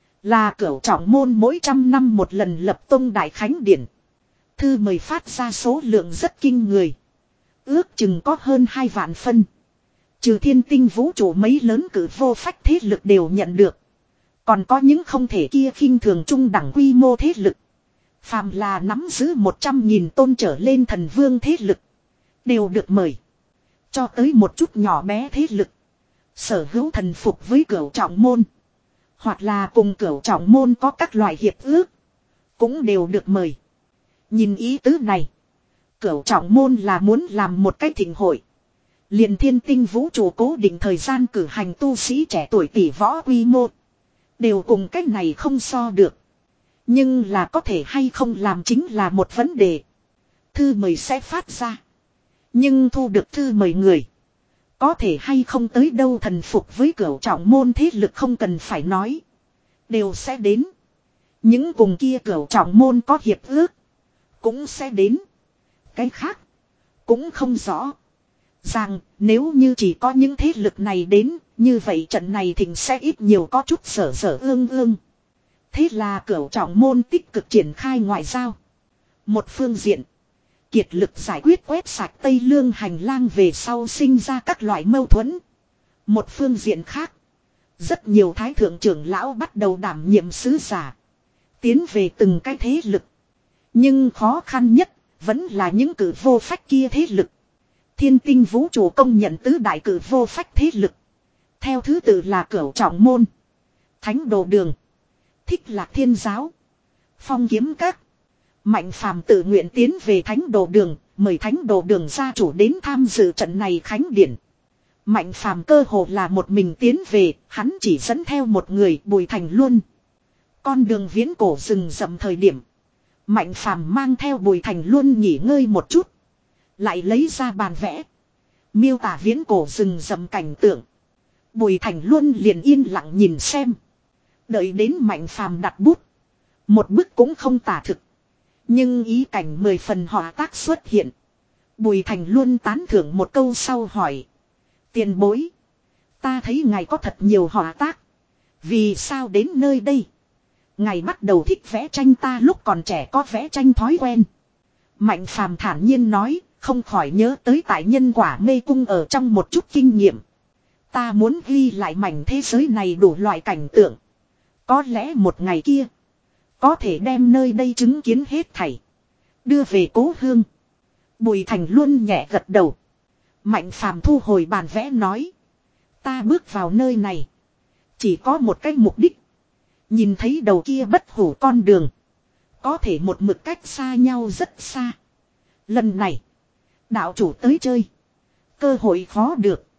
Là cửu trọng môn mỗi trăm năm một lần lập tông đại khánh điển. Thư mời phát ra số lượng rất kinh người. Ước chừng có hơn hai vạn phân. Trừ thiên tinh vũ trụ mấy lớn cử vô phách thế lực đều nhận được. Còn có những không thể kia khinh thường trung đẳng quy mô thế lực. Phàm là nắm giữ một trăm nghìn tôn trở lên thần vương thế lực. Đều được mời. Cho tới một chút nhỏ bé thế lực. Sở hữu thần phục với cửu trọng môn. Hoặc là cùng cửu trọng môn có các loại hiệp ước. Cũng đều được mời. Nhìn ý tứ này. Cửu trọng môn là muốn làm một cái thịnh hội. Liền thiên tinh vũ trụ cố định thời gian cử hành tu sĩ trẻ tuổi tỷ võ quy mô. Đều cùng cách này không so được. Nhưng là có thể hay không làm chính là một vấn đề. Thư mời sẽ phát ra. Nhưng thu được thư mời người. Có thể hay không tới đâu thần phục với cửu trọng môn thế lực không cần phải nói. Đều sẽ đến. Những cùng kia cửu trọng môn có hiệp ước. Cũng sẽ đến. Cái khác. Cũng không rõ. Rằng nếu như chỉ có những thế lực này đến. Như vậy trận này thịnh sẽ ít nhiều có chút sở sở ương ương. Thế là cửu trọng môn tích cực triển khai ngoại giao. Một phương diện. Kiệt lực giải quyết quét sạch Tây Lương hành lang về sau sinh ra các loại mâu thuẫn. Một phương diện khác. Rất nhiều thái thượng trưởng lão bắt đầu đảm nhiệm sứ giả. Tiến về từng cái thế lực. Nhưng khó khăn nhất vẫn là những cử vô phách kia thế lực. Thiên tinh vũ trụ công nhận tứ đại cử vô phách thế lực. Theo thứ tự là Cửu Trọng Môn, Thánh Đồ Đường, Thích Lạc Thiên Giáo, Phong Kiếm Các. Mạnh Phàm tự nguyện tiến về Thánh Đồ Đường, mời Thánh Đồ Đường gia chủ đến tham dự trận này khánh điển. Mạnh Phàm cơ hồ là một mình tiến về, hắn chỉ dẫn theo một người, Bùi Thành Luân. Con đường viễn cổ rừng rậm thời điểm, Mạnh Phàm mang theo Bùi Thành Luân nghỉ ngơi một chút, lại lấy ra bàn vẽ, miêu tả viễn cổ rừng rậm cảnh tượng. Bùi Thành Luân liền yên lặng nhìn xem. Đợi đến Mạnh Phàm đặt bút, một bức cũng không tả thực, nhưng ý cảnh mười phần họa tác xuất hiện. Bùi Thành Luân tán thưởng một câu sau hỏi: tiền bối, ta thấy ngài có thật nhiều họa tác, vì sao đến nơi đây? Ngài bắt đầu thích vẽ tranh, ta lúc còn trẻ có vẽ tranh thói quen. Mạnh Phàm thản nhiên nói, không khỏi nhớ tới tại Nhân Quả Mê Cung ở trong một chút kinh nghiệm. Ta muốn ghi lại mảnh thế giới này đủ loại cảnh tượng. Có lẽ một ngày kia, có thể đem nơi đây chứng kiến hết thảy, đưa về cố hương. Bùi Thành Luân nhẹ gật đầu. Mạnh Phàm thu hồi bàn vẽ nói: ta bước vào nơi này, chỉ có một cái mục đích. Nhìn thấy đầu kia bất hủ con đường, có thể một mực cách xa nhau rất xa. Lần này, đạo chủ tới chơi, cơ hội khó được.